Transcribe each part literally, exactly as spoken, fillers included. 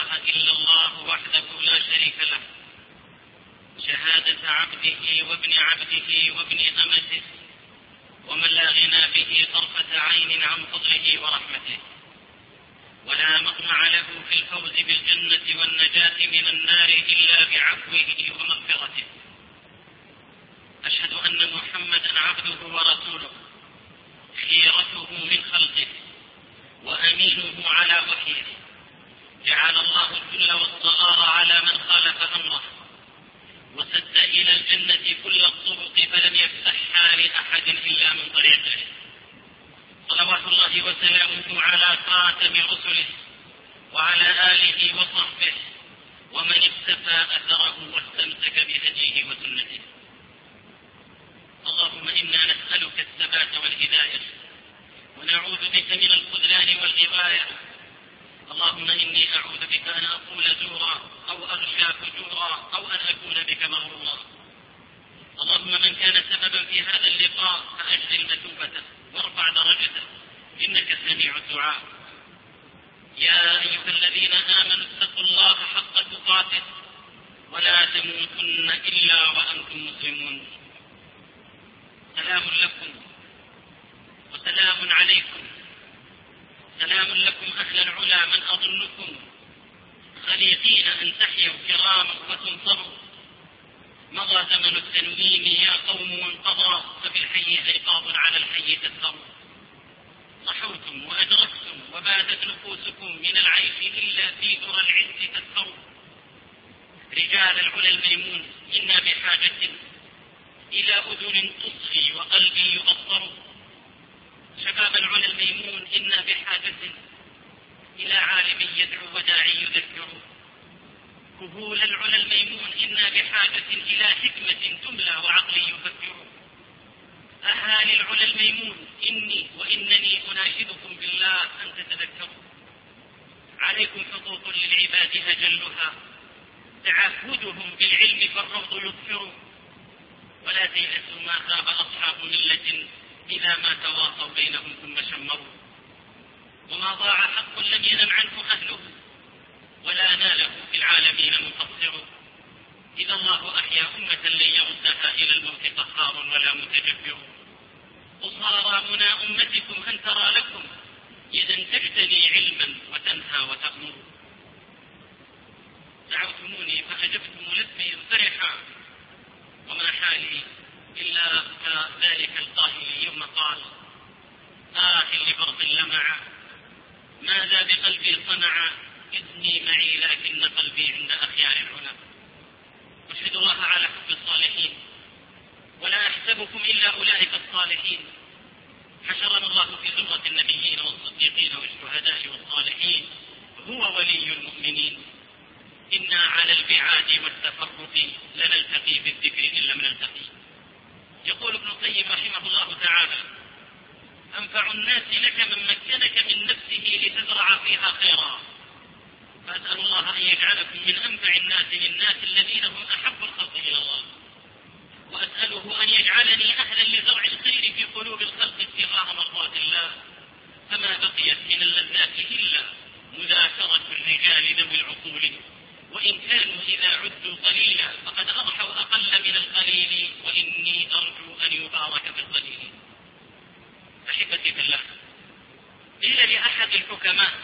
إله إلا الله وحده لا شريك له، شهادة عبده وابن عبده وابن أمته، ومن لا غنى به طرفة عين عن فضله ورحمته، ولا مطمع له في الفوز بالجنة والنجاة من النار إلا بعفوه ومغفرته. أشهد أن محمدا عبده ورسوله، خيرته من خلقه وأمينه على وحيه، جعل الله الذل والصغار على من خالف أمره، وسد إلى الجنة كل الطرق فلم يفتحها لأحد إلا من طريقه. صلوات الله وسلامه على خاتم رسله وعلى آله وصحبه ومن اقتفى أثره واستمسك بهديه وسنته. اللهم إنا نسألك الثبات والهداية، ونعوذ بك من الخذلان والغواية. اللهم إني أعوذ بك أن أقول زورا أو أغشى فجورا أو أن أكون بك مغرورا. اللهم من كان سببا في هذا اللقاء فأجزل مثوبته وارفع درجته، إنك سميع الدعاء. يا أيها الذين آمنوا اتقوا الله حق تقاته ولا تموتن إلا وأنتم مسلمون. سلام لكم وسلام عليكم، سلام لكم أهل العلا من أظنكم خليقين أن تحيوا كراما وتنصروا. مضى زمن التنويم يا قوم وانقضى، ففي الحي عقاب على الحي تسهر. صحوتم وأدركتم وبادت نفوسكم من العيش إلا في ذرى العز تسهر. رجال العلا الميمون إنا بحاجة إلى أذن تصغي وقلب يبصر. شباب العلا الميمون إنا بحاجة إلى عالم يدعو وداعي يذكر. كهول العلا الميمون إنا بحاجة إلى حكمة تملى وعقل يفكر. أهالي العلا الميمون إني وإنني أناشدكم بالله أن تتذكروا. عليكم حقوق للعباد أجلها، تعهدهم بالعلم فالروض يظفر. ولا تيأسوا ما خاب أصحاب ملة إذا ما تواصوا بينهم ثم شمروا. وما ضاع حق لم ينم عنه أهله ولا ناله في العالمين مقصر. إذا الله أحيا أمة لن يردها إلى الموت قهار ولا متجبر. وصار منى أمتكم أن ترى لكم إذا تجتني علما وتنهى وتأمر. دعوتموني فأجبتم لبي فرحا، وما حالي إلا كذلك القائل يوم قال: آخ لبرق لمع ماذا بقلبي صنع، إذني معي لكن قلبي عند أخيار العلا. أشهد الله على حب الصالحين ولا أحسبكم إلا أولئك الصالحين. حشرنا الله في زمرة النبيين والصديقين والشهداء والصالحين، هو ولي المؤمنين. إنا على البعاد والتفرق لنلتقي بالذكر إن لم نلتقي. يقول ابن القيم رحمه الله تعالى: أنفع الناس لك من مكنك من نفسه لتزرع فيها خيرا. فأسأل الله أن يجعلكم من أنفع الناس للناس الذين هم أحب الخلق إلى الله، وأسأله أن يجعلني أهلا لزرع الخير في قلوب الخلق ابتغاء مرضات الله. فما بقيت من اللذات إلا مذاكرة الرجال ذوي العقول، وإن كانوا إذا عدوا قليلا فقد أضحوا أقل من القليل، وإني أرجو أن يبارك في القليل. أحبتي في الله، قيل لأحد الحكماء: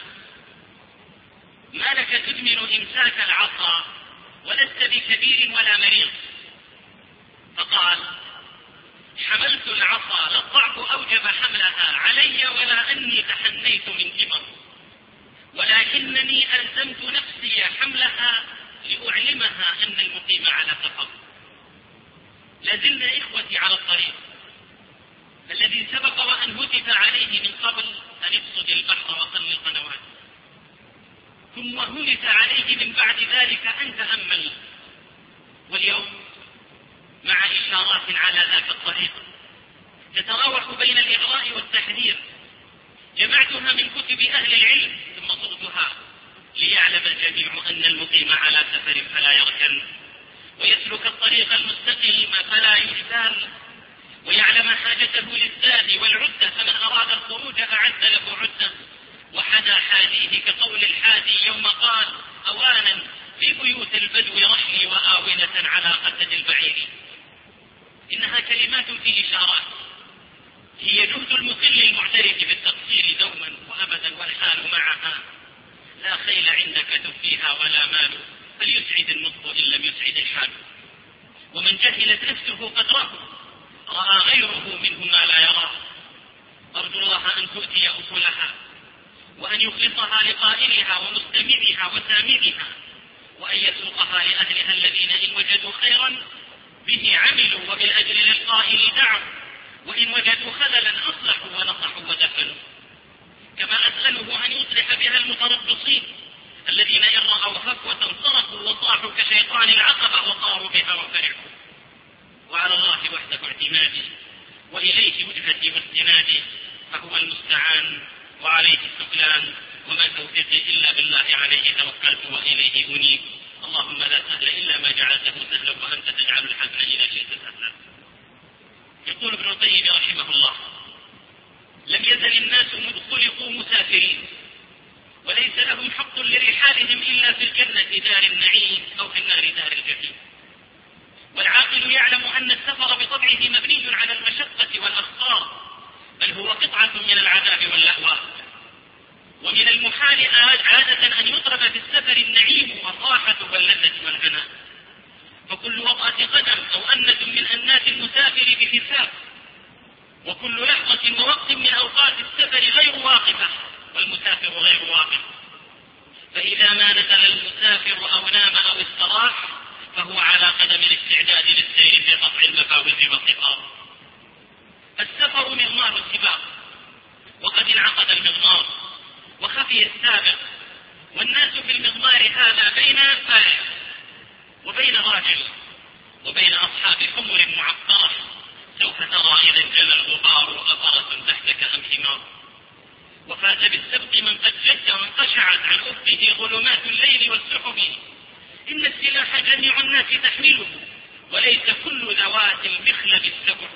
ما لك تدمن إمساك العصا ولست بكبير ولا مريض؟ فقال: حملت العصا لا الضعف أوجب حملها علي ولا أني تحنيت من كبر، ولكنني ألزمت نفسي حملها لأعلمها أن المقيم على سفر. لازلنا إخوتي على الطريق الذي سبق وأن هتف عليه من قبل أن افسد البحر وقل القنوات، ثم هتف عليه من بعد ذلك أن تأمل. واليوم مع إشارات على ذاك الطريق تتراوح بين الإغراء والتحذير، جمعتها من كتب أهل العلم ثم صرتها ليعلم الجميع أن المقيم على سفر فلا يركن، ويسلك الطريق المستقيم فلا يجتال، ويعلم حاجته للزاد والعدة، فمن أراد الخروج أعد له عدة، وحدا حاديه كقول الحادي يوم قال أوانا في بيوت البدو رحلي وآونة على قتد البعير. إنها كلمات في إشارات، هي جهد المقل المعترف بالتقصير دوما وأبدا والحال معها. لا خيل عندك تفيها ولا مال، فليسعد النطق إن لم يسعد الحال. ومن جهلت نفسه قدره رأى غيره منه ما لا يراه. أرجو الله أن تؤتي أصولها، وأن يخلصها لقائلها ومستمعها وسامعها، وأن يسوقها لأهلها الذين إن وجدوا خيرا به عملوا وبالأجل للقائل دعوا، وإن وجدوا خللا أصلحوا ونصحوا ودفنوا. كما أسأله أن يصلح بها المتربصين الذين إن رأوا هفوة صرفوا وصاحوا كشيطان العقبة وطاروا بها وفرحوا. وعلى الله وحده اعتمادي، وإليه وجهتي واستنادي، فهو المستعان وعليه السكلان، وما توفيقي إلا بالله عليه توكلت وإليه أنيب. اللهم لا سهل إلا ما جعلته سهلا، وأنت تجعل الحزن إذا شئت سهلا. يقول ابن القيم رحمه الله: لم يزل الناس مذ خلقوا مسافرين، وليس لهم حق لرحالهم إلا في الجنة دار النعيم أو في النار دار الجحيم. والعاقل يعلم أن السفر بطبعه مبني على المشقة والأخطار، بل هو قطعة من العذاب واللهوات. ومن المحال عادة أن يطلب في السفر النعيم والراحة واللذة والهناء، فكل وطأة قدم أو أنة من أنات المسافر بحساب، وكل لحظة ووقت من أوقات السفر غير واقفة، والمسافر غير واقف. فإذا ما نزل المسافر أو نام أو استراح فهو على قدم الاستعداد للسير في قطع المفاوز والثقاب. السفر مضمار السباق، وقد انعقد المضمار وخفي السابق، والناس في المضمار هذا بين فارس وبين راجل وبين أصحاب حمر معطرة. سوف ترى إذا انجلى الغبار أفرس تحتك أم حمار. وفاز بالسبق من قد جد وانقشعت عن أفقه ظلمات الليل والسحب. إن السلاح جميع الناس تحمله، وليس كل ذوات المخلب السبع.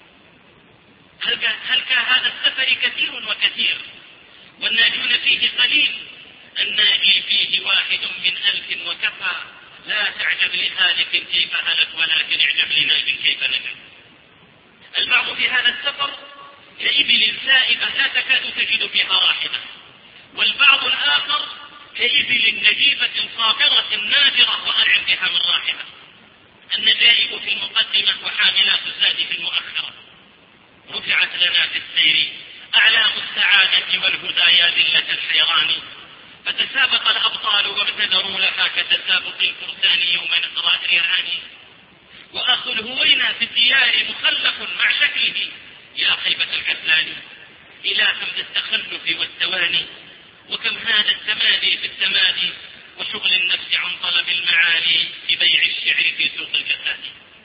هل كهذا السفر كثير وكثير، والناجون فيه قليل. الناجي فيه واحد من ألف وكفى. لا تعجب لهالك كيف هلك، ولكن اعجب لناج كيف نجا. البعض في هذا السفر كإبل سائبة لا تكاد تجد فيها راحلة، والبعض الآخر كإبل نجيبة صابرة نادرة وأنعم بها من راحلة. النجائب في المقدمة وحاملات الزاد في المؤخرة. رفعت لنا في السير أعلام السعادة والهدى يا ذلة الحيران، فتسابق الأبطال وابتدروا لها كتسابق الفرسان يوم نصر الرهان. وأخو الهوينا في الديار مخلف مع شكله يا خيبة الكسلان، إلى حمد التخلف والتواني. وكم هذا التمادي في التمادي، وشغل النفس عن طلب المعالي ببيع الشعر في سوق الجساد.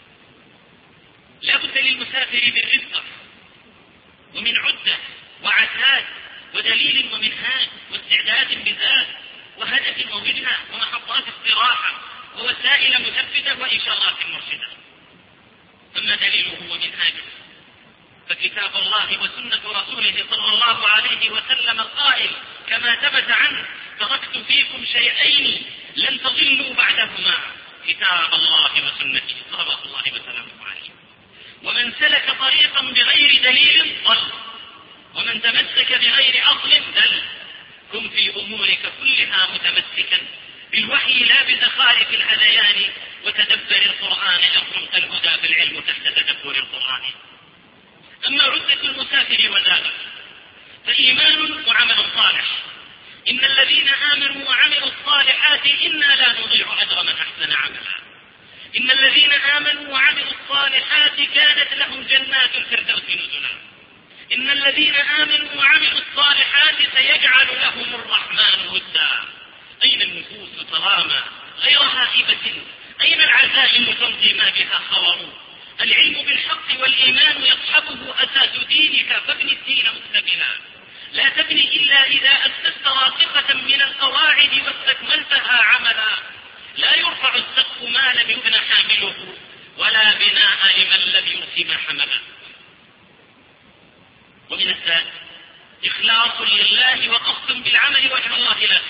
لا بد للمسافر بالرفقة ومن عدة وعتاد ودليل ومنهاج واستعداد بذات وهدف ووجهة ومحطات استراحة ووسائل مثبتة وإشارات مرشدة. أما دليله ومنهاجه فكتاب الله وسنة رسوله صلى الله عليه وسلم القائل كما ثبت عنه: تركت فيكم شيئين لن تضلوا بعدهما، كتاب الله وسنته صلوات الله وسلامه عليه. ومن سلك طريقا بغير دليل ضل، ومن تمسك بغير أصل دل. كن في أمورك كلها متمسكا بالوحي لا بزخارف الهذيان، وتدبر القرآن يرزق الهدى بالعلم تحت تدبر القرآن. أما عدة المسافر وزادة فإيمان وعمل صالح. إن الذين آمنوا وعملوا الصالحات إنا لا نضيع أجر من أحسن عملا. إن الذين آمنوا وعملوا الصالحات كانت لهم جنات الفردوس نزلا. إن الذين آمنوا وعملوا الصالحات سيجعل لهم الرحمن ودا. أين النفوس طالما غير هائبة؟ أين العزائم تمضي ما بها خور؟ العلم بالحق والإيمان يصحبه أساس دينك، فابن الدين مستقلا. لا تبني إلا إذا أسست راسخة من القواعد واستكملتها عملا. لا يرفع السقف ما لم يبنى حامله، ولا بناء لمن لم يرسم حملا. ومن الثالث إخلاص لله وقصد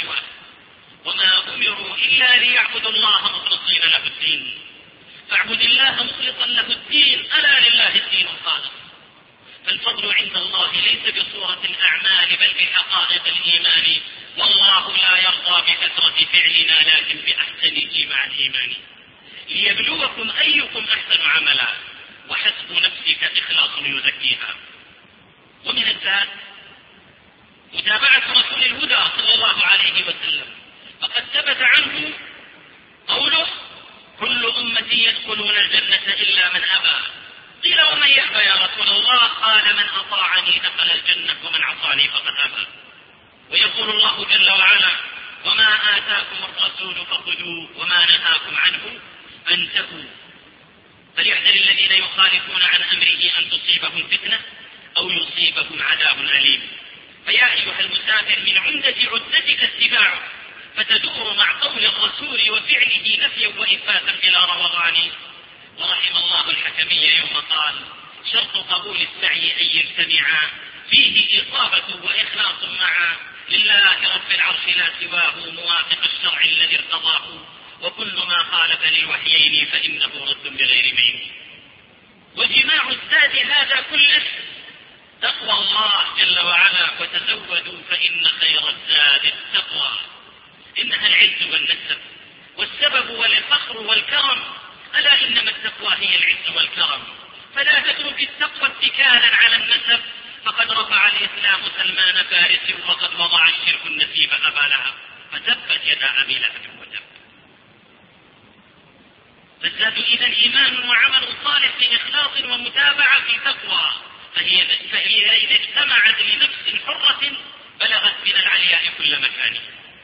سواه، وما أمروا إلا ليعبدوا الله مخلصين له الدين، فاعبد الله مخلصا له الدين، ألا لله الدين الخالص. فالفضل عند الله ليس بصورة الأعمال بل بحقائق الإيمان، والله لا يرضى بكثرة فعلنا لكن بأحسنه مع الإيمان، ليبلوكم أيكم أحسن عملا، وحسب نفسك إخلاص يزكيها. ومن الزاد متابعة رسول الهدى صلى الله عليه وسلم، فقد ثبت عنه قوله: كل أمتي يدخلون الجنة إلا من أبى. قيل: ومن يأبى يا رسول الله؟ قال: من أطاعني دخل الجنة ومن عصاني فقد أبى. ويقول الله جل وعلا: وما آتاكم الرسول فخذوه وما نهاكم عنه فانتهوا. فليحذر الذين يخالفون عن أمره أن تصيبهم فتنة أو يصيبهم عذاب أليم. فيا أيها المسافر، من عمدة عدتك اتباعه، فتدور مع قول الرسول وفعله نفيا وإثباتا إلى روضان. ورحم الله الحكمي يوم قال: شرط قبول السعي أن يجتمعا فيه إصابة وإخلاص معا، لله رب العرش لا سواه، موافق الشرع الذي ارتضاه، وكل ما خالف للوحيين فإنه رد بغير مين. وجماع الزاد هذا كله تقوى الله جل وعلا، وتزودوا فإن خير الزاد التقوى. إنها العز والنسب والسبب والفخر والكرم، ألا إنما التقوى هي العز والكرم. فلا تترك التقوى اتكالا على النسب، فقد رفع الإسلام سلمان فارس، وقد وضع الشرك النسيب أبالها، فتبت يدا أبي لهب وتب. فالزاد إذن إيمان وعمل صالح في إخلاص ومتابعة في تقوى، فهي, فهي إذا اجتمعت لنفس حرة بلغت من العلياء كل مكان.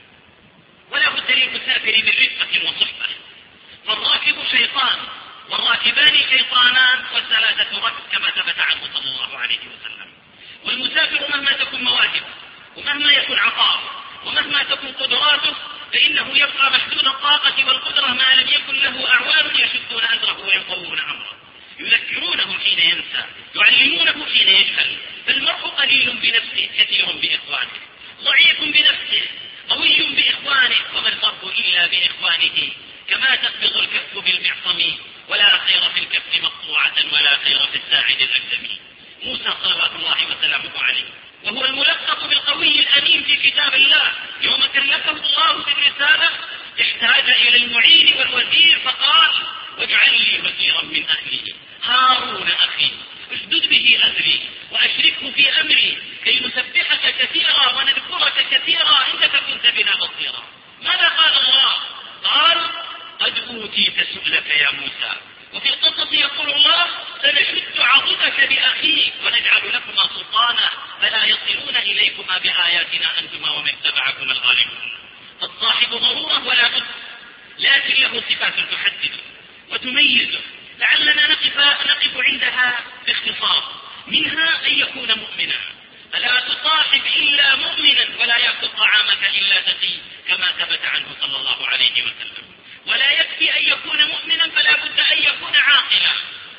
ولا بد للمسافر من رفقة وصحبة، فالراكب شيطان والراكبان شيطانان والثلاثة ركب كما ثبت عنه صلى الله عليه وسلم. والمسافر مهما تكن مواهبه ومهما يكن عطاؤه ومهما تكن قدراته فإنه يبقى محدود الطاقة والقدرة ما لم يكن له أعوان يشدون أجره ويقوون أمره، يذكرونه حين ينسى، يعلمونه حين يجهل. فالمرء قليل بنفسه كثير بإخوانه، ضعيف بنفسه قوي بإخوانه، وما المرء إلا بإخوانه، كما تقبض الكف بالمعصم ولا خير في الكف مقطوعة ولا خير في الساعد الأكدم. موسى صلوات الله وسلامه عليه وهو الملقب بالقوي الأمين في كتاب الله، يوم كلفه الله بالرسالة احتاج إلى المعين والوزير فقال: واجعل لي وزيرا من أهلي هارون أخي اشدد به أزري وأشركه في أمري كي نسبحك كثيرا ونذكرك كثيرا إنك كنت بنا بصيرا. ماذا قال الله؟ قال: قد أوتيت سؤلك يا موسى. وفي القصة يقول الله: سنشد عضدك بأخيك ونجعل لكما سلطانا فلا يصلون إليكما بآياتنا أنتما ومن اتبعكما الغالبون. فالصاحب ضرورة ولا بد، لكن له صفات تحدده وتميزه، لعلنا نقف, نقف عندها باختصار. منها أن يكون مؤمنا، فلا تصاحب إلا مؤمنا ولا يأكل طعامك إلا تقي كما ثبت عنه صلى الله عليه وسلم. ولا يكفي أن يكون مؤمنا، فلا بد أن يكون عاقلا،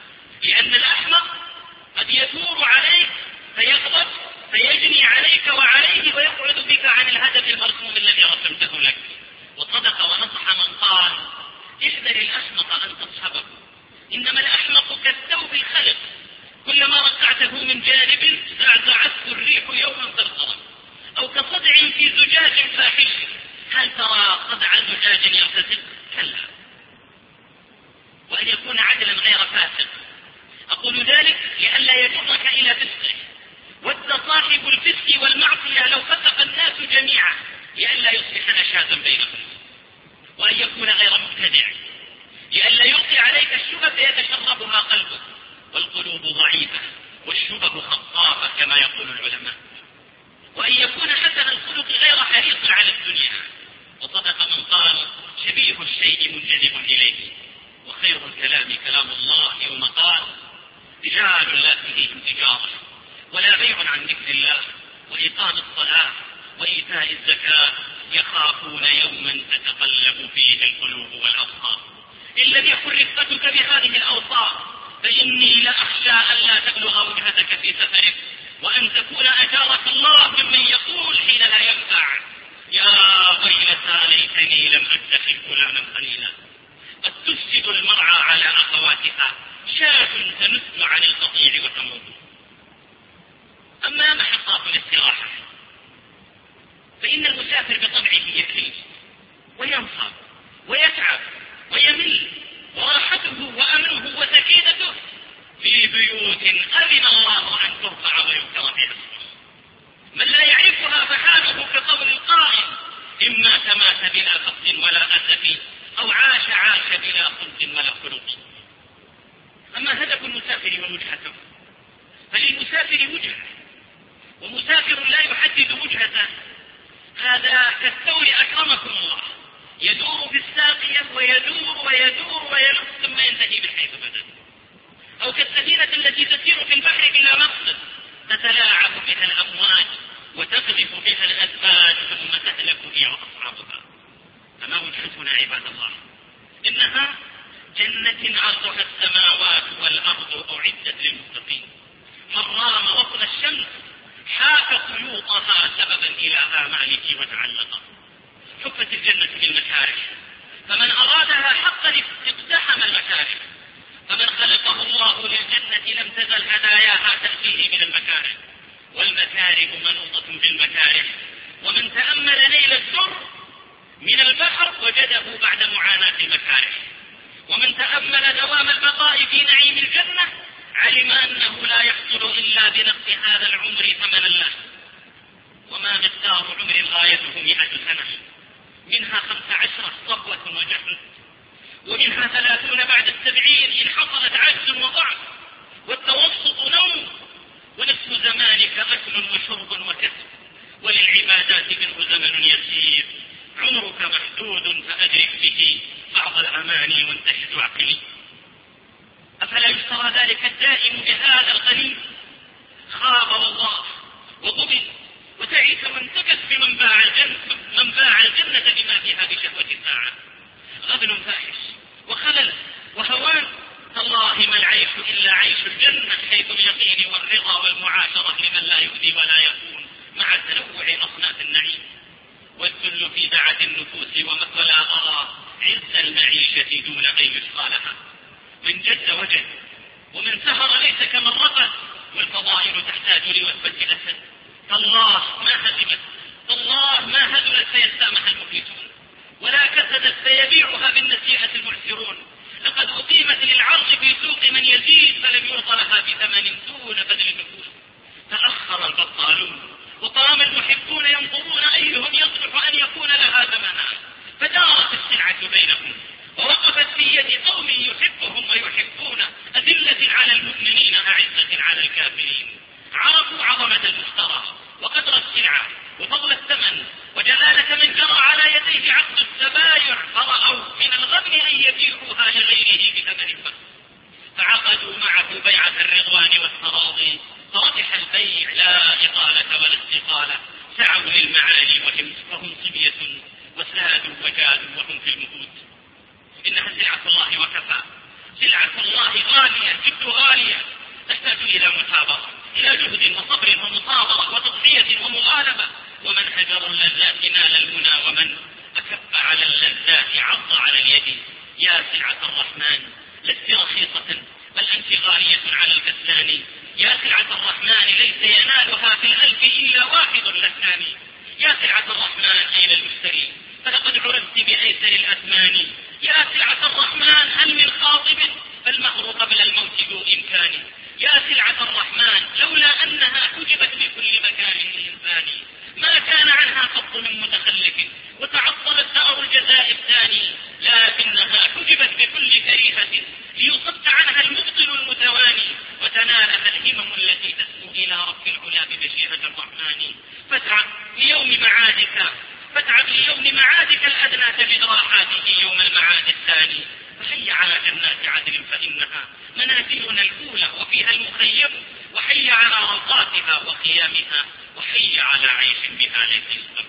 لأن الأحمق قد يثور عليك فيغضب فيجني عليك وعليه ويقعد بك عن الهدف المرسوم الذي رسمته لك. وصدق ونصح من قال: احذر الأحمق أن تصحبه، إنما الأحمق كالثوب الخلق، كلما رقعته من جانب زعزعته الريح يوما ترقرا، أو كصدع في زجاج فاحش، هل ترى صدع زجاج يرتسم؟ كلا. وأن يكون عدلا غير فاسق. أقول ذلك لئلا يجرك إلى فسقه. ود صاحب الفسق والمعصية لو فسق الناس جميعا لئلا يصبح نشازا بينهم. وأن يكون غير مبتدع لئلا يلقي عليك الشبه فيتشربها قلبك، والقلوب ضعيفة والشبه خطافة كما يقول العلماء. وأن يكون حسن الخلق غير حريص على الدنيا. وصدق من قال: شبيه الشيء منجذب إليه، وخير الكلام كلام الله، يوم قال: رجال لا تلهيهم تجارة ولا بيع عن ذكر الله وإقام الصلاة وإيتاء الزكاة يخافون يوما تتقلب فيه القلوب والأبصار. إن لم يكن رفقتك بهذه الأوصاف فإني لأخشى ألا تبلغ وجهتك في سفرك، وأن تكون أجارك الله ممن يقول حين لا ينفع: يا ليتني لم أتخذ فلانا خليلا. قد تفسد المرعى على أخواتها، شاة تنث عن القطيع وتموت. أما محطات الاستراحة فإن المسافر بطبعه يكريم وينصب ويتعب ويمل، وراحته وأمنه وسكينته في بيوت أذن الله أن ترفع ويذكر فيها اسمه. من لا يعرفها فحاله كقول القائل: إما تمات بلا قصد ولا أسف، أو عاش عاش بلا خلق ولا خلق. أما هدف المسافر ووجهته، فللمسافر وجهة، ومسافر لا يحدد وجهته. هذا كالثور أكرمكم الله، يدور في الساقية ويدور ويدور ويلف ثم ينتهي بالحيث بدأ. أو كالسفينة التي تسير في البحر بلا مقصد، تتلاعب بها الأمواج وتقذف بها الأسباب ثم تهلك هي وأصحابها. فما وجهتنا عباد الله؟ إنها جنة عرضها السماوات والأرض أعدت للمتقين. من رام وصل الشمس حاك خيوطها سببا إلى آماله وتعلق. حفت الجنة بالمكاره، فمن أرادها حقا اقتحم المكاره. فمن خلقه الله للجنة لم تزل هداياها تأتيه من المكاره، والمكاره منوطة بالمكاره. ومن تأمل نيل السر من البحر وجده بعد معاناة المكاره. ومن تأمل دوام البقاء في نعيم الجنة علم أنه لا يحصل إلا بنقص هذا العمر ثمنا له. وما مقدار عمر غايته مئة سنة، منها خمس عشرة صبوة وجهل، ومنها ثلاثون بعد السبعين إن حصلت عجز وضعف، والتوسط نوم، ونصف زمانك أكل وشرب وكسب، وللعبادات منه زمن يسير. عمرك محدود فأدرك به بعض الأماني وانتهج عقلي. أفلا يشترى ذلك الدائم بهذا القليل؟ خاب والله وضبط وتعيس وانتكس بمن باع الجنة, من باع الجنة بما فيها بشهوة الساعة. غبن فاحش وخلل وهوان. تالله ما العيش إلا عيش الجنة، حيث اليقين والرضا والمعاشرة لمن لا يؤذي ولا يكون، مع تنوع أصناف النعيم. والذل في دعة النفوس ولا أرى عز المعيشة دون أن يشقى لها. من جد وجد، ومن سهر ليس كمن رقد، والفضائل تحتاج لوثبة أسد. تالله ما هزمت، تالله ما هزلت سيسامح المفلسون، ولا كسدت سيبيعها بالنسيئة المعسرون. لقد أقيمت للعرض في سوق من يزيد فلم يعط لها بثمن دون بدل النفوس. تأخر البطالون وقام المحبون ينظرون أيهم يصلح أن يكون لها ثمنا، فدارت السلعة بينهم، ووقفت في يد قوم يحبهم ويحبون، أذلة على المؤمنين أعزة على الكافرين. عرفوا عظمة المشترى وقدر السلعة وفضل الثمن وجلالة من جرى على يديه عقد السبايع، فرأوا من الغبن أن يبيعوها لغيره بثمن فخس، فعقدوا معه بيعة الرضوان والتراضي، فربح البيع لا إطالة ولا استقالة. سعوا للمعالي وهم صبية، وسادوا وجادوا وهم في المهود. إنها سلعة الله وكفى. سلعة الله غالية جد غالية، تحتاج إلى مثابرة، إلى جهد وصبر ومصابرة وتضحية ومغالبة. ومن هجر اللذات نال المنى، ومن أكف على اللذات عض على اليد. يا سلعة الرحمن لست رخيصة، بل أنت غالية على الكسلان. يا سلعة الرحمن ليس ينالها في الألف إلا واحد لسان. يا سلعة الرحمن أين المشتري، فلقد عرفت بأيسر الأثمان. يا سلعة الرحمن هل من خاطب، فالمهر قبل الموت ذو إمكان. يا سلعة الرحمن لولا أنها حجبت بكل مكان الإنسان، ما كان عنها قط من متخلف، وتعطلت ثأر الجزاء الثاني. لكنها حجبت بكل كريهة، ليصد عنها المبطل المتواني، وتنالها الهمم التي تسمو إلى رب العلا بمشيئة الرحمن. فاتعب ليوم معادك، فاتعب ليوم معادك الأدنى تجد راحاته يوم المعاد الثاني. فحي على جنات عدن فإنها منازلنا الأولى وفيها المخيم، وحي على روضاتها وخيامها، وحي على عيش بها ليس يسلم.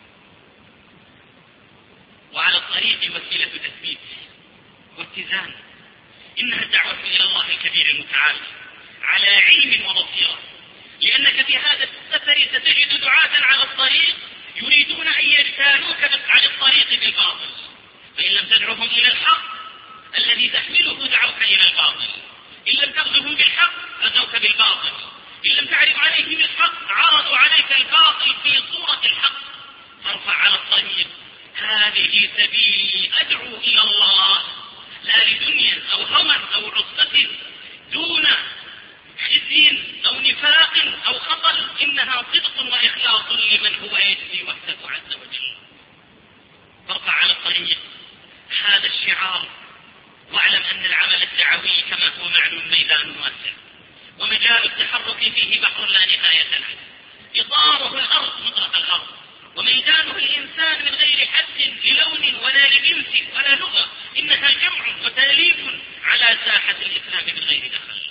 وعلى الطريق وسيلة تثبيت واتزان. إنها الدعوة إلى الله الكبير المتعال على علم وبصيرة، لأنك في هذا السفر ستجد دعاة على الطريق يريدون أن يجتالوك عن الطريق بالباطل، فإن لم تدعهم إلى الحق الذي تحمله دعوك إلى الباطل، إن لم تغزهم بالحق أتوك بالباطل، إن لم تعرف عليهم الحق عرضوا عليك الباطل في صورة الحق. فارفع على الطريق، هذه سبيلي أدعو إلى الله، لا لدنيا أو هوى أو عصبة دون خزي أو نفاق أو خطل، إنها صدق وإخلاص لمن هو يجزي وحده عز وجل. فارفع على الطريق، هذا الشعار، واعلم أن العمل الدعوي كما هو معلوم ميدان واسع، ومجال التحرك فيه بحر لا نهاية له، إطاره الأرض مطرق الأرض، وميدانه الإنسان من غير حد للون ولا لجنس ولا لغة، إنها جمع وتأليف على ساحة الإسلام من غير دخل.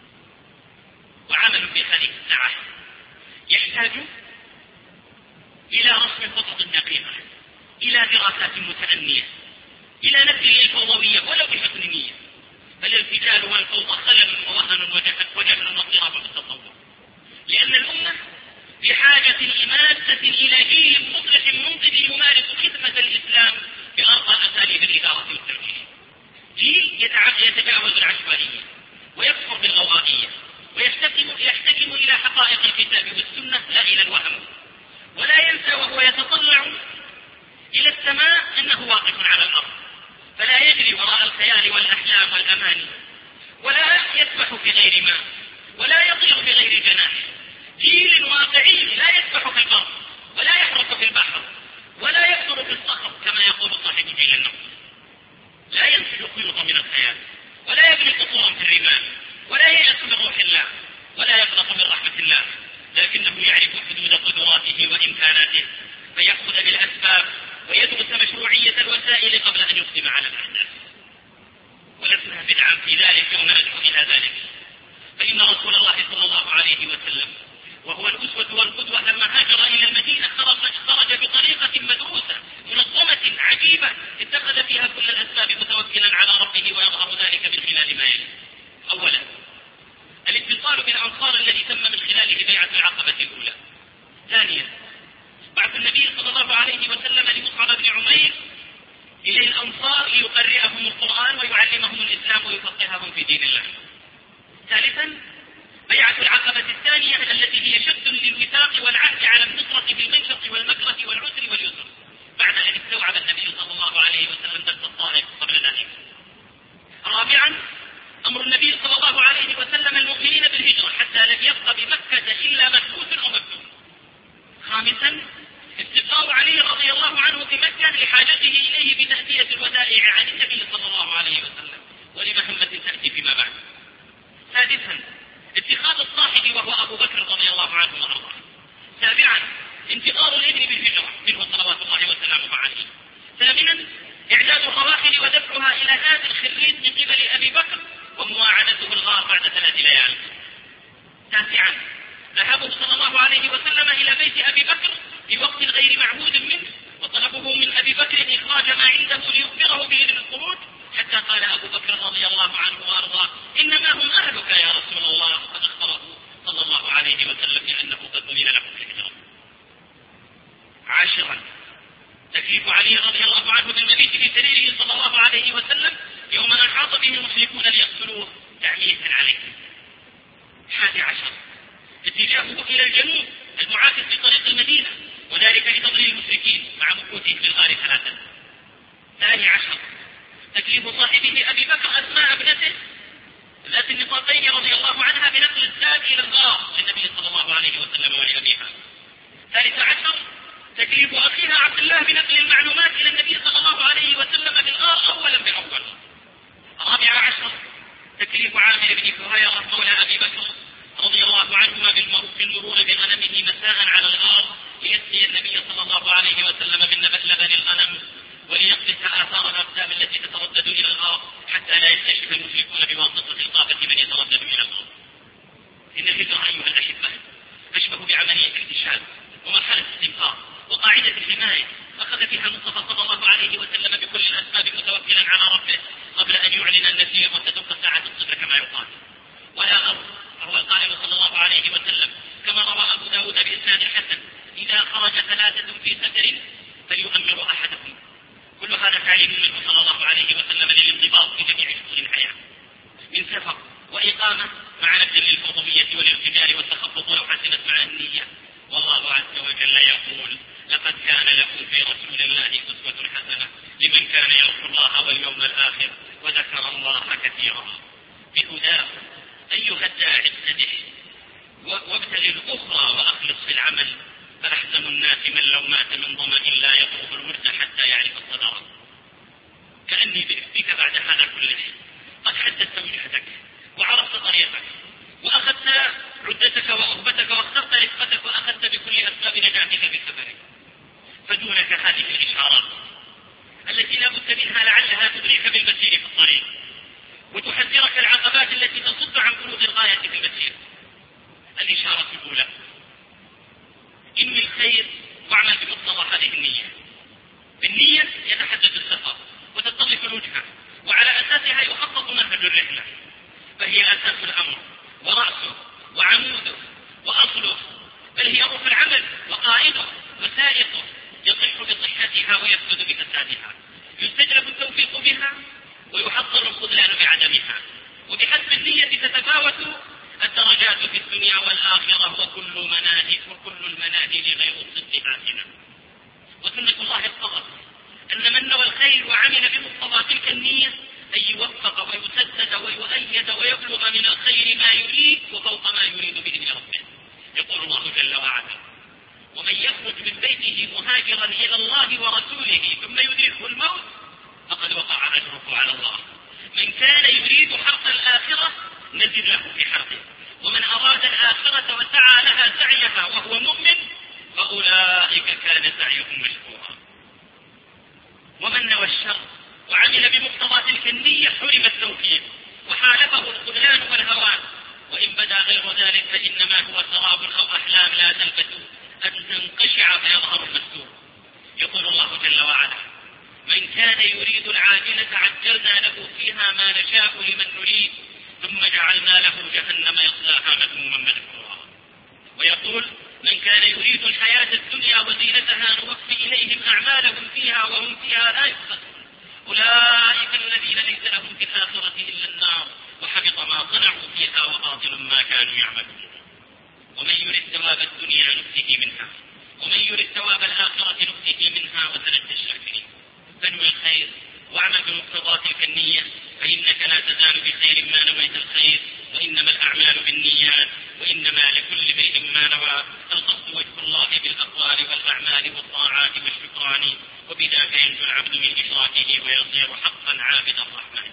وعمل في هذه الساعة يحتاج إلى رسم خطط دقيقة، إلى دراسات متأنية، إلى نفي الفوضوية ولو بحسن نية، فالارتجال والفوضى خلل ووهن وجهل واضطراب في التصور، لأن الأمة بحاجة لماسة إلى جيل مصلح منقذ يمارس خدمة الإسلام بأرقى أساليب الإدارة والتوجيه، جيل يتجاوز العشوائية ويكفر بالغوائية ويحتكم يحتكم إلى حقائق الكتاب والسنة لا إلى الوهم، ولا ينسى وهو يتطلع إلى السماء أنه واقف على الأرض، فلا يجري وراء الخيال والأحلام والأماني، ولا يسبح في غير ماء، ولا يطير بغير جناح، جيل واقعي لا يسبح في البر ولا يحرق في البحر ولا يكثر في الصخر كما يقول صاحب جيل النصر، لا ينسج خيوطا من الخيال ولا يبني قصورا في الرمال ولا ييأس من روح الله ولا يقلق من رحمة الله، لكنه يعرف حدود قدراته وإمكاناته فيأخذ بالأسباب ويدرس مشروعية الوسائل قبل أن يقدم على الأحداث. ولسنا بدعا في ذلك وندعو إلى ذلك، فإن رسول الله صلى الله عليه وسلم وهو الأسوة والقدوة لما هاجر إلى المدينة خرج, خرج بطريقة مدروسة منظمة عجيبة اتخذ فيها كل الأسباب متوكلا على ربه، ويظهر ذلك من خلال ما يلي. أولا الاتصال بالأنصار الذي تم من خلاله بيعة العقبة الأولى. ثانيا بعث النبي صلى الله عليه وسلم لمصعب بن عمير إلى الأنصار ليقرئهم القرآن ويعلمهم الإسلام ويفقههم في دين الله. ثالثا بيعة العقبة الثانية التي هي شد للوثاق والعهد على النصرة بالمنشط والمكرة والعسر واليسر، بعد أن استوعب النبي صلى الله عليه وسلم درس الطائف قبل ذلك. رابعا أمر النبي صلى الله عليه وسلم المؤمنين بالهجرة حتى لم يبق بمكة إلا محبوس أو مكتوم. خامسا استبقاء علي رضي الله عنه بمكة لحاجته إليه بتأدية الودائع عن النبي صلى الله عليه وسلم ولمهمة تأتي فيما بعد. سادسا اتخاذ الصاحب وهو أبو بكر رضي الله عنه وأرضاه. سابعا انتظار الابن بالهجرة منه صلوات الله وسلامه عليه. ثامنا إعداد الرواحل ودفعها إلى هذا الخريج من قبل أبي بكر ومواعدته الغار بعد ثلاث ليال. تاسعا ذهابه صلى الله عليه وسلم إلى بيت أبي بكر في وقت غير معهود منه، وطلبه من أبي بكر إخراج ما عنده ليخبره بإذن الخروج، حتى قال أبو بكر رضي الله عنه وأرضاه إنما هم أهلك يا رسول الله، وقد أخبره صلى الله عليه وسلم بأنه قد ضمن له في الهجرة. عاشرا تكليف علي رضي الله عنه بالمبيت في سريره صلى الله عليه وسلم يوم أن أحاط به المشركون ليقتلوه تعليثا عليه. حادي عشر اتجاهه إلى الجنوب المعاكس لطريق المدينة، وذلك لتضليل المشركين مع مكوثهم في الغار ثلاثا. ثاني عشر تكليف صاحبه أبي بكر أسماء ابنته ذات النطاقين رضي الله عنها بنقل الزاد إلى الغار للنبي صلى الله عليه وسلم ولأبيها. ثالث عشر تكليف أخيها عبد الله بنقل المعلومات إلى النبي صلى الله عليه وسلم بالغار أولا بأول. رابع عشر تكليف عامر بن فهيرة مولى أبي بكر رضي الله عنهما بالمرور بغنمه مساء على الغار ليسقي النبي صلى الله عليه وسلم باللبن الغنم وليقلس آثار الأقدام التي تتردد إلى الغار حتى لا يكتشف المشركون بواسطة الطاقة من يتردد من الغار. إن الهجرة أيها الأحبة أشبه بعملية اكتشاف ومرحلة استنفار وقاعدة الحماية، أخذت عليه النبي صلى الله عليه وسلم للانضباط في جميع شؤون الحياة، من سفر وإقامة مع نبذ للفضولية والارتجال والتخبط لو حسنت مع النية. والله عز وجل يقول: لقد كان لكم في رسول الله أسوة حسنة لمن كان يرجو الله واليوم الآخر وذكر الله كثيرا. بهداه أيها الداعي اتبع وابتغ الأخرى وأخلص في العمل، فأحسن الناس من لو مات من ظمأ لا يطلب الورد حتى يعرف الصدر. كأني بك بعد هذا كله قد حددت وجهتك وعرفت طريقك وأخذت عدتك وأخبتك واخترت رفقتك وأخذت بكل أسباب نجاتك في سفرك، فدونك هذه الإشارات التي لا بد منها لعلها تدريك بالمسير في الطريق وتحذرك العقبات التي تصد عن بلوغ الغاية في المسير. الإشارة الأولى: انوي الخير واعمل بمقتضى هذه النية. بالنية يتحدث السفر وتتضح الوجهة، وعلى أساسها يخطط منهج الرحلة، فهي أساس الأمر ورأسه وعموده وأصله، بل هي روح العمل وقائده وسائقه، يصح بصحتها ويفسد بفسادها، يستجلب التوفيق بها ويحضر الخذلان بعدمها. وبحسب النية تتفاوت الدرجات في الدنيا والآخرة، وكل مناهج وكل المناهج غير الصدق آثمة. وسنة الله اقتضت أن من نوى الخير وعمل بمقتضى تلك النية أن يوفق ويسدد ويؤيد ويبلغ من الخير ما يريد وفوق ما يريد بإذن ربه. يقول الله جل وعلا: ومن يخرج من بيته مهاجرا إلى الله ورسوله ثم يدركه الموت فقد وقع أجره على الله. من كان يريد حرث الآخرة نزد له في حرثه، ومن أراد الآخرة وسعى لها سعيها وهو مؤمن فأولئك كان سعيهم مشكورا. ومن نوى الشر وعمل بمقتضى تلك النية حرم التوفيق وحالفه الخذلان والهوان، وإن بدا غير ذلك فإنما هو سراب أو أحلام لا تلبث أن تنقشع فيظهر المستور. يقول الله جل وعلا: من كان يريد العاجلة عجلنا له فيها ما نشاء لمن نريد ثم جعلنا له جهنم يصلاها مذموما مدحورا. ويقول: من كان يريد الحياة الدنيا وزينتها نوفي إليهم أعمالهم فيها وهم فيها لا يبخسون أولئك الذين ليس لهم في الآخرة إلا النار وحبط ما صنعوا فيها وباطل ما كانوا يعملون. ومن يرد ثواب الدنيا نؤته منها ومن يرد ثواب الآخرة نؤته منها وسنجزي الشاكرين. فانوي الخير واعمل بمقتضى تلك النية، فإنك لا تزال بخير ما نويت الخير، وإنما الأعمال بالنيات وإنما لكل امرئ ما نوى. القصد وجه الله بالأقوال والأعمال والطاعات والشكران، وبذاك ينجو العبد من إشراكه ويصير حقا عابد الرحمن.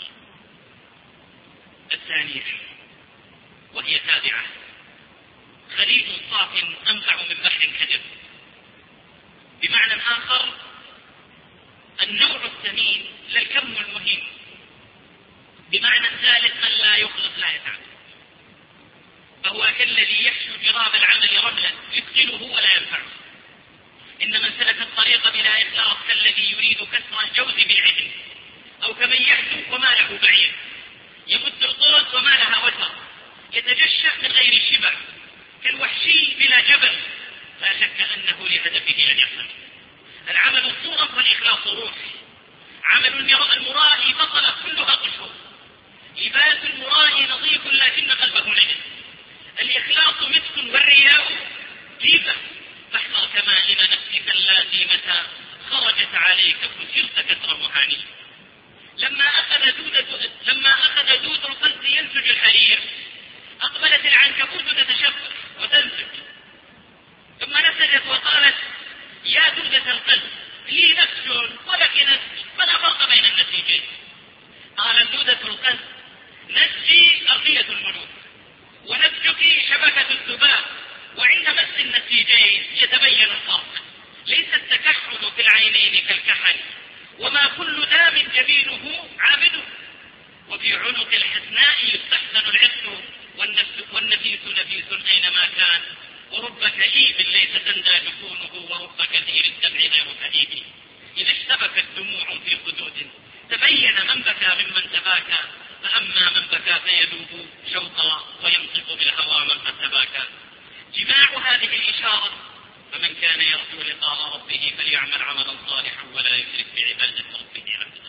الثانية وهي تابعة: خليج صاف أنفع من بحر كدر. بمعنى آخر، النوع الثمين للكم المهم. بمعنى ثالث: من لا يخلص لا يتعب، فهو كالذي يحشو جراب العمل رملا يثقله ولا ينفعه. إن من سلك الطريق بلا إخلاص كالذي يريد كسر الجوز بالعدل، أو كمن يحدو وما له بعير، يمد القوس وما لها وتر، يتجشأ من غير شبع، كالوحشي بلا جبل، لا شك أنه لهدفه لن يصل. العمل صورة والإخلاص روح. عمل المرائي بطل كلها قشور، لباس المرائي نظيف لكن قلبه نجس. الإخلاص مسك والرياء جيبة، فاحذر كمائن نفسك التي متى خرجت عليك فسرت كسر محاني. لما أخذ دود لما أخذ دود القلب ينسج الحرير أقبلت العنكبوت تتشفر وتنسج، ثم نسجت وقالت: يا دودة القلب لي نسج ولك نسج، فلا فرق بين النسيجين. قال دودة القلب: نسجي أرضية الملوك ونسجك شبكة الذباب، وعند مس النسيجين يتبين الفرق. ليس التكحل في العينين كالكحل، وما كل دام جبينه عابد. وفي عنق الحسناء يستحسن العطر، والنفيس نفيس أينما كان. ورب كئيب ليس تندى جفونه، ورب كثير الدمع غير كئيب. إذا اشتبكت دموع في خدود تبين من بكى ممن تباكى، فأما من بكى فيذوب شوقا وينطق بالهوى من قد تباكى. جماع هذه الإشارة: فمن كان يرجو لقاء ربه فليعمل عملا صالحا ولا يشرك بعبادة ربه أحدا.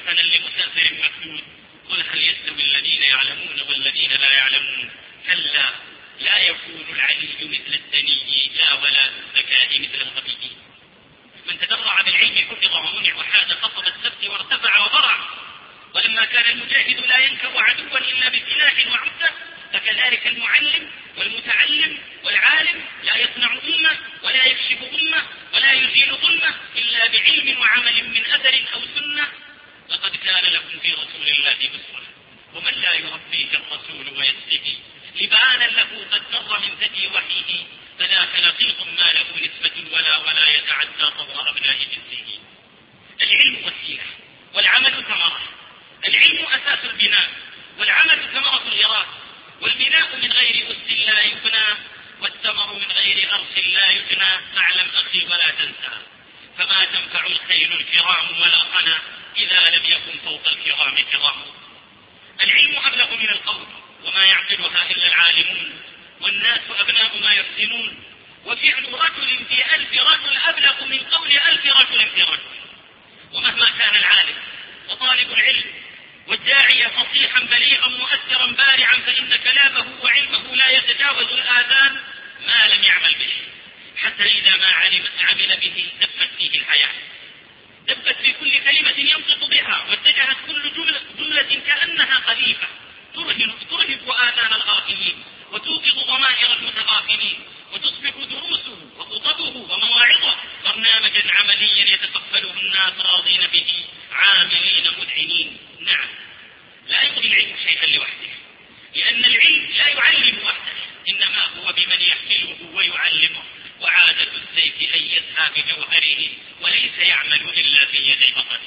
حسنا لمسافر مكنون قل هل يستوي الذين يعلمون والذين لا يعلمون كلا لا يكون العلي مثل الدني لا ولا الذكاء مثل الغبي. من تدرع بالعلم حفظ ومنع وحاد قصب السبت وارتفع وبرع. ولما كان المجاهد لا ينكب عدوا إلا بسلاح وعدة فكذلك المعلم والمتعلم والعالم لا يصنع أمة ولا يكشف أمة ولا يزيل ظلمة إلا بعلم وعمل من أثر أو سنة. لقد كان لكم في رسول الله أسوة ومن لا يربيه الرسول ويسلكه لبانا له قد مر من ثدي وحيه فذاك لقيط ما له نسبة ولا ولا يتعدى طور أبناء جنسه. العلم وسيلة والعمل ثمرة. العلم أساس البناء والعمل ثمرة الغراس. والبناء من غير أس لا يبنى والثمر من غير أرس لا يبنى. فاعلم أخي ولا تنسى فما تنفع الخيل الكرام ولا قنا إذا لم يكن فوق الكرام كرام. العلم أبلغ من القول وما يعقلها إلا العالمون والناس أبناء ما يحسنون. وفعل رجل في ألف رجل أبلغ من قول ألف رجل في رجل. ومهما كان العالم وطالب العلم والداعية فصيحا بليغا مؤثرا بارعا فإن كلامه وعلمه لا يتجاوز الآذان ما لم يعمل به حتى إذا ما علم عمل به دبت فيه الحياة. دبت في كل كلمة ينطق بها واتجهت كل جملة, جملة كأنها خليفة ترهب آذان الغافلين وتوقظ ضمائر المتغافلين وتصبح دروسه وخطبه ومواعظه برنامجا عمليا يتقبله الناس راضين به عاملين مذعنين. نعم لا يغني العلم شيئا لوحده لأن العلم لا يعلم وحده إنما هو بمن يحمله ويعلمه. وعادة السيف أن يسعى بجوهره وليس يعمل إلا في يدي بطنه.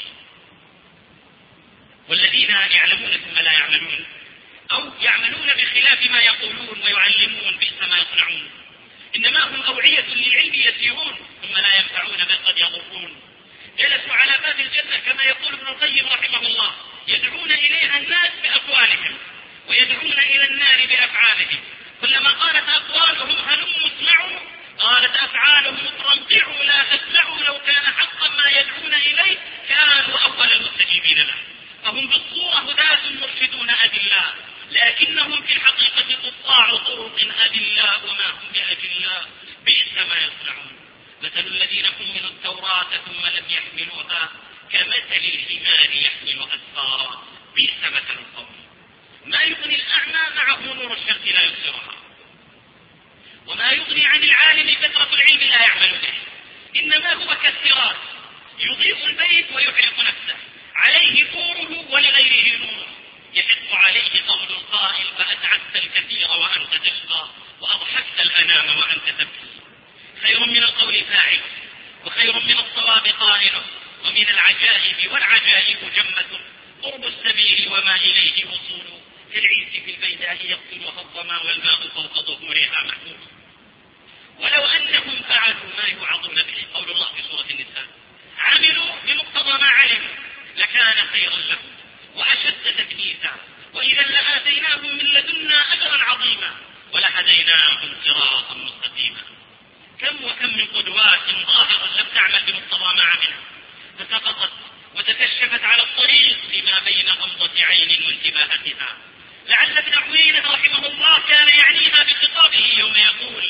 والذين يعلمون ثم لا يعملون أو يعملون بخلاف ما يقولون ويعلمون بئس ما يصنعون إنما هم أوعية للعلم يسيرون ثم لا ينفعون بل قد يضرون. جلسوا على باب الجنة كما يقول ابن القيم رحمه الله يدعون إليها الناس بأقوالهم ويدعون إلى النار بأفعالهم. كلما قالت أقوالهم هلموا اسمعوا قالت أفعالهم اطرمطعوا لا تسمعوا لو كان حقا ما يدعون إليه كانوا أول المستجيبين له. فهم بالصورة هداة مرشدون أدلاء لكنهم في الحقيقة قطاع طرق أدلاء وما هم بأدلاء بئس ما يصنعون. مثل الذين حملوا التوراة ثم لم يحملوها كمثل الحمار يحمل أسفارا بئس مثل القوم. ما يغني الأعمى معه نور الشمس لا يبصرها وما يغني عن العالم كثرة العلم لا يعمل به. إنما هو كالسراج يضيء البيت ويحرق نفسه عليه نوره ولغيره نور. يحق عليه قول القائل فأتعبت الكثير وأنت تشقى وأضحكت الأنام وأنت تبكي. خير من القول فاعل وخير من الصواب قائله ومن العجائب والعجائب جمة قرب السبيل وما إليه وصول. كالعيس في البيداء يقتلها الظما والماء فوق ظهورها محمول. ولو أنهم فعلوا ما يوعظون به قول الله في سورة النساء عملوا بمقتضى ما علموا لكان خيرا لهم وأشد تكليفا وإذا لآتيناهم من لدنا أجرا عظيما ولهديناهم صراطا مستقيما. كم وكم من قدوات ظاهرة لم تعمل بمقتضى ما عملت فسقطت وتكشفت على الطريق فيما بين غمضة عين وانتباهتها. لعل ابن عوينة رحمه الله كان يعنيها بخطابه يوم يقول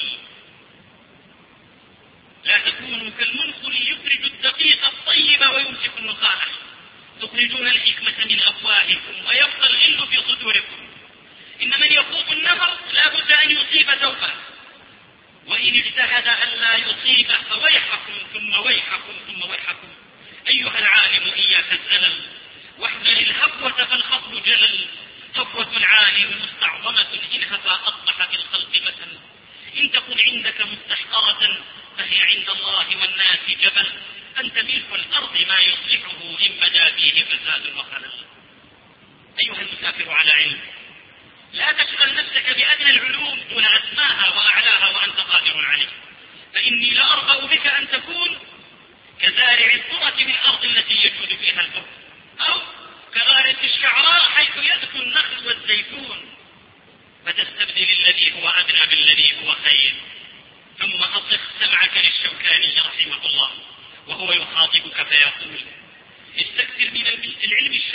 لا تكونوا كالمنخل يخرج الدقيق الطيب ويمسك النخاع تخرجون الحكمة من أفواهكم ويبقى الغل في صدوركم. إن من يخوض النفر لا بد أن يصيب سوفا وإن اجتهد أن لا يصيب فويحكم ثم ويحكم ثم ويحكم. أيها العالم إياك الزلل واحذر الهفوة فالخطب جلل. هفوة العالم مستعظمة إن هفى أصبح في الخلق مثل. إن تكن عندك مستحقرة فهي عند الله والناس جبل. أنت ملك الأرض ما يصلحه إن بدا فيه فساد وخلل. أيها المسافر على علم لا تشغل نفسك بأدنى العلوم دون أسماها وأعلاها وأنت قادر عليه. فإني لأرغب بك أن تكون كزارع الذرة من الأرض التي يجود فيها البر أو كغارة الشعراء حيث يذكو النخل والزيتون فتستبدل الذي هو أدنى بالذي هو خير. ثم أصغ سمعك للشوكاني رحمه الله وهو يخاطبك فيقول استكثر من العلم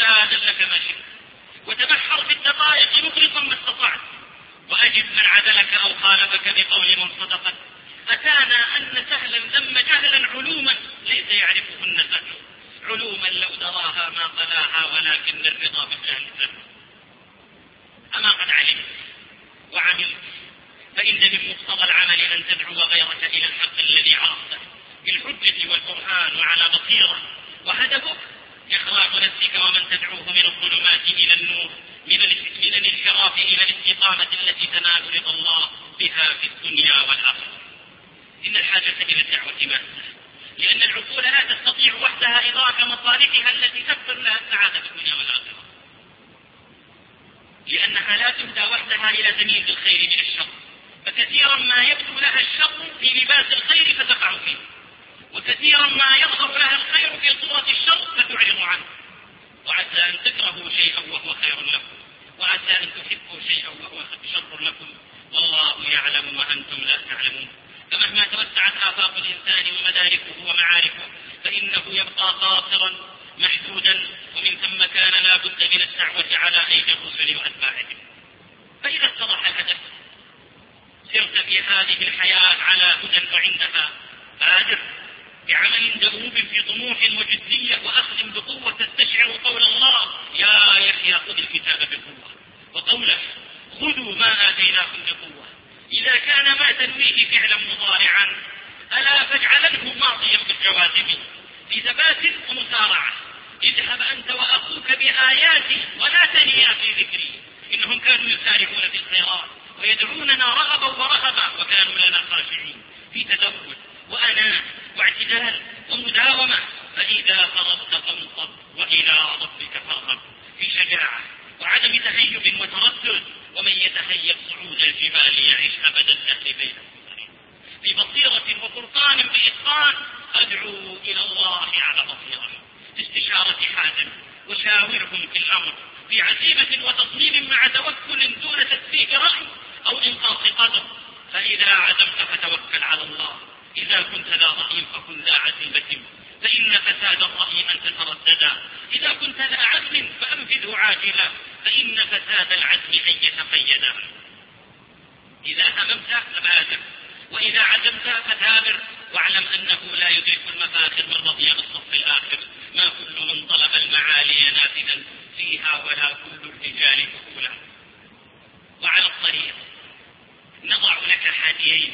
فسادا لك ما شئت، وتبحر في الدقائق مخلصا ما استطعت، وأجد من عدلك أو خالفك بقول من صدقت. أتانا أن سهلا ذم جهلا علوما ليس يعرفهن سهل، علوما لو دراها ما قلاها، ولكن الرضا بالجهل سهل. أما قد علمت وعملت، فإن من مقتضى العمل أن تدعو غيرك إلى الحق الذي عرفته بالحجة والقرآن وعلى بصيرة، وهدفك إخلاص نفسك ومن تدعوه من الظلمات إلى النور، من الانحراف إلى الاستقامة التي تنال رضا الله بها في الدنيا والآخرة. إن الحاجة إلى الدعوة ماسة، لأن العقول لا تستطيع وحدها إدراك مصالحها التي تكثر لها السعادة في الدنيا والآخرة، لأنها لا تهدى وحدها إلى تمييز الخير من الشر، فكثيرا ما يبدو لها الشر في لباس الخير فتقع فيه، وكثيرا ما يظهر لها الخير في صورة الشر فتعرض عنه. وعسى أن تكرهوا شيئا وهو خير لكم، وعسى أن تحبوا شيئا وهو شر لكم، والله يعلم وأنتم لا تعلمون. فمهما توسعت آفاق الإنسان ومداركه ومعارفه فإنه يبقى قاصرا محدودا، ومن ثم كان لا بد من الدعوة على أيدي الرسل وأتباعهم. فإذا اتضح الهدف سرت في هذه الحياة على هدى، وعندها بادر بعمل دؤوب في طموح وجدية، وأخذ بقوة تستشعر قول الله يا يحيى خذ الكتاب بقوة، وقوله خذوا ما آتيناكم بقوة. إذا كان ما تنويه فعلا مضارعا ألا فاجعلنه ماضيا بالجوازم في ثبات ومسارعة. اذهب أنت وأخوك بآياتي ولا تنيا في ذكري، إنهم كانوا يسارعون في الخيرات ويدعوننا رغبا ورهبا، وكانوا لنا خاشعين في تدبر وأناة واعتدال ومداومة. فإذا فرغت فانصب وإلى ربك فارغب، في شجاعة وعدم تهيب وتردد. ومن يتهيب صعود الجبال يعيش أبد الدهر بين الكفرين، في بصيرة وفرقان بإتقان. أدعو إلى الله على بصيرة في استشارة حازم، وشاورهم في الأمر في عزيمة وتصميم مع توكل دون تسفيه رأي أو إنقاص قدر. فإذا عزمت فتوكل على الله، إذا كنت ذا رأي فكن ذا عزيمة، فإن فساد الرأي أن تترددا، إذا كنت ذا عزم فأنفذه عاجلا، فإن فساد العزم أن يتقيدا. إذا هممت فبادر، وإذا عزمت فثابر، واعلم أنه لا يدرك المفاخر من رضي بالصف الآخر. ما كل من طلب المعالي نافذا فيها، ولا كل الرجال فقولا. وعلى الطريق نضع لك حاديين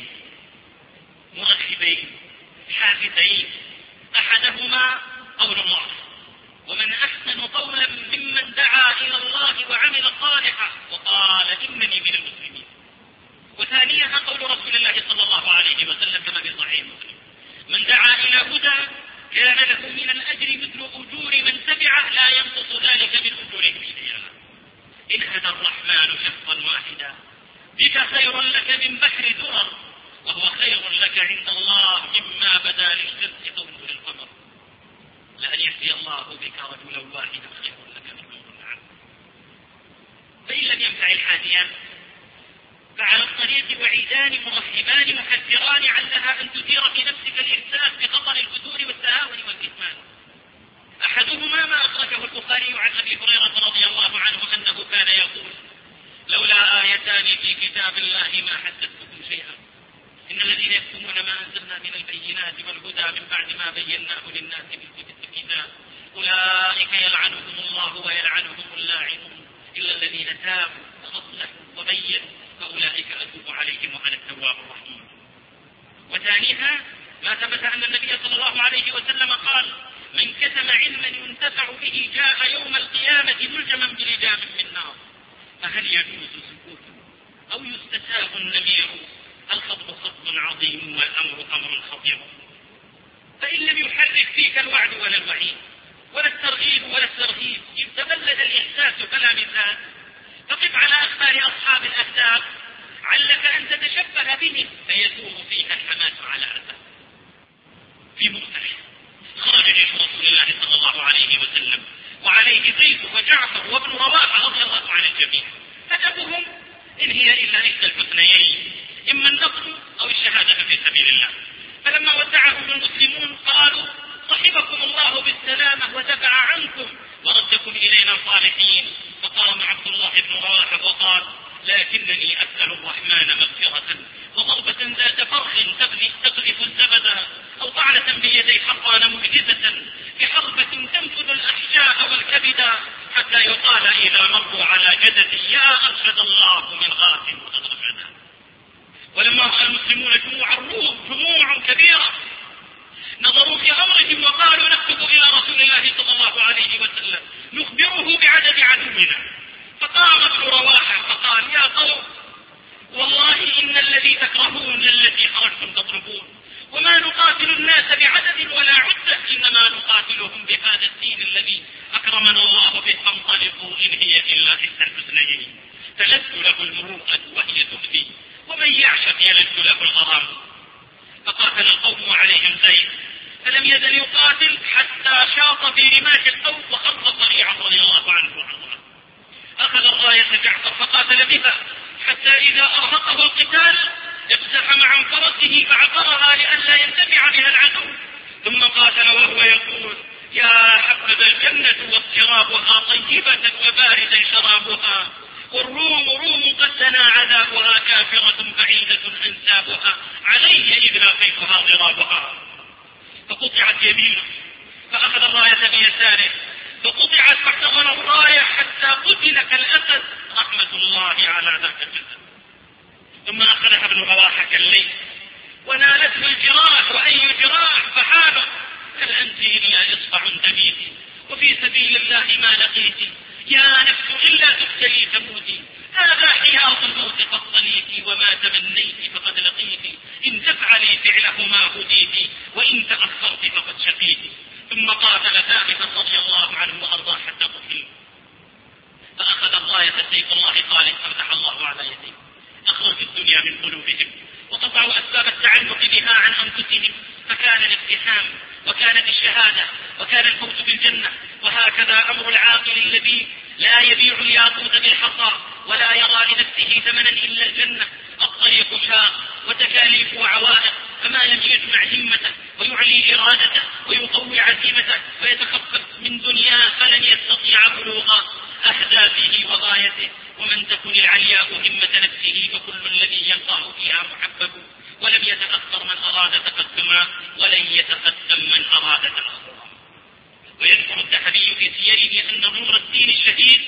مرحبين حافزين، أحدهما قول الله ومن أحسن قولا ممن دعا إلى الله وعمل صالحا وقال إنني من المسلمين. وثانيها قول رسول الله صلى الله عليه وسلم كما في صحيح مسلم من دعا إلى هدى كان له من الأجر مثل أجور من تبعه لا ينقص ذلك من أجورهم شيئا. إن هدى الرحمن شخصا واحدا بك خير لك من بحر درر، وهو خير لك عند الله مما بدا للشمس أو نور القمر. لأن يهدي الله بك رجلا واحدا خير لك من حمر النعم. فإن لم ينفع الحاديان فعلى الطريق وعيدان مرحبان محذران علها أن تثير في نفسك الإحساس بخطر الفتور والتهاون والكتمان. أحدهما ما أخرجه البخاري عن أبي هريرة رضي الله عنه أنه كان يقول لولا آيتان في كتاب الله ما حدثتكم شيئا. إن الذين يكتمون ما أنزلنا من البينات والهدى من بعد ما بيناه للناس في الكتاب أولئك يلعنهم الله ويلعنهم اللاعنون إلا الذين تابوا وأصلحوا وبينوا فأولئك أتوب عليهم وأنا التواب الرحيم. وثانيها ما ثبت أن النبي صلى الله عليه وسلم قال من كتم علما ينتفع به جاء يوم القيامة ملجما بلجام من نار. فهل يجوز سكوت أو يستتاب النمير؟ الخطب خطب عظيم والأمر أمر خطير. فإن لم يحرك فيك الوعد ولا الوعيد ولا الترغيب ولا الترهيب إذ تبلد الإحساس فلا مثال، فقف على أخبار أصحاب الأهداف علك أن تتشبه بهم فيسوغ فيك الحماس على أثر. في مؤتمر خرج جيش رسول الله صلى الله عليه وسلم وعليه زيد وجعفر وابن رواحة رضي الله عن الجميع. هدفهم إن هي إلا إحدى الحسنيين، إما النصر أو الشهادة في سبيل الله. فلما ودعهم المسلمون قالوا صحبكم الله بالسلامة ودفع عنكم وردكم إلينا صالحين. فقام عبد الله بن رواحة وقال: لكنني أسأل الرحمن مغفرة وضربة ذات فرخ تقذف الزبد، أو طعنة بيدي حصان معجزة بحربة تنفذ الأحشاء والكبد، حتى يقال إذا مروا على جددي: يا أرشد الله من غاث وقد رشدا. ولما رأى المسلمون جموع الروم جموع كبيرة نظروا في أمرهم وقالوا: نكتب إلى رسول الله صلى الله عليه وسلم نخبره بعدد عدونا. فقام ابن رواحة فقال: يا قوم، والله إن الذي تكرهون الذي خرجتم تطلبون، وما نقاتل الناس بعدد ولا عدة، إنما نقاتلهم بهذا الدين الذي أكرمنا الله به، فانطلقوا إن هي إلا إحدى الحسنيين، فلذت له المروءة وهي تؤذي، ومن يعشق يلذ له الغرام. فقاتل القوم وعليهم زيد، فلم يزل يقاتل حتى شاط في رماح القوم وخط طريعا رضي الله عنه وعنه. أخذ الراية جعفر فقاتل بها حتى إذا أرهقه القتال اقتحم عن فرسه فعقرها لئلا ينتفع بها العدو، ثم قاتل وهو يقول: يا حبذا الجنة واضطرابها طيبة وباردا شرابها، والروم روم قد سنا عذابها، كافرة بعيدة أنسابها، علي إذ لاقيتها ضرابها. فقطعت يمينه فأخذ الراية بيساره، فقطعت فاحتضن الراية حتى قتل كالأسد، رحمة الله على ذاك الجسد. ثم أخذها ابن رواحة كالليل ونالته الجراح، وأي جراح فحابه: هل أنت إلا إصبع دميت، وفي سبيل الله ما لقيت، يا نفس إلا تبتلي تموتي، هذا حياط الموت قد صليت، وما تمنيت فقد لقيت، إن تفعلي فعله ما هديت، وإن تأخرت فقد شقيت. ثم قاتل ثابتا رضي الله عنه وأرضاه حتى قتل. فأخذ الراية سيف الله خالد ففتح الله على يديه، أخرج الدنيا من قلوبهم وقطعوا أسباب التعلق بها عن أنفسهم، فكان الاقتحام وكانت الشهادة وكان الفوز بالجنة. وهكذا أمر العاقل الذي لا يبيع الياقوت بالحصى ولا يرى لنفسه ثمنا إلا الجنة. الطريق شاق وتكاليف وعوائق، فما لم يجمع همته ويعلي إرادته ويقوي عزيمته ويتخفف من دنياه فلن يستطيع بلوغ أهدافه وغايته. ومن تكن العلياء همة نفسه فكل الذي يلقاه فيها محبب، ولم يتأخر من أراد تقدما ولن يتقدم من أراد تأخرا. ويذكر الذهبي في سيره أن نور الدين الشهيد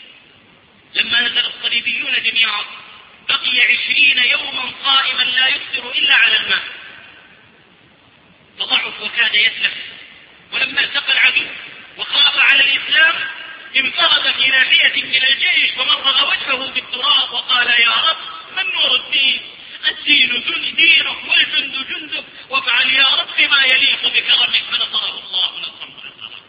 لما نزل الصليبيون جميعا بقي عشرين يوما قائما لا يفطر إلا على الماء، فضعف وكاد يتلف. ولما التقى العدو وخاف على الإسلام انفرد في ناحية من الجيش ومرغ وجهه بالتراب وقال: يا رب، من نور الدين؟ الدين دينك والجند جندك، وافعل يا رب ما يليق بكرمك. فنصره الله نصرا مؤزرا.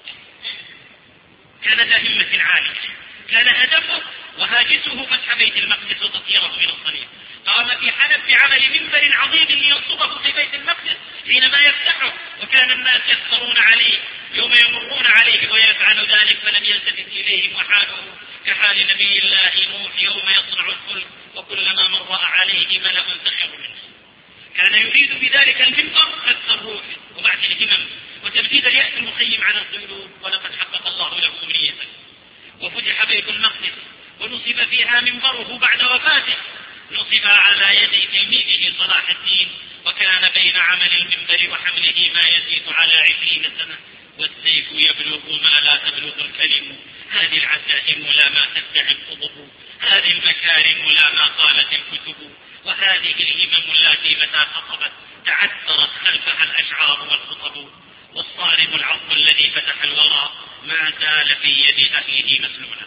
كان ذا همة عالية، كان هدفه وهاجسه فتح بيت المقدس وتطهيره من الصليب. قام في حلب بعمل منبر عظيم لينصبه في بيت المقدس حينما يفتحه، وكان الناس يسخرون عليه يوم يمرون عليه ويفعل ذلك فلم يلتفت إليهم، وحاله كحال نبي الله نوح يوم يصنع الفلك وكلما مر عليه ملأ سخروا منه. كان يريد بذلك المنبر كسر الروح وبعث الهمم وتبديد اليأس المخيم على القلوب، ولقد حقق الله له أمنيته. وفتح بيت المقدس ونصب فيها منبره بعد وفاته، نصب على يدي تلميذه صلاح الدين، وكان بين عمل المنبر وحمله ما يزيد على عشرين سنة، والسيف يبلغ ما لا تبلغ الكلم. هذه العزائم لا ما تدعي الخطب، هذه المكارم لا ما قالت الكتب، وهذه الهمم التي متى خطبت تعثرت خلفها الأشعار والخطب. والصارم العظم الذي فتح الورى ما زال في يد أهله مسلولا.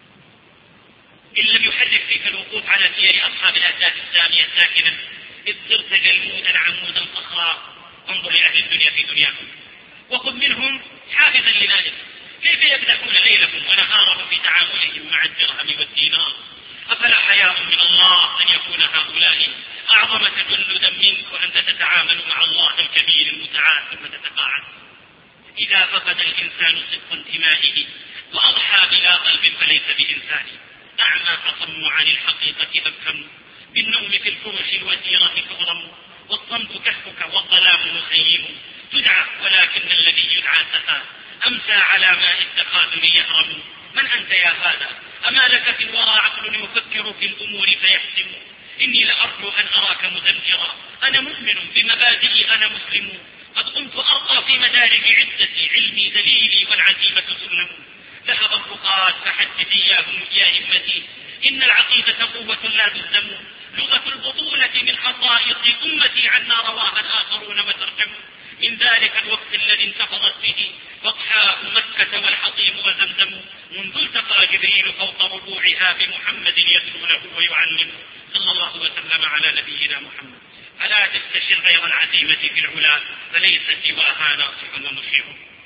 إن لم يحرك فيك الوقوف على سير أصحاب الأساس السامية ساكنا، إذ صرت جلمودا عمودا صخرا. انظر لأهل الدنيا في دنياهم وخذ منهم حافظا لذلك، كيف يبدأون ليلهم ونهارهم في تعاملهم مع الدرهم والدينار. أفلا حياء من الله أن يكون هؤلاء أعظم تجلدا منك وأنت تتعامل مع الله الكبير المتعال ثم تتقاعد. إذا فقد الإنسان صدق انتمائه وأضحى بلا قلب فليس بإنسان. أعمى أصم عن الحقيقة أبكم، بالنوم في الفرش الوتيرة تغرم، والصمت كهفك والظلام مخيم. تدعى ولكن الذي يدعى سفى، أمسى على ماء التخاذل يهرم. من أنت يا هذا؟ أما لك في الورى عقل يفكر في الأمور فيحسم؟ إني لأرجو أن أراك مزمجرا، أنا مؤمن بمبادئي، أنا مسلم، قد قمت أرقى في مدارج عدتي، علمي دليلي والعزيمة سلم. ذهب الرقاد فحدث إياهم يا همتي، إن العقيدة قوة لا تهزم، لغة البطولة من خصائص أمتي، عنا رواها الآخرون وترجم. من ذلك الوقت الذي انتفضت به بطحاء مكة والحطيم وزمزم، منذ التقى جبريل فوق ربوعها بمحمد يتلو له ويعلم، صلى الله وسلم على نبينا محمد. ألا تستشر غير العزيمة في العلا، فليس سواها ناصح ومشير.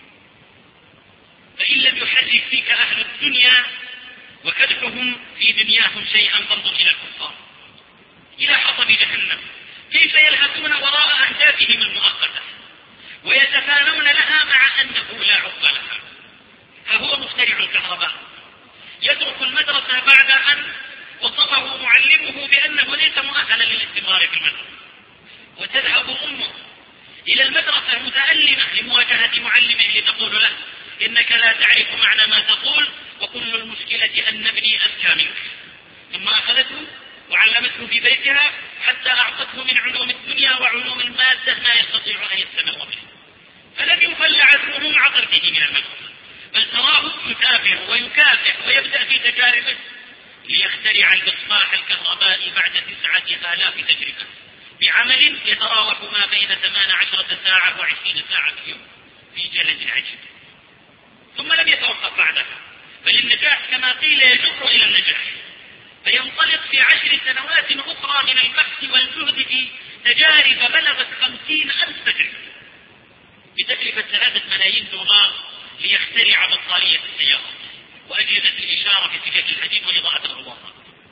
فإن لم يحرك فيك أهل الدنيا وكدحهم في دنياهم شيئا فانظر إلى الكفار، إلى حطب جهنم، كيف يلهثون وراء أهدافهم المؤقتة ويتفانون لها مع أنه لا عقب لها. فهو مخترع الكهرباء يترك المدرسة بعد أن وصفه معلمه بأنه ليس مؤهلا للاستمرار في المدرسة، وتذهب أمه إلى المدرسة متألمة لمواجهة معلمه لتقول له إنك لا تعرف معنى ما تقول، وكل المشكلة أن ابني أذكى منك. ثم أخذته وعلمته في بيتها حتى أعطته من علوم الدنيا وعلوم المادة ما يستطيع أن يستمر به، فلم يفل عزمه مع طرده من المدرسة، بل تراه يثابر ويكافح ويبدأ في تجاربه ليخترع المصباح الكهربائي بعد تسعة آلاف تجربة، بعمل يتراوح ما بين ثمان عشرة ساعة وعشرين ساعة في اليوم في جلد عجيب. ثم لم يتوقف بعدها، بل النجاح كما قيل يجر إلى النجاح، فينطلق في عشر سنوات أخرى من البحث والجهد في تجارب بلغت خمسين ألف تجربة، بتكلفة ثلاثة ملايين دولار ليخترع بطارية السيارة وأجهزة الإشارة في سكك الحديد وإضاءة الغواصات.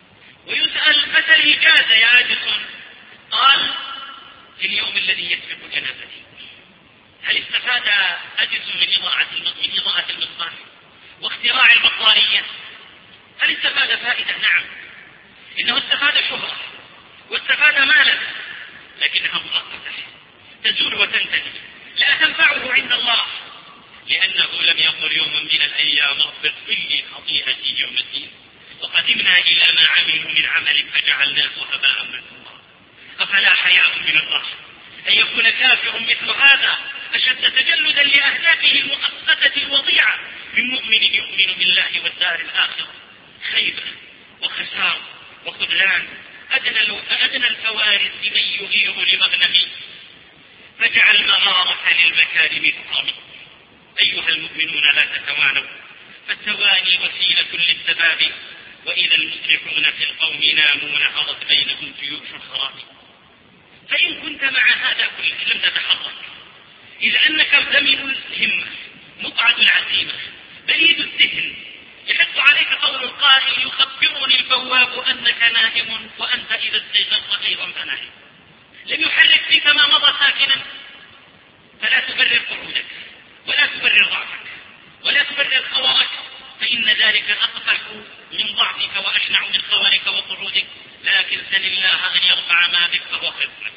ويسأل متى الإجازة يا أديسون؟ قال في اليوم الذي يسبق جنازتي. هل استفاد أديسون من إضاءة من إضاءة المصباح واختراع البطارية؟ هل استفاد فائدة؟ نعم، إنه استفاد شهرة واستفاد مالا، لكنها مؤقتة تزول وتنتهي، لا تنفعه عند الله، لأنه لم يقل يوم من الأيام اغفر لي خطيئتي يوم الدين، وقدمنا إلى ما عملوا من عمل فجعلناه هباء منثورا. أفلا حياء من الله أن يكون كافر مثل هذا أشد تجلدا لأهدافه المؤقتة الوضيعة من مؤمن يؤمن بالله والدار الآخرة؟ خيبة وخسار وخذلان، أدنى, أدنى الفوارس من يغير لمغنمه، فجعل مغارة للمكارم تقامي. أيها المؤمنون لا تتوانوا، فالتواني وسيلة للسباب، وإذا المصلحون في القوم ناموا نهضت بينهم جيوش الخراب. فإن كنت مع هذا كله لم تتحرك، إذا أنك ذمن الهمة مقعد العزيمة بليد الذهن، يحق عليك قول القائل يخبرني البواب أنك نائم وأنت إذا استيقظت أيضا فنائم، لم يحرك فيك ما مضى ساكنا، فلا تبرر قعودك ولا تبرر ضعفك ولا تبرر خوارك، فإن ذلك أقبح من ضعفك وأشنع من خوارك وقعودك، لكن سل الله أن يرفع ما بك فهو خير لك.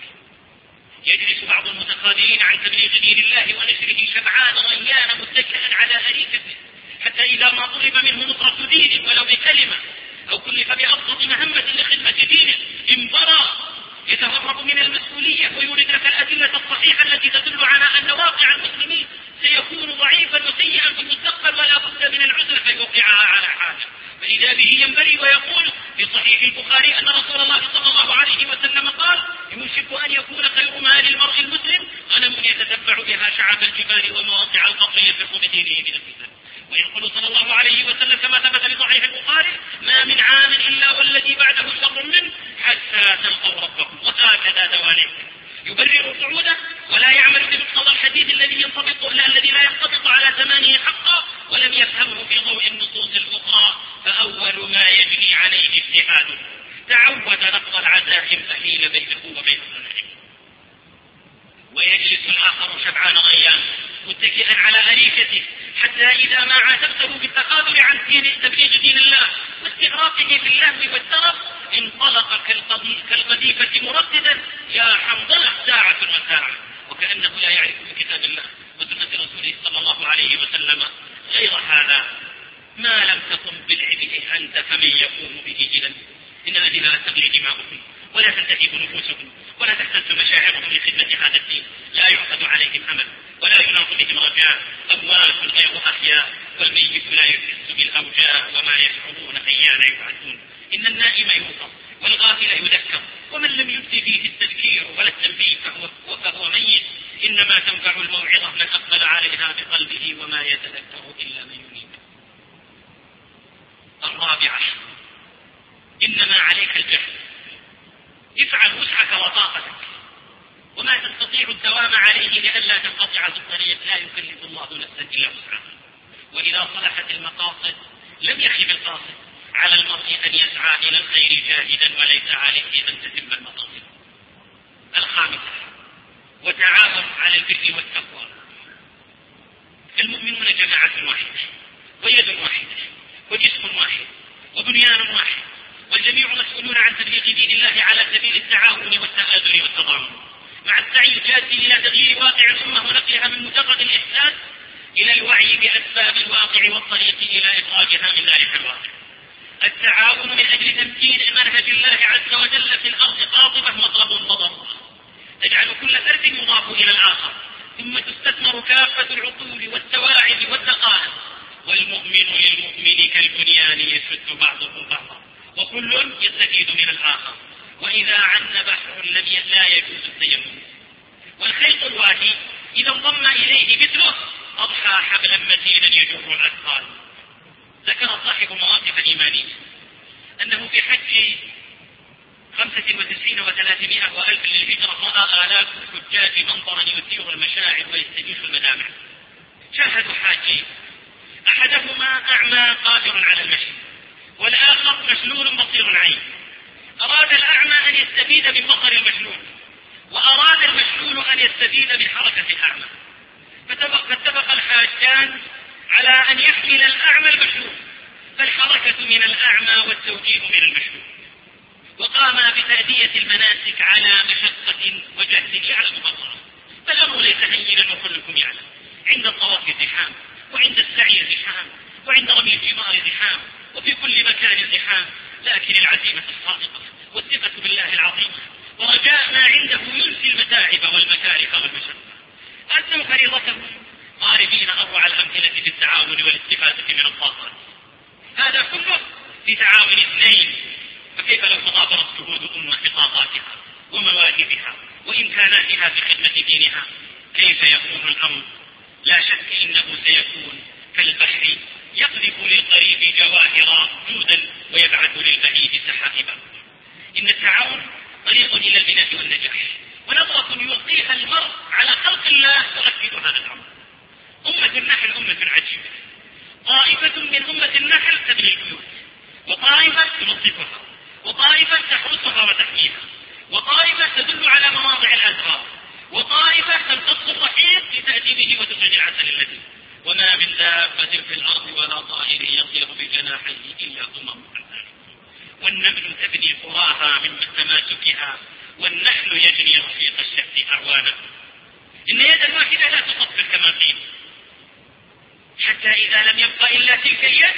يجلس بعض المتقابلين عن تبليغ دين الله ونشره شبعان ريان متكئا على أريكته، حتى إذا ما طلب منه نصرة دينه ولو بكلمة أو كلف بأبسط مهمة لخدمة دينه انبرى، يتهرب من المسؤولية ويورد لك الأدلة الصحيحة التي تدل على أن واقع المسلمين سيكون ضعيفا وسيئا في المستقبل ولا بد من العذر فيوقعها على حاجة. فإذا به ينبري ويقول في صحيح البخاري أن رسول الله صلى الله عليه وسلم قال يوشك أن يكون خير مال المرء المسلم غنم يتتبع بها شعاب الجبال ومواقع القطر يفرق بدينه من الفتن. ويقول صلى الله عليه وسلم كما ثبت في صحيح البخاري ما من عام إلا والذي بعده شر منه حتى تلقوا ربكم، وهكذا دواليك. يبرر صعوده ولا يعمل بمقتضى الحديث الذي ينطبق لا الذي لا ينطبق على زمانه حقا، ولم يفهمه في ضوء النصوص الأخرى، فأول ما يجري عليه اجتهاده. تعود نقض العزائم فحيل بينه وبين الغنائم. ويجلس الآخر شبعان غيان متكئا على أريكته، حتى إذا ما عاتبته بالتخاذل عن تبليغ دين الله واستغراقه في اللهو والترف انطلق كالقذيفة مرددا يا حنظلة ساعة وساعة، وكأنه لا يعرف من كتاب الله وسنة رسوله صلى الله عليه وسلم غير هذا. ما لم تقم بالعبء أنت فمن يقوم به إذا؟ إن الذين لا تغلي دماؤكم ولا تنتهب نفوسكم ولا تحتز مشاعرهم لخدمة هذا الدين لا يعقد عليهم أمل ولا يناط بهم رجاء، أموات غير أحياء والميت لا يحس بالأوجاع وما يشعرون أيان يبعثون. إن النائم يوقظ والغافل يذكر ومن لم يبد فيه التذكير ولا التنبيه فهو, فهو ميت. إنما تنفع الموعظة من أقبل عليها بقلبه وما يتذكر إلا من ينيب. الرابعة إنما عليك الجهل، افعل وسعك وطاقتك وما تستطيع الدوام عليه لئلا تنقطع في الطريق، لا يكلف الله نفسا إلا وسعها. وإذا صلحت المقاصد لم يخب القاصد، على المرء أن يسعى إلى الخير جاهدا وليس عليه أن تتم المقاصد. الخامسة وتعاون على البر والتقوى. المؤمنون جماعة واحدة ويد واحدة وجسم واحد وبنيان واحد، والجميع مسؤولون عن تبليغ دين الله على سبيل التعاون والتآزر والتضامن، مع السعي الجاد إلى تغيير واقع الأمة ونقلها من مجرد الإحساس إلى الوعي بأسباب الواقع والطريق إلى إخراجها من ذلك الواقع. التعاون من أجل تمكين منهج الله عز وجل في الأرض قاطبة مطلب وضرورة، تجعل كل فرد يضاف إلى الآخر، ثم تستثمر كافة العقول والتواعد والدقائق، والمؤمن للمؤمن كالبنيان يشد بعضه بعضا وكل يستفيد من الآخر. وإذا عن بحر الذي لا يجوز التيمم. والخيط الواهي إذا انضم إليه مثله أضحى حبلا متينا يجر الأثقال. ذكر صاحب مواقف الإيمانية أنه في حج خمسة وتسعين وثلاثمائة وألف للهجرة رأى آلاف الحجاج منظرا يثير المشاعر ويستجيش المدامع. شاهدوا حاجين، أحدهما أعمى قادر على المشي والآخر مشلول بصير العين. أراد الأعمى أن يستفيد من بصر المشلول، وأراد المشلول أن يستفيد من حركة الأعمى، فاتفق الحاجان على أن يحمل الأعمى المشلول، فالحركة من الأعمى والتوجيه من المشلول، وقاما بتأدية المناسك على مشقة وجهد يعلم بصره. فالأمر ليس هينا وكلكم يعلم، عند الطواف زحام، وعند السعي زحام، وعند رمي الجمار زحام، وفي كل مكان زحام، لكن العزيمة الصادقة والثقة بالله العظيم ورجاء ما عنده ينسي المتاعب والمكاره والمشقة. أدوا فريضتهم قاربين أروع الأمثلة في التعاون والاستفادة من الطاقات. هذا كله في تعاون اثنين، فكيف لو تضافرت جهود أمة طاقاتها ومواهبها وإمكاناتها في خدمة دينها؟ كيف يكون الأمر؟ لا شك إنه سيكون كالبحر يقذف للقريب جواهر جودا ويبعث للبعيد سحائبا. إن التعاون طريق إلى البناء والنجاح، ونظرة يلقيها المرء على خلق الله تؤكد هذا الأمر. أمة النحل أمة عجيبة، طائفة من أمة النحل تبني البيوت، وطائفة تنظفها، وطائفة تحرسها وتحميها، وطائفة تدل على مواضع الأزهار، وطائفة تمتص الرحيق لتأتي به وتخرج العسل الذي. وما من دابة في الأرض ولا طائر يطير بجناحيه إلا أمم أمثالكم. والنمل تبني قراها من تماسكها، والنحل يجني رفيق الشهد أعوانا. إن يدا واحدة لا تطفل كما قيل، حتى إذا لم يبقى إلا تلك اليد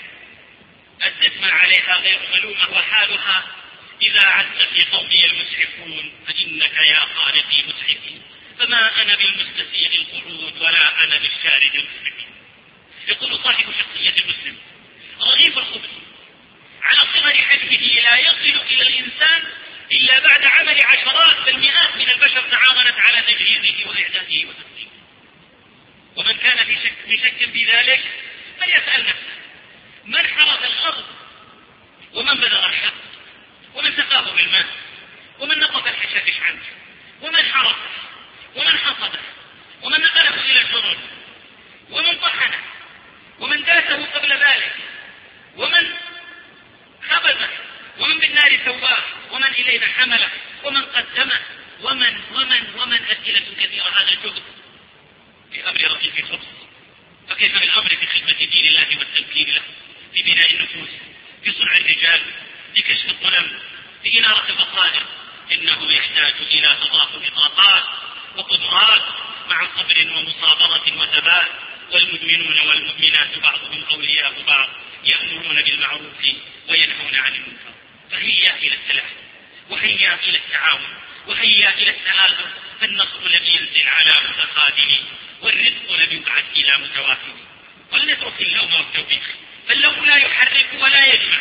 أدت ما عليها غير ملومة، وحالها إذا عدت في قومي المسعفون فإنك يا خالقي مسعفين، فما أنا بالمستسيغ القعود ولا أنا بالشارد المسلمين. يقول صاحب شخصية المسلم رغيف الخبز على صغر حجمه لا يصل إلى الإنسان إلا بعد عمل عشرات بل مئات من البشر تعاونت على تجهيزه وإعداده وتقديمه. ومن كان في شك, في شك بذلك فليسأل نفسه: من حرث الأرض؟ ومن بذر الحق؟ ومن سقاه بالماء؟ ومن نظف الحشائش عنه؟ ومن حرثه؟ ومن حصده؟ ومن نقله إلى الجرد؟ ومن طحنه؟ ومن داسه قبل ذلك؟ ومن خبزه؟ ومن بالنار سواه؟ ومن إلينا حمله؟ ومن قدمه؟ ومن ومن ومن أسئلة كثيرة. هذا الجهد في أمر رقيق الخبز، فكيف بالأمر في خدمة دين الله والتمكين له، في بناء النفوس، في صنع الرجال، في كشف الظلم، في إنارة البصائر؟ إنه يحتاج إلى تضافر طاقات وقدرات مع صبر ومصابرة وثبات والمؤمنون والمؤمنات بعضهم أولياء بعض يأمرون بالمعروف وينهون عن المنكر. فهيا إلى السلاح، وهيا إلى التعاون، وهيا إلى التآلف، فالنصر لم ينزل على متخاذل، والرزق لم يبعث إلى متواكل. ولنترك اللوم والتوبيخ، فاللوم لا يحرك ولا يجمع،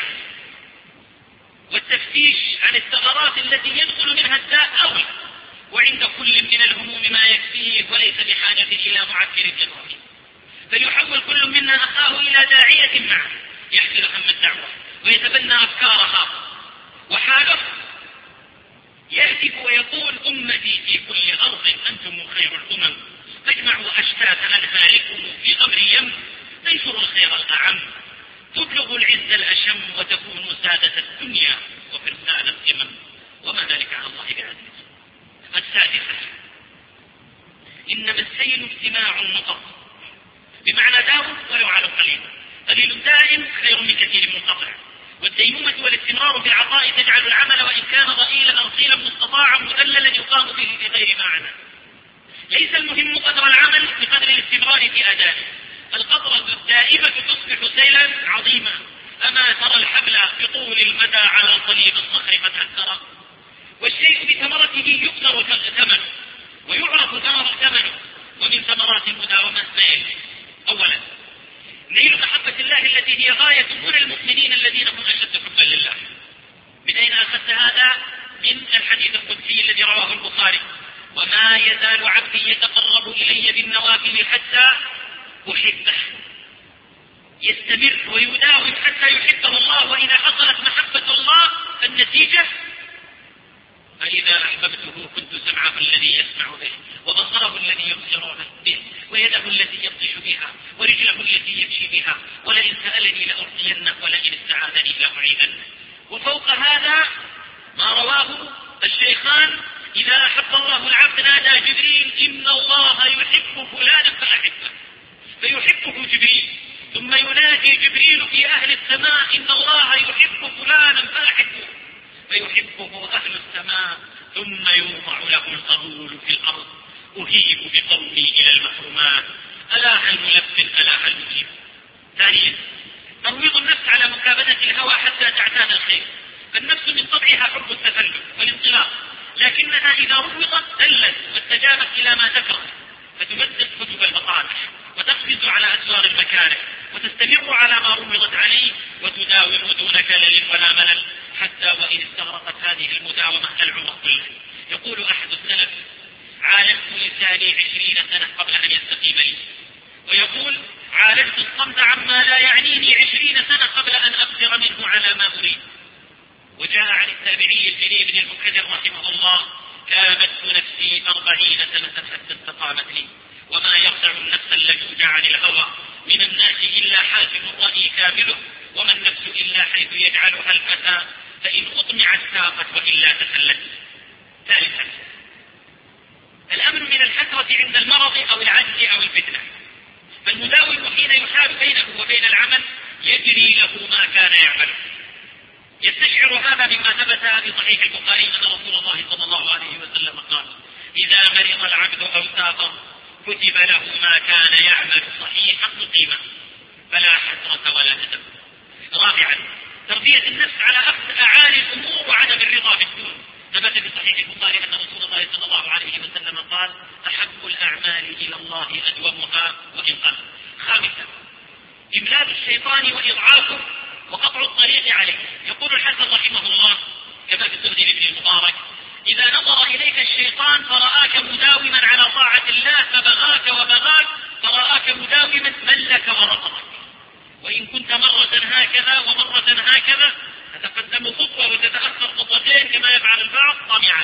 والتفتيش عن الثغرات التي يدخل منها الداء أولى، وعند كل من الهموم ما يكفيه وليس بحاجة إلى معكر الجراح. فليحول كل منا أخاه إلى داعية معه يحمل هم الدعوة ويتبنى أفكارها وحاله، يهتف ويقول: أمتي في كل أرض أنتم خير الأمم، فاجمعوا أشتات أنهاركم في أمر يم، تنشروا الخير الأعم، تبلغوا العز الأشم، وتكونوا سادة الدنيا وفرسان القمم، وما ذلك على الله بعزيز. السادسة: إنما السيل اجتماع نقط، بمعنى داوم ولو على قليل، قليل دائم خير من كثير منقطع. والديمومة والاستمرار في العطاء تجعل العمل وإن كان ضئيلا أو قيلا مستطاعا مدللا يقام به بغير معنى. ليس المهم قدر العمل بقدر الاستمرار في أدائه. القطرة الدائمة تصبح سيلا عظيما. أما ترى الحبل بطول المدى على صليب الصخر قد أثر. والشيء بثمرته يقدر ثمنه ويعرف ثمنه. ومن ثمرات المداومة ما يلي: أولا نيل محبة الله التي هي غاية من المؤمنين الذين هم أشد حبا لله. من أين أخذت هذا؟ من الحديث القدسي الذي رواه البخاري: وما يزال عبدي يتقرب إلي بالنوافل حتى أحبه. يستمر ويداوم حتى يحبه الله، وإذا حصلت محبة الله فالنتيجة: فإذا أحببته كنت سمعه الذي يسمع به، وبصره الذي يبصر به، ويده التي يبطش بها، ورجله التي يمشي بها، ولئن سألني لأعطينه، ولئن استعاذني لأعيذنه. وفوق هذا ما رواه الشيخان: إذا أحب الله العبد نادى جبريل: إن الله يحب فلانا فأحبه، فيحبه جبريل. ثم ينادي جبريل في أهل السماء: إن الله يحب فلانا فأحبه، فيحبه أهل السماء. ثم يوضع له القبول في الأرض: أهيب بقومي إلى المحرومات، ألا هل ملبٍ ألا هل مجيب. ثانيا ترويض النفس على مكابدة الهوى حتى تعتاد الخير. فالنفس من طبعها حب التفلت والانطلاق، لكنها إذا روضت دلت واستجابت إلى ما تكره، فتمزق كتب المطامح وتقفز على أسوار المكاره، وتستمر على ما روضت عليه، وتداوم دون كلل ولا ملل، حتى وإن استغرقت هذه المداومة العمر كله. يقول أحد السلف: عالجت لساني عشرين سنة قبل أن يستقيم لي. ويقول: عالجت الصمت عما لا يعنيني عشرين سنة قبل أن أقدر منه على ما أريد. وجاء عن التابعي الجليل بن المنكدر رحمه الله: كابدت نفسي أربعين سنة حتى استقامت لي، وما يخدع النفس اللجوج عن الهوى من الناس إلا حاكم الرأي كامله، وما النفس إلا حيث يجعلها الفتى، فإن أطمعت ساقت وإلا تخلت. ثالثا الأمن من الحسرة عند المرض أو العجز أو الفتنة. فالمداوم حين يحال بينه وبين العمل يجري له ما كان يعمله. يستشعر هذا مما ثبت في صحيح البخاري أن رسول الله صلى الله عليه وسلم قال: إذا مرض العبد أو سافر كتب له ما كان يعمل صحيحا مقيما، فلا حسرة ولا ندم. رابعا تربية النفس على أخذ أعالي الأمور وعدم الرضا بالدون. ثبت في صحيح البخاري أن رسول الله صلى الله عليه وسلم قال: أحب الأعمال إلى الله أدومها وإن قل. خامسا إملال الشيطان وإضعافه وقطع الطريق عليه. يقول الحسن رحمه الله كما في الزهد بن المبارك: إذا نظر إليك الشيطان فرآك مداوما على طاعة الله فبغاك وبغاك، فرآك مداوما ملك ورقبك. وإن كنت مرة هكذا ومرة هكذا تتقدم خطوة وتتأخر خطوتين كما يفعل البعض، طمعا.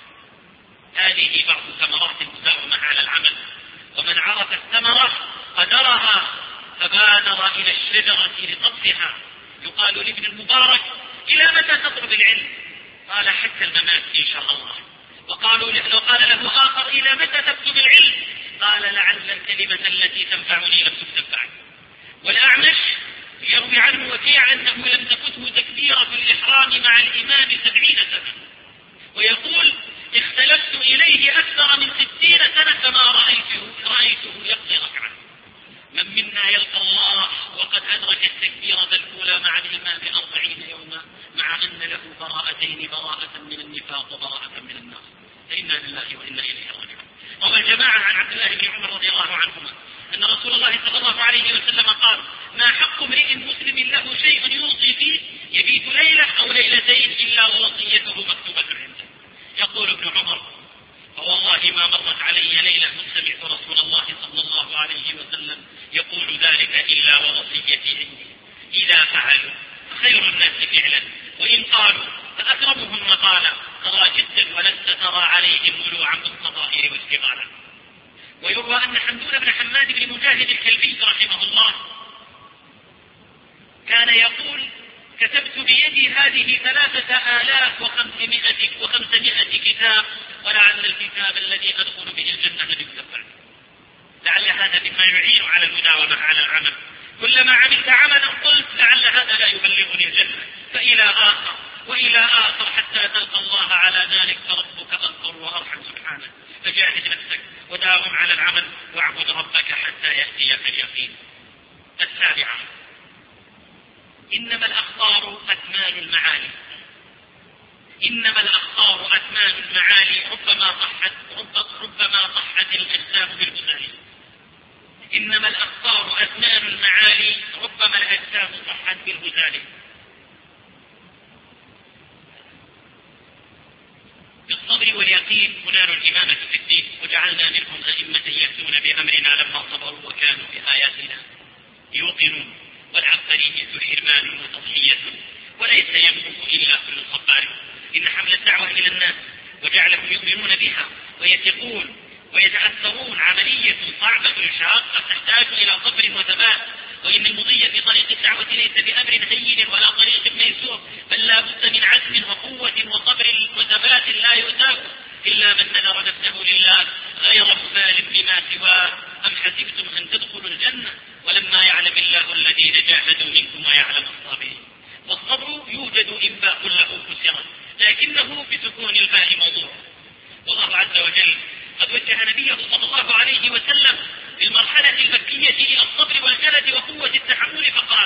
هذه بعض ثمرات المداومة على العمل. ومن عرف الثمرة قدرها فبادر إلى الشجرة لقطفها. يقال لابن المبارك: إلى متى تطلب العلم؟ قال: حتى الممات إن شاء الله. وقالوا له قال له آخر: إلى متى تكتب العلم؟ قال: لعل الكلمة التي تنفعني لم تنفعني. والأعمش يروي عنه وكيع أنه لم تفته تكبيرة الإحرام مع الإمام سبعين سنة، ويقول: اختلفت إليه أكثر من ستين سنة فما رأيته, رأيته يقضي ركعة. من منا يلقى الله وقد أدرك التكبيرة الأولى مع الإمام أربعين يوما مع أن له براءتين، براءة من النفاق وبراءة من النار؟ فإنا لله وإنا إليه راجعون. روى الجماعة عن عبد الله بن عمر رضي الله عنهما أن رسول الله صلى الله عليه وسلم قال: ما حق امرئ مسلم له شيء يوصي فيه يبيت ليلة أو ليلتين إلا ووصيته مكتوبة عنده. يقول ابن عمر: فوالله ما مرت علي ليلة سمعت رسول الله صلى الله عليه وسلم يقول ذلك إلا ووصيتي عندي. إذا فعلوا خير الناس فعلا، وإن قالوا فأكرمهم مقالا، ترى جدا ولست ترى عليهم ولوعا بالصغائر واستغالا. ويروى أن حمدون بن حماد بن مجاهد الكلبي رحمه الله كان يقول: كتبت بيدي هذه ثلاثة آلاف وخمسمائة وخمسمائة كتاب، ولعل الكتاب الذي أدخل به الجنة لم يكتب بعد. لعل هذا مما يعين على المداومة على العمل. كلما عملت عملا قلت لعل هذا لا يبلغني الجنة، فإلى آخر وإلى آخر حتى تلقى الله على ذلك، فربك أكبر وأرحم سبحانه. فجاهد نفسك وداوم على العمل واعبد ربك حتى يأتيك اليقين. السابعة: إنما الأخطار أثمان المعالي. إنما الأخطار أثمان المعالي، ربما صحت ربما صحت الأجسام بالبذال. إنما الأخطار أثمان المعالي، ربما الأجسام صحت بالبذال. بالصبر واليقين منال الإمامة في الدين، وجعلنا منهم أئمة يهدون بأمرنا لما صبروا وكانوا بآياتنا يوقنون. والعبقرية حرمان وتضحية، وليس ينبغ إلا كل صبار. إن حمل الدعوة إلى الناس وجعلهم يؤمنون بها ويثقون ويتأثرون عملية صعبة شاقة تحتاج إلى صبر وثبات. وإن المضي في طريق الدعوة ليس بأمر هين ولا طريق ميسور، بل لا بد من عزم وقوة وصبر وثبات لا يؤتاه إلا من نذر نفسه لله غير مبال بما سواه. أم حسبتم أن تدخلوا الجنة ولما يعلم الله الذين جاهدوا منكم ويعلم الصابرين. والصبر يوجد إن باء له كسرا، لكنه بسكون الباء موضوع. والله عز وجل قد وجه نبيه صلى الله عليه وسلم في المرحلة المكية إلى الصبر والجلد وقوة التحمل، فقال: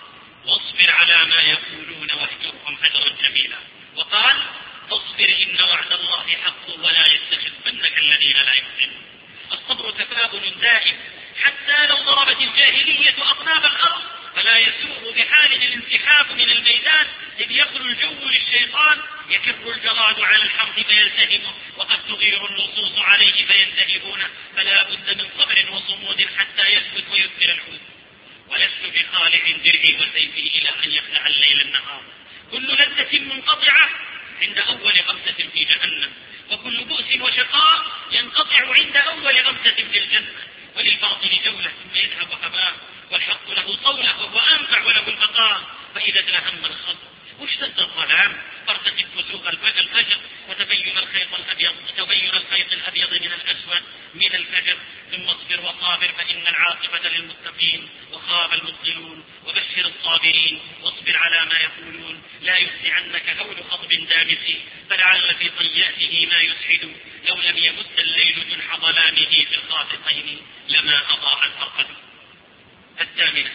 واصبر على ما يقولون واهجرهم هجرا جميلا. وقال: فاصبر إن وعد الله حق ولا يستخفنك الذين لا يؤمنون. الصبر تفاؤل دائم، حتى لو ضربت الجاهلية أطناب الأرض فلا يسوغ بحال الانسحاب من الميدان، إذ يخلو الجو للشيطان يكب الجراد على الحرب فيلتهمه، وقد تغير النصوص عليه فينتهبونه. فلا بد من صبر وصمود حتى يثبت ويثمر العود. ولست بخالع درعي وسيفي إلى أن يخلع الليل النهار. كل لذة منقطعة عند أول غمسة في جهنم، وكل بؤس وشقاء ينقطع عند أول غمسة في الجنة. وللباطل جولة ثم يذهب هباء، والحق له صولة وهو أنفع وله البقاء. فإذا اتلهم الخلق واشتد الظلام فارتقب فسوق الفجر وتبين الخيط الأبيض تبين الخيط الأبيض من الأسود من الفجر. ثم اصبر وصابر فإن العاقبة للمتقين، وخاب المبطلون. وبشر الصابرين واصبر على ما يقولون، لا يسعنك هول خطب دامس، فلعل في طياته ما يسعد. لو لم يمس الليل جنح ظلامه في الخافقين لما أضاء الفرقد. الثامنة: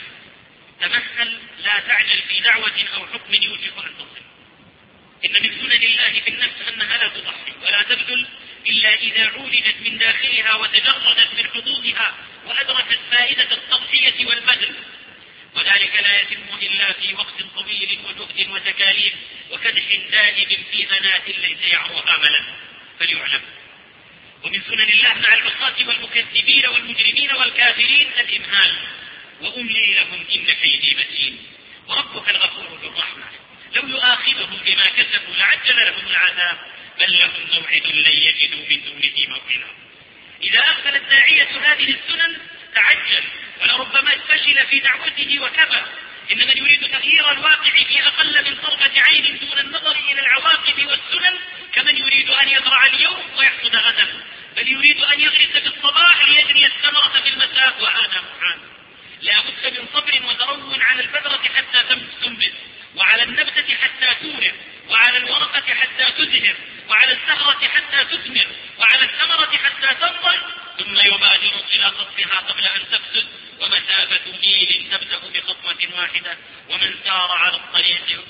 تمهل لا تعجل في دعوة أو حكم يوشك أن تصل. إن من سنن الله في النفس أنها لا تضحي ولا تبذل إلا إذا عولجت من داخلها وتجردت من حدودها وأدركت فائدة التضحية والبذل. وذلك لا يتم إلا في وقت طويل وجهد وتكاليف وكدح دائم في ذنات ليس يعروها ملا. فليعلم. ومن سنن الله مع العصاة والمكذبين والمجرمين والكافرين الإمهال، وأملي لهم إن كيدي متين. وربك الغفور ذو الرحمة، لو يؤاخذهم بما كسبوا لعجل لهم العذاب، بل لهم موعد لن يجدوا من دونه موئلا. إذا أغفل الداعية هذه السنن تعجل، ولربما فشل في دعوته وكفى. إن من يريد تغيير الواقع في أقل من طرفة عين دون النظر إلى العواقب والسنن كمن يريد أن يزرع اليوم ويحصد غدا، بل يريد أن يغرس بالصباح ليجني الثمرة في المساء، وهذا محال. لا بد من صبر وتروع على البذرة حتى تنبت، وعلى النبتة حتى تورث، وعلى الورقة حتى تزهر، وعلى الزهرة حتى تثمر، وعلى الثمرة حتى تنضج، ثم يبادر إلى قطفها قبل أن تفسد. ومن مسافة ميل تبدأ بخطوة واحدة، ومن سار على الطريق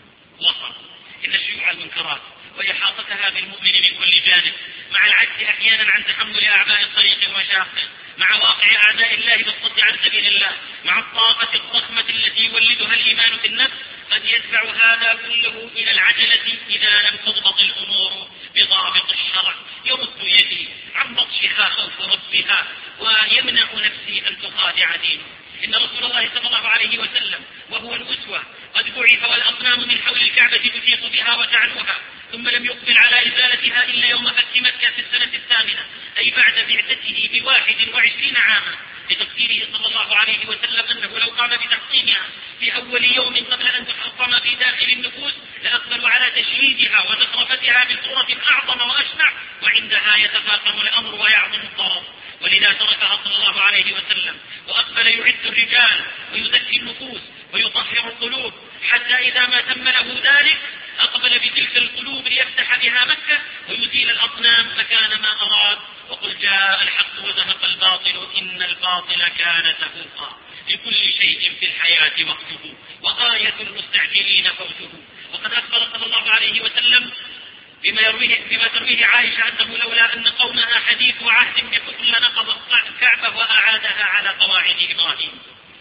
وصل. إن شيوع المنكرات وإحاطتها بالمؤمن من كل جانب، مع العجز أحيانا عن تحمل أعباء الطريق ومشاقه، مع واقع أعداء الله بالصد عن سبيل الله، مع الطاقة الضخمة التي يولدها الإيمان في النفس، قد يدفع هذا كله إلى العجلة إذا لم تضبط الأمور بضابط الشرع، يرد يدي عن بطشها خوف ربها ويمنع نفسي أن تخادع دينه. إن رسول الله صلى الله عليه وسلم وهو الأسوة قد بعث والأصنام من حول الكعبة تحيط بها وتعنوها، ثم لم يقبل على إزالتها إلا يوم فتح مكة في السنة الثامنة، أي بعد بعثته بواحد وعشرين عاما، لتقديره صلى الله عليه وسلم أنه لو قام بتحطيمها في أول يوم قبل أن تحطم في داخل النفوس لأقبلوا على تشييدها وزخرفتها بصورة أعظم وأشنع، وعندها يتفاقم الأمر ويعظم الضرر. ولذا تركها صلى الله عليه وسلم وأقبل يعد الرجال ويزكي النفوس ويطهر القلوب، حتى إذا ما تم له ذلك أقبل بتلك القلوب ليفتح بها مكة ويزيل الأصنام، فكان ما أراد. وقل جاء الحق وزهق الباطل إن الباطل كان زهوقا. لكل شيء في الحياة وقته، وغاية المستعجلين فوته. وقد أخبر صلى الله عليه وسلم بما, يرويه بما ترويه عائشة أنه لولا أن قومها حديث عهد بكفر لنقض الكعبة وأعادها على قواعد إبراهيم.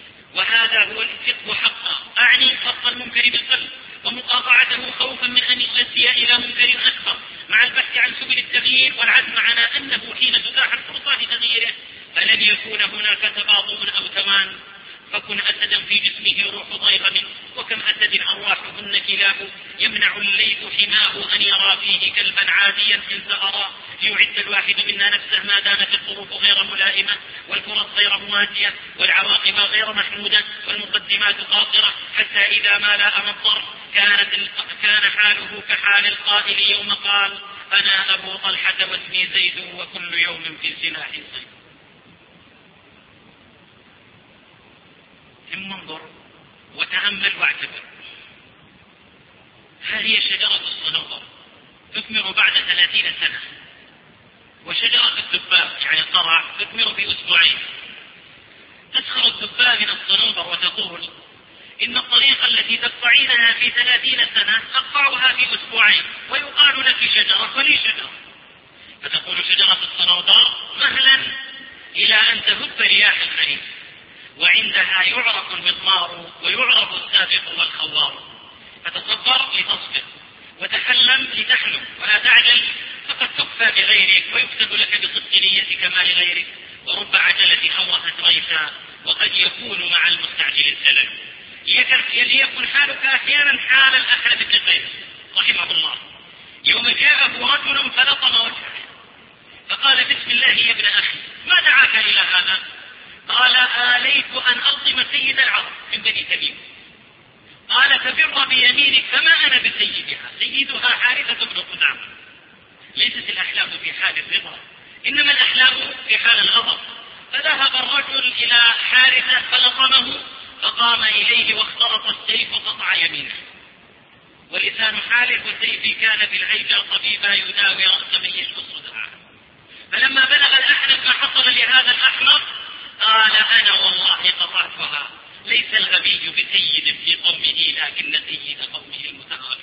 وهذا هو الفقه حقا، أعني خط المنكر بالقلب ومقاطعته خوفا من أن يؤدي إلى منكر أكبر، مع البحث عن سبل التغيير والعزم على أنه حين تتاح الفرصة لتغييره فلن يكون هناك تباطؤ أو توان. فكن أسدا في جسمه روح ضيغم، وكم أسد أرواحهن كلاب، يمنع الليث حماه أن يرى فيه كلبا عاديا إن زهرا، ليعد الواحد منا نفسه ما دامت الظروف غير ملائمة، والفرص غير مواتية، والعواقب غير محمودة، والمقدمات قاصرة، حتى إذا ما لاء الضر كانت كان حاله كحال القائل يوم قال أنا أبو طلحة واسمي زيد وكل يوم في سلاح صيد. ثم انظر وتأمل واعتبر، هذه شجرة الصنوبر تثمر بعد ثلاثين سنة، وشجرة الدباء يعني القرع تثمر في أسبوعين. تسخر الدباء من الصنوبر وتقول إن الطريقة التي تقطعينها في ثلاثين سنة أقطعها في أسبوعين، ويقال لك شجرة ولي شجرة. فتقول شجرة الصنوبر مهلا إلى أن تهب رياح الخريف، وعندها يعرف المضمار ويعرف السابق والخوار. فتصبر لتصبر، وتحلم لتحلم، ولا تعجل فقد تكفى بغيرك ويكتب لك بصدق نيتك ما لغيرك. ورب عجلة أورثت غيثا، وقد يكون مع المستعجل الزلل. ليكن حالك أحيانا حال الأحد بن قيس رحمه الله، يوم جاءه رجل فلطم وجهه فقال بسم الله يا ابن أخي ما دعاك إلى هذا؟ قال آليت أن ألطم سيد العرب من بني تميم. قال فبر بيمينك فما أنا بسيدها، سيدها حارثة بن قدامة. ليست الأحلام في حال الرضا، إنما الأحلام في حال الغضب. فذهب الرجل إلى حارثة فلطمه، فقام إليه واخترط السيف وقطع يمينه. ولسان حارث السيف كان في العيجة طبيبا يداوي رأس من يشفى الصداع. فلما بلغ الأحنف ما حصل لهذا الأحمق قال أنا والله قطعتها، ليس الغبي بسيد في قومه لكن سيد قومه المتغافل.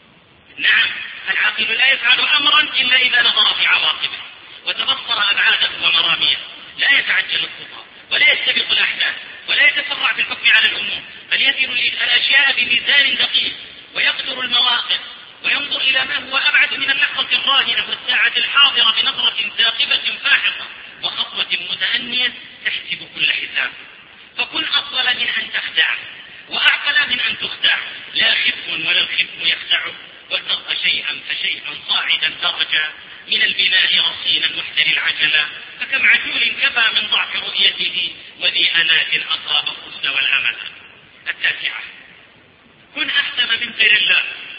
نعم العاقل لا يفعل أمرا إلا إذا نظر في عواقبه وتبصر أبعاده ومراميه، لا يتعجل الخطى ولا يستبق الأحداث ولا يتسرع في الحكم على الأمور، بل يدير الأشياء بميزان دقيق ويقدر المواقف وينظر إلى ما هو أبعد من اللحظة الراهنة والساعة الحاضرة بنظرة ثاقبة فاحصة وخطوة متأنية تحسب كل حساب. فكن أفضل من أن تخدع وأعقل من أن تخدع، لا خف ولا الخف يخدعه، واتق شيئا فشيئا صاعدا درجا من البناء رصينا محتر العجلة، فكم عجول كفى من ضعف رؤيته وذي أنات أصاب الحسن والأمل. التاسعة كن أحسن من قرلا.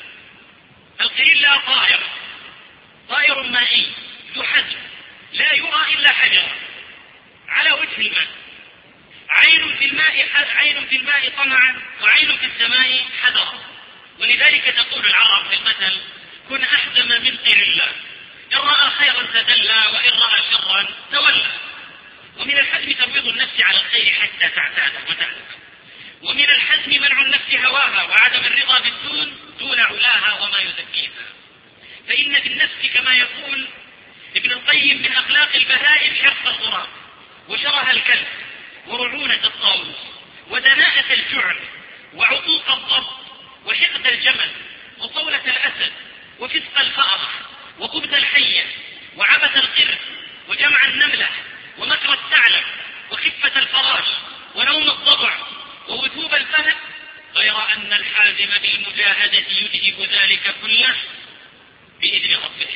القرلا طائر طائر مائي ذو حجم لا يرى إلا حجرا على وجه الماء، عين في الماء عين في الماء طمعا وعين في السماء حذرا. ولذلك تقول العرب في المثل كن أحزم من قرلا، إن رأى خيرا تدلى وإن رأى شرا تولى. ومن الحزم ترويض النفس على الخير حتى تعتاده وتألف، ومن الحزم منع النفس هواها وعدم الرضا بالدون دون علاها وما يزكيها. فإن في النفس كما يقول ابن القيم من أخلاق البهائم حرص الغراب وشره الكلب ورعونة الطاووس ودناءة الجعل وعقوق الضب وحقد الجمل وطولة الأسد وفسق الفأر وخبث الحية وعبث القرد وجمع النملة ومكر الثعلب وخفة الفراش ونوم الضبع ووثوب الفهد، غير أن الحازم بالمجاهدة يذهب ذلك كله بإذن ربه.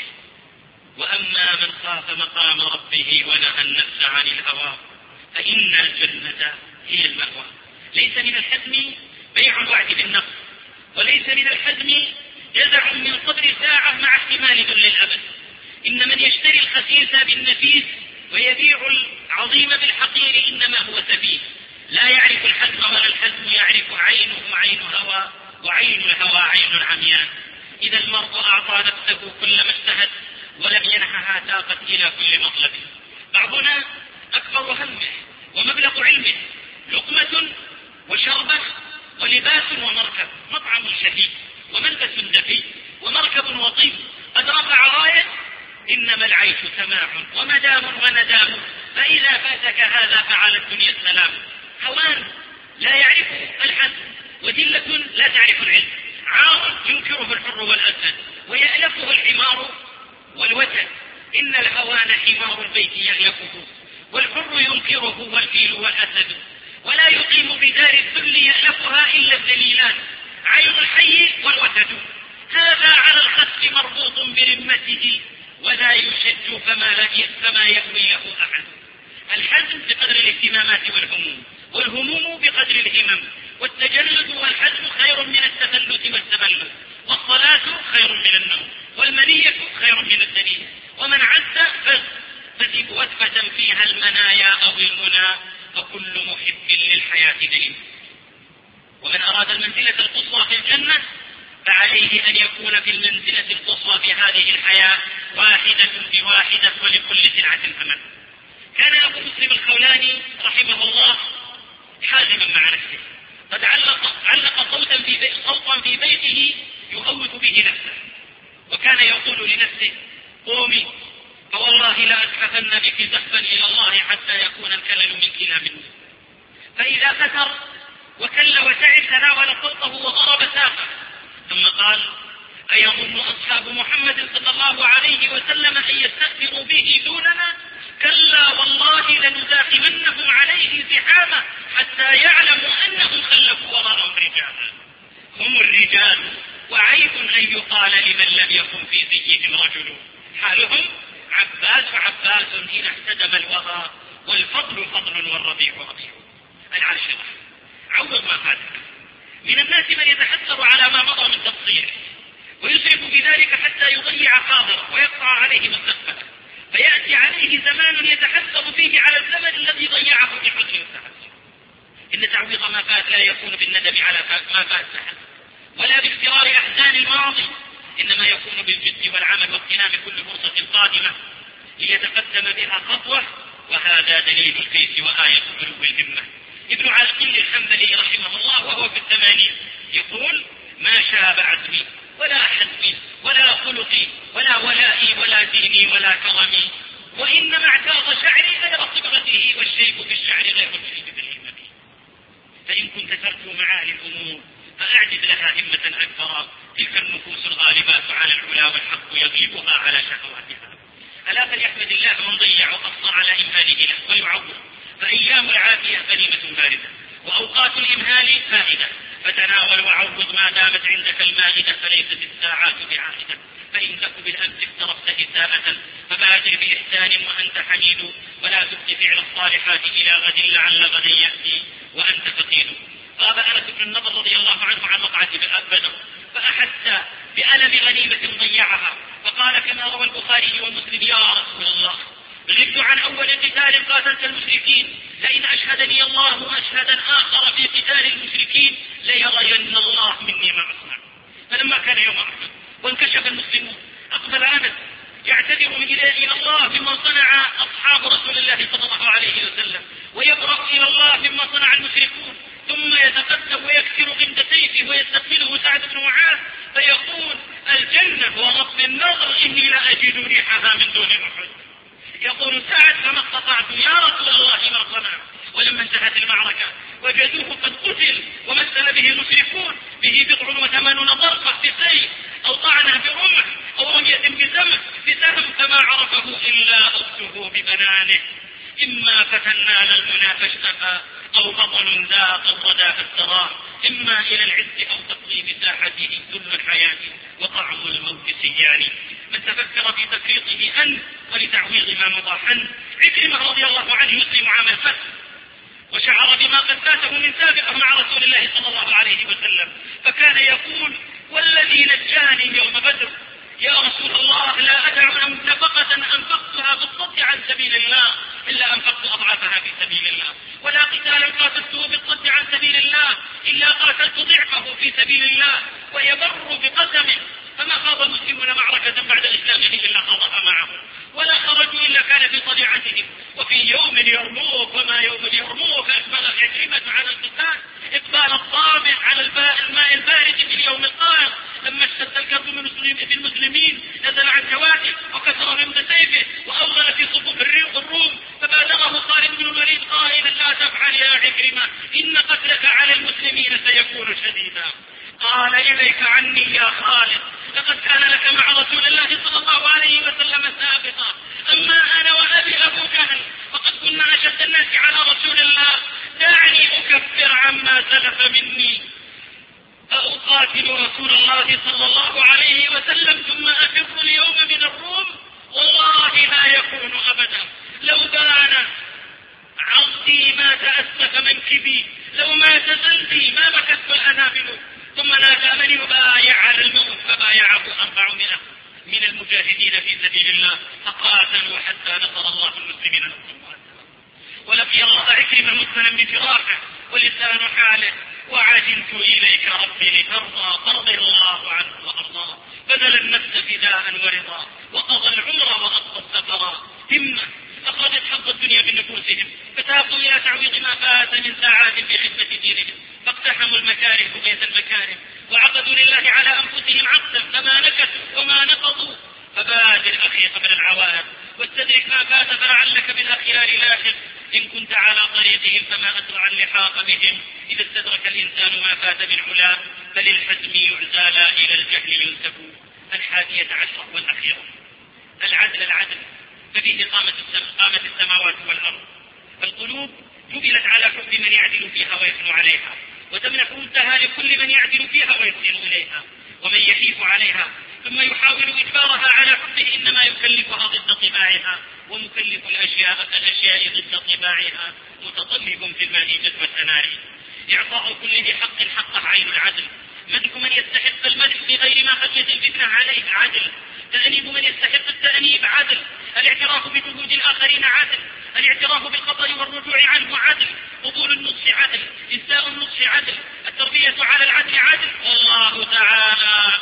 وأما من خاف مقام ربه ونهى النفس عن الهوى فإن الجنة هي المأوى. ليس من الحزم بيع الوعد بالنقص، وليس من الحزم جزع من صبر ساعة مع احتمال ذل الأبد. إن من يشتري الخسيس بالنفيس ويبيع العظيم بالحقير إنما هو سفيه، لا يعرف الحزم ولا الحزم يعرف عينه عين هوى وعين الهوى عين عميان. إذا المرء أعطى نفسه كل ما اشتهت ولم ينحها تاقت إلى كل مطلب. بعضنا أكبر همه ومبلغ علمه لقمة وشربة ولباس ومركب، مطعم شهي وملبس دفي ومركب وطيب، قد رفع راية إنما العيش سماع ومدام وندام، فإذا فاتك هذا فعلى الدنيا السلام. هوان لا يعرفه الحزم، وذلة لا تعرف العلم، عار ينكره الحر والأسد ويألفه الحمار والوتد. إن الهوان حمار البيت يألفه والحر ينكره والفيل والأسد، ولا يقيم بدار الذل يألفها إلا الذليلان عين الحي والوتد. هذا على الخس مربوط برمته ولا يشج فما, فما يأوي له أحد. الحزم بقدر الاهتمامات والهموم، والهموم بقدر الهمم، والتجلد والحزم خير من التفلت والتبلد، والصلاة خير من النوم، والمنية خير من الدنيا. ومن عز فزب وثبة فيها المنايا أو المنى، فكل محب للحياة دليل. ومن أراد المنزلة القصوى في الجنة فعليه أن يكون في المنزلة القصوى في هذه الحياة واحدة بواحدة ولكل سلعة ثمن. كان أبو مسلم الخولاني رحمه الله حازما مع نفسه، قد علق, علق صوتا, في بي صوتا في بيته يخوف به نفسه، وكان يقول لنفسه قومي فوالله لا أزحفن بك زحفا إلى الله حتى يكون الكلل منك لا مني. فإذا فتر وكل وتعب تناول صوته وضرب ساقه، ثم قال أيظن أصحاب محمد صلى الله عليه وسلم أن يستأثروا به دوننا؟ كلا والله لنزاحمنهم عليه زحاما حتى يعلموا أنهم خلفوا وراءهم رجالا. هم الرجال، وعيب أن يقال لمن لم يكن في زيهم رجل. حالهم عباس عباس حين احتدم الوغى، والفضل فضل والربيع ربيع. العاشرة عوض ما فاتك. من الناس من يتحسر على ما مضى من تقصيره ويسرف بذلك حتى يضيع قادره ويقطع عليه مستقبله، فيأتي عليه زمان يتحسر فيه على الزمن الذي ضيعه في حسن التحسر. إن تعويض ما فات لا يكون بالندم على ما فات سهل، ولا باختيار أحزان الماضي، إنما يكون بالجد والعمل واغتنام كل فرصة قادمة ليتقدم بها خطوة. وهذا دليل الكيس وآية بلوغ الهمة. ابن عقيل الحنبلي رحمه الله وهو في الثمانين يقول ما شاب عزمي ولا حزمي ولا خلقي ولا ولائي ولا ديني ولا كرمي، وإنما اعتاض شعري غير صبغته، والشيب في الشعر غير الشيب في الهمة. فإن كنت ترجو معالي الأمور فأعجب لها همة أكبر، تلك النفوس الغالبات على العلا والحق يغلبها على شهواتها. ألا فليحمد الله من ضيع وقصر على إمهاله له ويعوض، فأيام العافية غنيمة باردة وأوقات الإمهال فائدة، فتناول وعوض ما دامت عندك المائدة، فليست الساعات بعائدة. فإن تك بالأمس اقترفت إساءة فبادر بإحسان وأنت حميد، ولا تبق فعل الصالحات إلى غد لعل غدا يأتي وأنت فقيد. غاب أنس بن النضر رضي الله عنه عن وقعة بدر فأحس بألم غنيمة ضيعها، فقال كما روى البخاري ومسلم يا رسول الله غبت عن أول قتال قاتلت المشركين، لئن أشهدني الله أشهدا آخر في قتال المشركين ليرين الله مني ما أصنع. فلما كان يوم أحد وانكشف المسلمون أقبل أنس يعتذر إلى الله مما صنع أصحاب رسول الله صلى الله عليه وسلم، ويبرأ إلى الله مما صنع المشركون، ثم يتقدم ويكسر غمد سيفه ويستقبله سعد بن معاذ فيقول: الجنة ورب النظر إني لأجد ريحها من دون أحد. يقول سعد: فما استطعت يا رسول الله ما صنع. ولما انتهت المعركة وجدوه قد قتل ومثل به المشركون، به بضع وثمانون ضربة بسيف أو طعنه برمح أو رمية بسهم بسهم، فما عرفه إلا أخته ببنانه. إما فتنا للمنى فاشتفى أو بطل ذاق الردى فاستراح، إما إلى العز أو تقليب ساحته ذل الحياة وطعم الموت سيان. من تفكر في تفريطه أنت ولتعويض ما مضى حن. عكرمة رضي الله عنه يسلم عام الفتح وشعر بما قد فاته من سابقه مع رسول الله صلى الله عليه وسلم، فكان يقول: والذي نجاني يوم بدر يا رسول الله لا أدع نفقة أنفقتها بالصد عن سبيل الله إلا أنفقت أضعافها في سبيل الله، ولا قتالا قاتلته بالصد عن سبيل الله إلا قاتلت ضعفه في سبيل الله. ويبر بقسمه، فما خاض المسلمون معركة بعد إسلامه إلا خاضها معه، ولا خرجوا إلا كان في طليعتهم. وفي يوم يرموك وما يوم يرموك أقبل عكرمة على القتال إقبال الطامع على الماء البارد في اليوم القارض. لما اشتد الكرب في المسلمين نزل عن جواده وكسر غمد سيفه وأوغل في صفوف الروم، فبادره خالد بن الوليد قائلا: لا تفعل يا عكرمة، إن قتلك على المسلمين سيكون شديدا. قال: إليك عني يا خالد، لقد كان لك مع رسول الله صلى الله عليه وسلم سابقا، أما أنا وأبي أبو جهل فقد كنا أشد الناس على رسول الله. دعني أكفر عما سلف مني فأقاتل رسول الله صلى الله عليه وسلم ثم أفر اليوم من الروم، والله لا يكون أبدا. لو بان عضي ما تأسف منكبي، لو مات زلدي ما بكت الأنابل. ثم نادى من يبايع على الموت فبايعه أربعمائة من المجاهدين في سبيل الله، فقاتلوا حتى نصر الله المسلمين نصرا. ولقي الله عكرمة مسلما بفراقه ولسان حاله: وعجلت إليك ربي لترضى، فرضي الله عنه وأرضاه، بذل النفس فداء ورضا، وقضى العمر وأقضى السفر. همة أخرجت حظ الدنيا بنفوسهم، فتابوا إلى تعويض ما فات من ساعات في خدمة دينهم، فاقتحموا المكاره بيت المكارم، وعقدوا لله على أنفسهم عقدا فما نكثوا وما نقضوا. فبادر أخي قبل العوائق واستدرك ما فات فلعلك بالأخيار لاحق. إن كنت على طريقهم فما أسرع اللحاق بهم، إذا استدرك الإنسان ما فات من علاه فللحزم يعزى لا إلى الجهل ينسب. الحادية عشر والأخيرة العدل. العدل ففيه قامت قامت السماوات والأرض. القلوب جبلت على حب من يعدل فيها ويحن عليها، وتمنح ودها لكل من يعدل فيها ويحسن إليها. ومن يحيف عليها ثم يحاول إجبارها على حبه إنما يكلفها ضد طباعها، ومكلف الأشياء الأشياء ضد طباعها متطلب في الماء جذوة نار. إعطاء كل ذي حق حقه عين العدل. مدح من يستحق المدح بغير ما خشية الفتنة عليه عدل. تأنيب من يستحق التأنيب عدل. الاعتراف بجهود الآخرين عدل. الاعتراف بالخطأ والرجوع عنه عدل. قبول النصح عدل. إنساء النصح عدل. التربية على العدل عدل. والله تعالى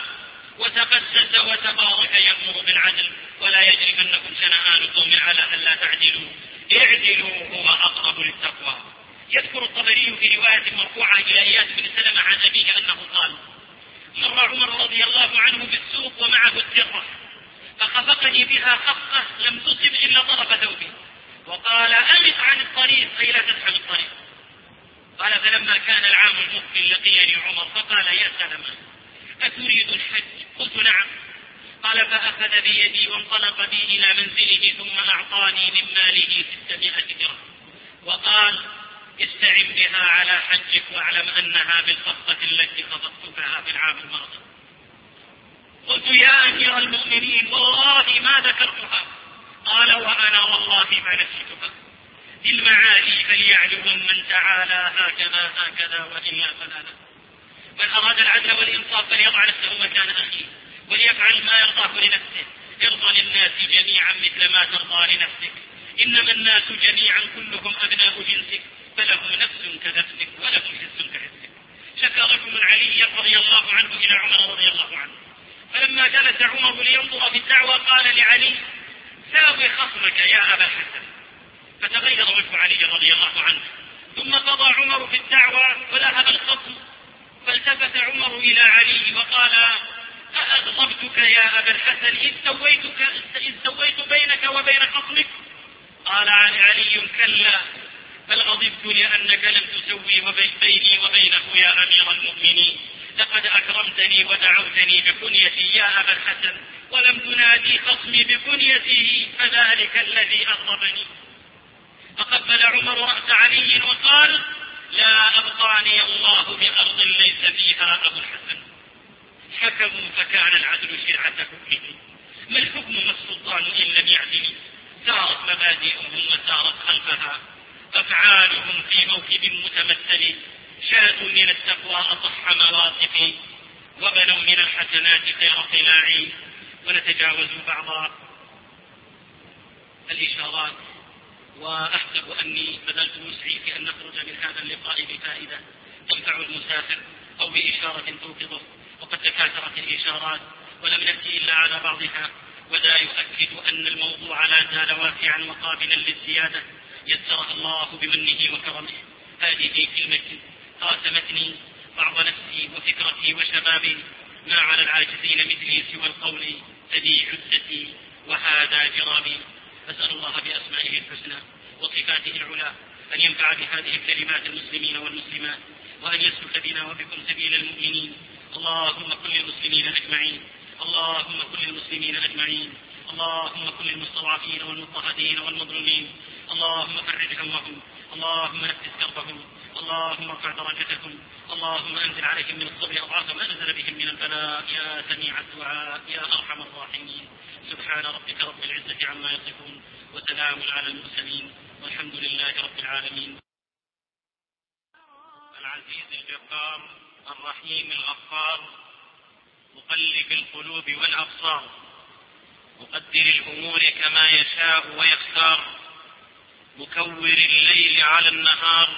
وتقدس وتبارك يأمر بالعدل: ولا يجرمنكم شنآن قوم على ألا تعدلوا اعدلوا هو أقرب للتقوى. يذكر الطبري في رواية مرفوعة إلى إياس بن سلمة عن أبيه أنه قال: مر عمر رضي الله عنه بالسوق ومعه الدرة، فخفقني بها خفقة لم تصب إلا طرف ثوبي، وقال: أمت عن الطريق أي لا تسحب الطريق. قال: فلما كان العام المقبل لقيني عمر فقال: يا سلمة أتريد الحج؟ قلت: نعم. قال: فأخذ بيدي وانطلق بي إلى منزله ثم أعطاني من ماله ستمائة درهم وقال: استعن بها على حجك واعلم أنها بالخطة التي خطبتها في العام الماضي. قلت: يا أمير المؤمنين والله ما ذكرتها. قال: وأنا والله ما نسيتها. ذي المعالي فليعلم من تعالى هكذا هكذا وإلا فلا لا. من أراد العدل والإنصاف فليضع نفسه مكان أخيه وليفعل ما يرضاه لنفسه. ارضى للناس جميعا مثل ما ترضى لنفسك. إنما الناس جميعا كلهم أبناء جنسك، فله نفس كنفسك وله حس كحسك. شكى رجل علي رضي الله عنه إلى عمر رضي الله عنه فلما جلس عمر لينظر في الدعوة قال لعلي: ساوي خصمك يا أبا الحسن. فتغير وجه علي رضي الله عنه، ثم قضى عمر في الدعوة وذهب الخصم، فالتفت عمر إلى علي وقال: أأغضبتك يا أبا الحسن إذ سويتك إذ سويت بينك وبين خصمك؟ قال علي: كلا، بل غضبت لأنك لم تسوي بيني وبينه يا أمير المؤمنين. لقد أكرمتني ودعوتني بكنيتي يا أبا الحسن، ولم تنادي خصمي بكنيته، فذلك الذي أغضبني. فقبل عمر رأس علي وقال: لا أبقاني الله بأرض ليس فيها أبو الحسن. حكموا فكان العدل شرعة حكمه. ما الحكم ما السلطان إن لم يعدل؟ سارت مبادئهم وسارت خلفها أفعالهم في موكب متمثل. شادوا من التقوى أصح مواقف، وبنوا من الحسنات خير قلاع. ونتجاوز بعض الإشارات، وأحسب أني بذلت وسعي في أن نخرج من هذا اللقاء بفائدة تنفع المسافر أو بإشارة توقظه. وقد تكاثرت الإشارات ولم نأتي إلا على بعضها، وذا يؤكد أن الموضوع لا زال واسعا وقابلا للزيادة يسرها الله بمنه وكرمه. هذه كلمة قاسمتني بعض نفسي وفكرتي وشبابي، ما على العاجزين مثلي سوى القول سدي عدتي وهذا جرامي. أسأل الله بأسمائه الحسنى وصفاته العلى أن ينفع بهذه الكلمات المسلمين والمسلمات، وأن يسلك بنا وبكم سبيل المؤمنين. اللهم كل المسلمين أجمعين، اللهم كل المسلمين أجمعين، اللهم كل المستضعفين والمضطهدين والمظلومين، اللهم فرج همهم، اللهم نفس كربهم، اللهم ارفع درجتهم، اللهم أنزل عليهم من الصبر أضعاف ما نزل بهم من البلاء يا سميع الدعاء يا أرحم الراحمين. سبحان ربك رب العزة عما يصفون، وسلام على المرسلين، والحمد لله رب العالمين. العزيز الجبار الرحيم الغفار، مقلب القلوب والأبصار، مقدر الأمور كما يشاء ويختار، مكور الليل على النهار،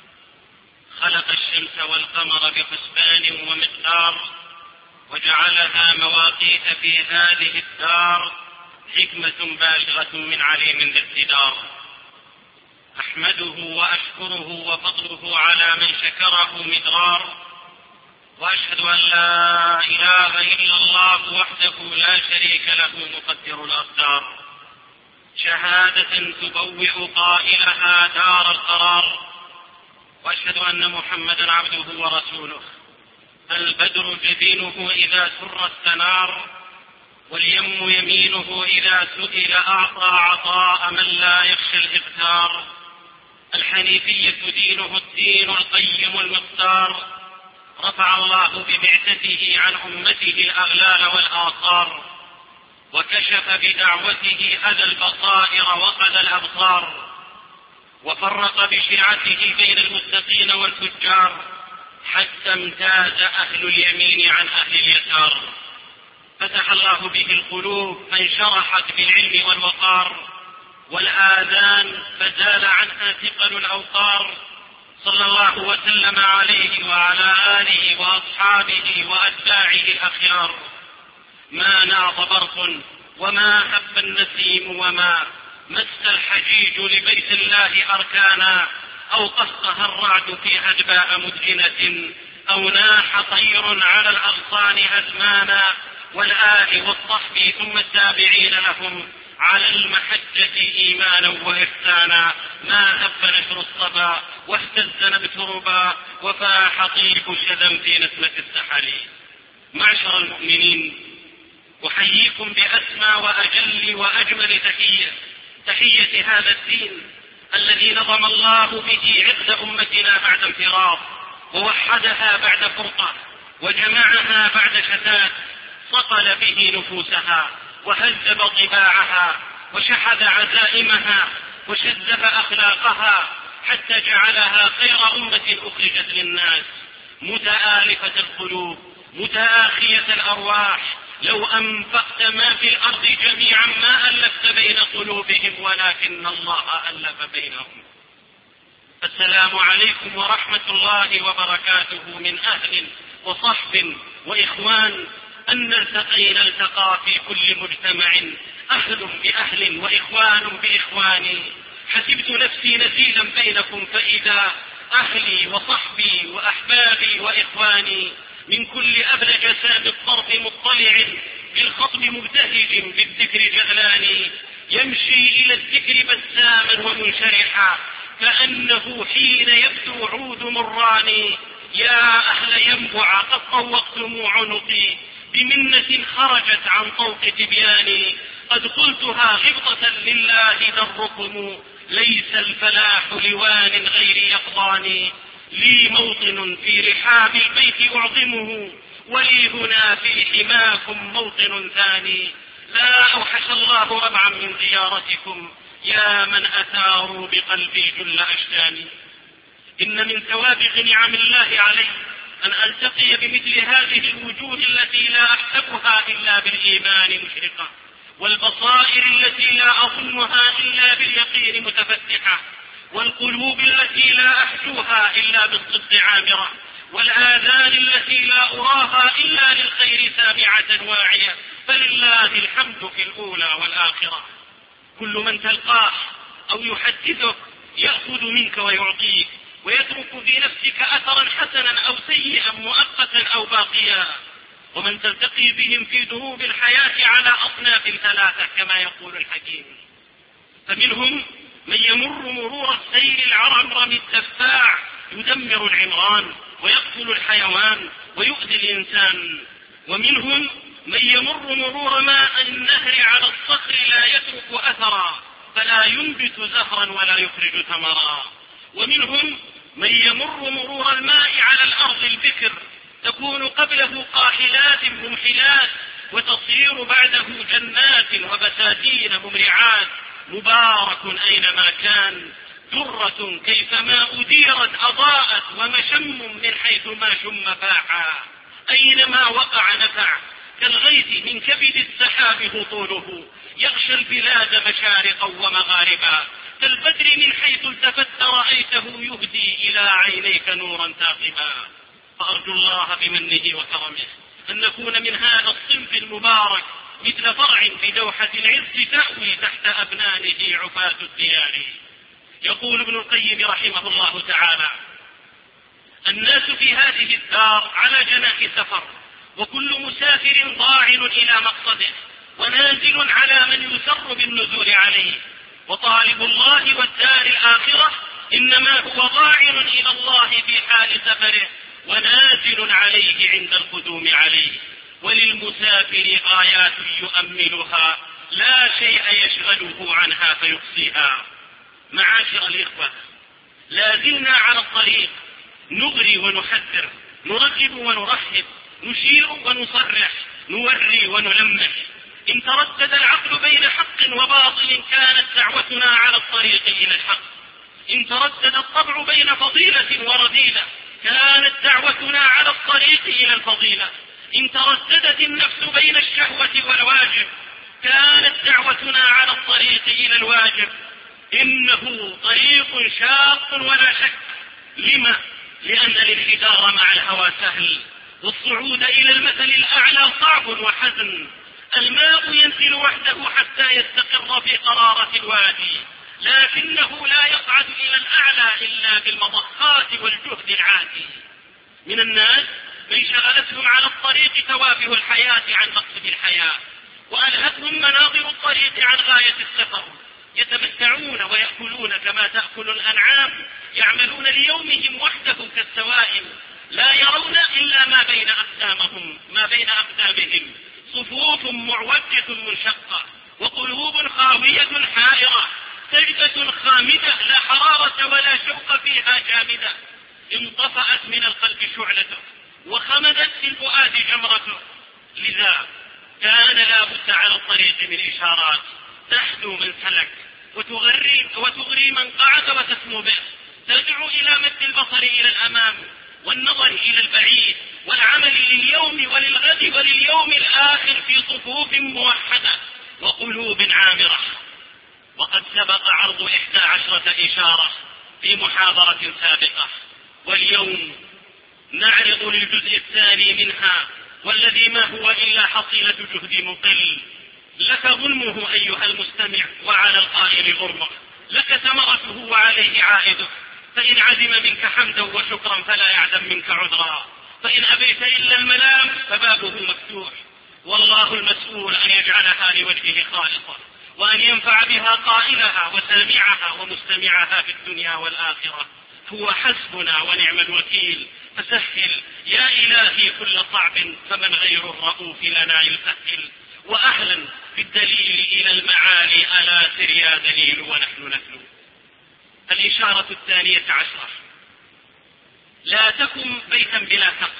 خلق الشمس والقمر بحسبان ومقدار، وجعلها مواقيت في هذه الدار، حكمة بالغة من عليم ذي اقتدار. أحمده وأشكره وفضله على من شكره مدرار، وأشهد أن لا إله إلا الله وحده لا شريك له مقدر الأقدار، شهادة تبوئ قائلها دار القرار. وأشهد أن محمدا عبده ورسوله، البدر جبينه إذا سر استنار، واليم يمينه إذا سئل أعطى عطاء من لا يخشى الإبتار. الحنيفية دينه الدين القيم المختار، رفع الله ببعثته عن أمته الأغلال والآثار، وكشف بدعوته أذى البصائر وقد الأبصار، وفرق بشيعته بين المتقين والفجار، حتى امتاز أهل اليمين عن أهل اليسار. فتح الله به القلوب فانشرحت بالعلم والوقار، والآذان فزال عنها ثقل الأوقار. صلى الله وسلم عليه وعلى آله وأصحابه وأتباعه الأخيار. ما ناض برق وما هب النسيم وما مس الحجيج لبيت الله أركانا، أو قصها الرعد في هدباء مدجنة، أو ناح طير على الأغصان أزمانا. والآل والصحب ثم التابعين لهم على المحجة إيمانا وإحسانا. ما هب نشر الصبا واهتز نبت ربا، وفاح طيف الشذم في نسمة السحر. معشر المؤمنين، أحييكم بأسمى وأجل وأجمل تحية، تحية هذا الدين الذي نظم الله به عقد أمتنا بعد انفراط، ووحدها بعد فرقة، وجمعها بعد شتات، صقل به نفوسها وهذب طباعها، وشحذ عزائمها، وشذب أخلاقها، حتى جعلها خير أمة أخرجت للناس، متآلفة القلوب، متآخية الأرواح. لو أنفقت ما في الأرض جميعا ما ألفت بين قلوبهم، ولكن الله ألف بينهم. السلام عليكم ورحمة الله وبركاته من أهل وصحب وإخوان. أن التقينا التقى في كل مجتمع أهل بأهل وإخوان بإخوان. حسبت نفسي نزيلا بينكم فإذا أهلي وصحبي وأحبابي وإخواني. من كل أبلج سام الطرف مطلع بالخطب مبتهج بالذكر جهلان. يمشي إلى الذكر بساما ومنشرحا كأنه حين يبدو عود مران. يا أهل ينبع قد طوقتم عنقي بمنة خرجت عن طوق تبياني. قد قلتها غبطة لله دركم ليس الفلاح لوان غير يقضاني. لي موطن في رحاب البيت أعظمه ولي هنا في حماكم موطن ثاني. لا أوحش الله ربعا من زيارتكم يا من أثاروا بقلبي جل أشجاني. إن من سوابغ نعم الله علي أن ألتقي بمثل هذه الوجوه التي لا أحسبها إلا بالإيمان مشرقة، والبصائر التي لا أظنها إلا باليقين متفتحة، والقلوب التي لا أحجوها إلا بالصدق عامرة، والآذان التي لا أراها إلا للخير سامعة واعية. فلله الحمد في الأولى والآخرة. كل من تلقاه أو يحدثك يأخذ منك ويعطيك ويترك في نفسك أثرا حسنا أو سيئا مؤقتا أو باقيا. ومن تلتقي بهم في دروب الحياة على أصناف ثلاثة كما يقول الحكيم. فمنهم من يمر مرور السيل العرمرم الدفاع يدمر العمران ويقتل الحيوان ويؤذي الإنسان. ومنهم من يمر مرور ماء النهر على الصخر لا يترك أثرا فلا ينبت زهرا ولا يخرج ثمرا. ومنهم من يمر مرور الماء على الأرض البكر تكون قبله قاحلات ممحلات وتصير بعده جنات وبساتين ممرعات. مبارك أينما كان درة كيفما أديرت أضاءت ومشم من حيث ما شم فاحا. أينما وقع نفع كالغيث من كبد السحاب هطوله يغشى البلاد مشارقا ومغاربا. كالبدر من حيث التفت رأيته يهدي إلى عينيك نورا ثاقبا. فأرجو الله بمنه وكرمه أن نكون من هذا الصنف المبارك مثل فرع في دوحة العز تأوي تحت أبنانه عفاة الديار. يقول ابن القيم رحمه الله تعالى: الناس في هذه الدار على جناح سفر، وكل مسافر ضاعن إلى مقصده ونازل على من يسر بالنزول عليه. وطالب الله والدار الآخرة إنما هو ضاعن إلى الله في حال سفره ونازل عليه عند القدوم عليه. وللمسافر آيات يؤملها لا شيء يشغله عنها فيقصيها. معاشر الإخوة، لا زلنا على الطريق نغري ونحذر، نرغب ونرحب، نشير ونصرح، نوري ونلمح. إن تردد العقل بين حق وباطل كانت دعوتنا على الطريق إلى الحق. إن تردد الطبع بين فضيلة ورذيلة كانت دعوتنا على الطريق إلى الفضيلة. إن ترددت النفس بين الشهوة والواجب كانت دعوتنا على الطريق إلى الواجب. إنه طريق شاق ولا شك. لما؟ لأن الانحدار مع الهوى سهل، والصعود إلى المثل الأعلى صعب وحزن. الماء ينزل وحده حتى يستقر في قرارة الوادي، لكنه لا يصعد إلى الأعلى إلا بالمضخات والجهد العاتي. من الناس من شغلتهم على الطريق توافه الحياة عن مقصد الحياة، وألهتهم مناظر الطريق عن غاية السفر. يتمتعون ويأكلون كما تأكل الأنعام، يعملون ليومهم وحده كالسوائم، لا يرون إلا ما بين أقدامهم ما بين أقدامهم. صفوف معوجة منشقة وقلوب خاوية حائرة، سجدة خامدة لا حرارة ولا شوق فيها جامدة. انطفأت من القلب شعلته وخمدت في الفؤاد جمرته. لذا كان لا بد على الطريق من إشارات تحدو من سلك وتغري, وتغري من قعد وتسمو به، تدعو إلى مد البصر إلى الأمام والنظر إلى البعيد والعمل لليوم وللغد ولليوم الآخر في صفوف موحدة وقلوب عامرة. وقد سبق عرض إحدى عشرة إشارة في محاضرة سابقة، واليوم نعرض للجزء الثاني منها والذي ما هو إلا حصيلة جهد مقل. لك ظلمه أيها المستمع وعلى القائل غرمه، لك ثمرته وعليه عائده، فإن عزم منك حمدا وشكرا فلا يعدم منك عذرا، فإن أبيت إلا الملام فبابه مفتوح. والله المسؤول أن يجعلها لوجهه خالصة، وأن ينفع بها قائلها وسامعها ومستمعها في الدنيا والآخرة. هو حسبنا ونعم الوكيل، فسهل يا إلهي كل صعب، فمن غير الرؤوف لنا يسهل. وأهلا بالدليل إلى المعالي ألا سر يا دليل ونحن نتلو. الإشارة الثانية عشرة: لا تكن بيتا بلا سقف،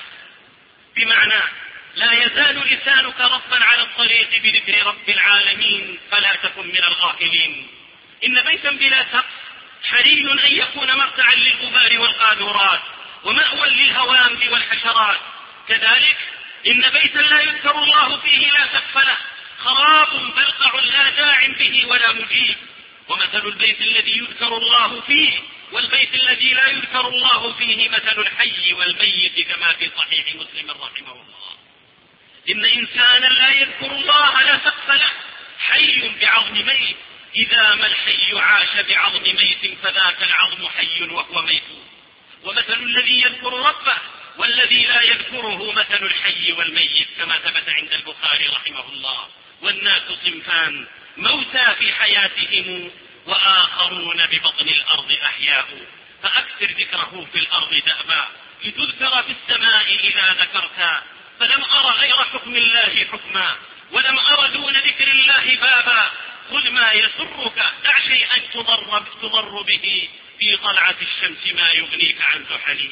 بمعنى لا يزال لسانك رطبا على الطريق بذكر رب العالمين، فلا تكن من الغافلين. إن بيتا بلا سقف حري أن يكون مرتعا للغبار والقاذورات ومأوى للهوام والحشرات. كذلك إن بيتا لا يذكر الله فيه لا سقف له خراب بلقع لا داع به ولا مجيب. ومثل البيت الذي يذكر الله فيه والبيت الذي لا يذكر الله فيه مثل الحي والميت، كما في صحيح مسلم رحمه الله. إن إنسانا لا يذكر الله لا سقف له حي بعظم ميت، إذا ما الحي عاش بعظم ميت فذاك العظم حي وهو ميت. ومثل الذي يذكر ربه والذي لا يذكره مثل الحي والميت، كما ثبت عند البخاري رحمه الله. والناس صنفان: موتى في حياتهم وآخرون ببطن الأرض أحياء. فأكثر ذكره في الأرض دأبا لتذكر في السماء إذا ذكرتا. فلم أر غير حكم الله حكما، ولم أر دون ذكر الله بابا. خذ ما يسرك، دع شيئا تضر, تضر به في طلعة الشمس ما يغنيك عن زحله.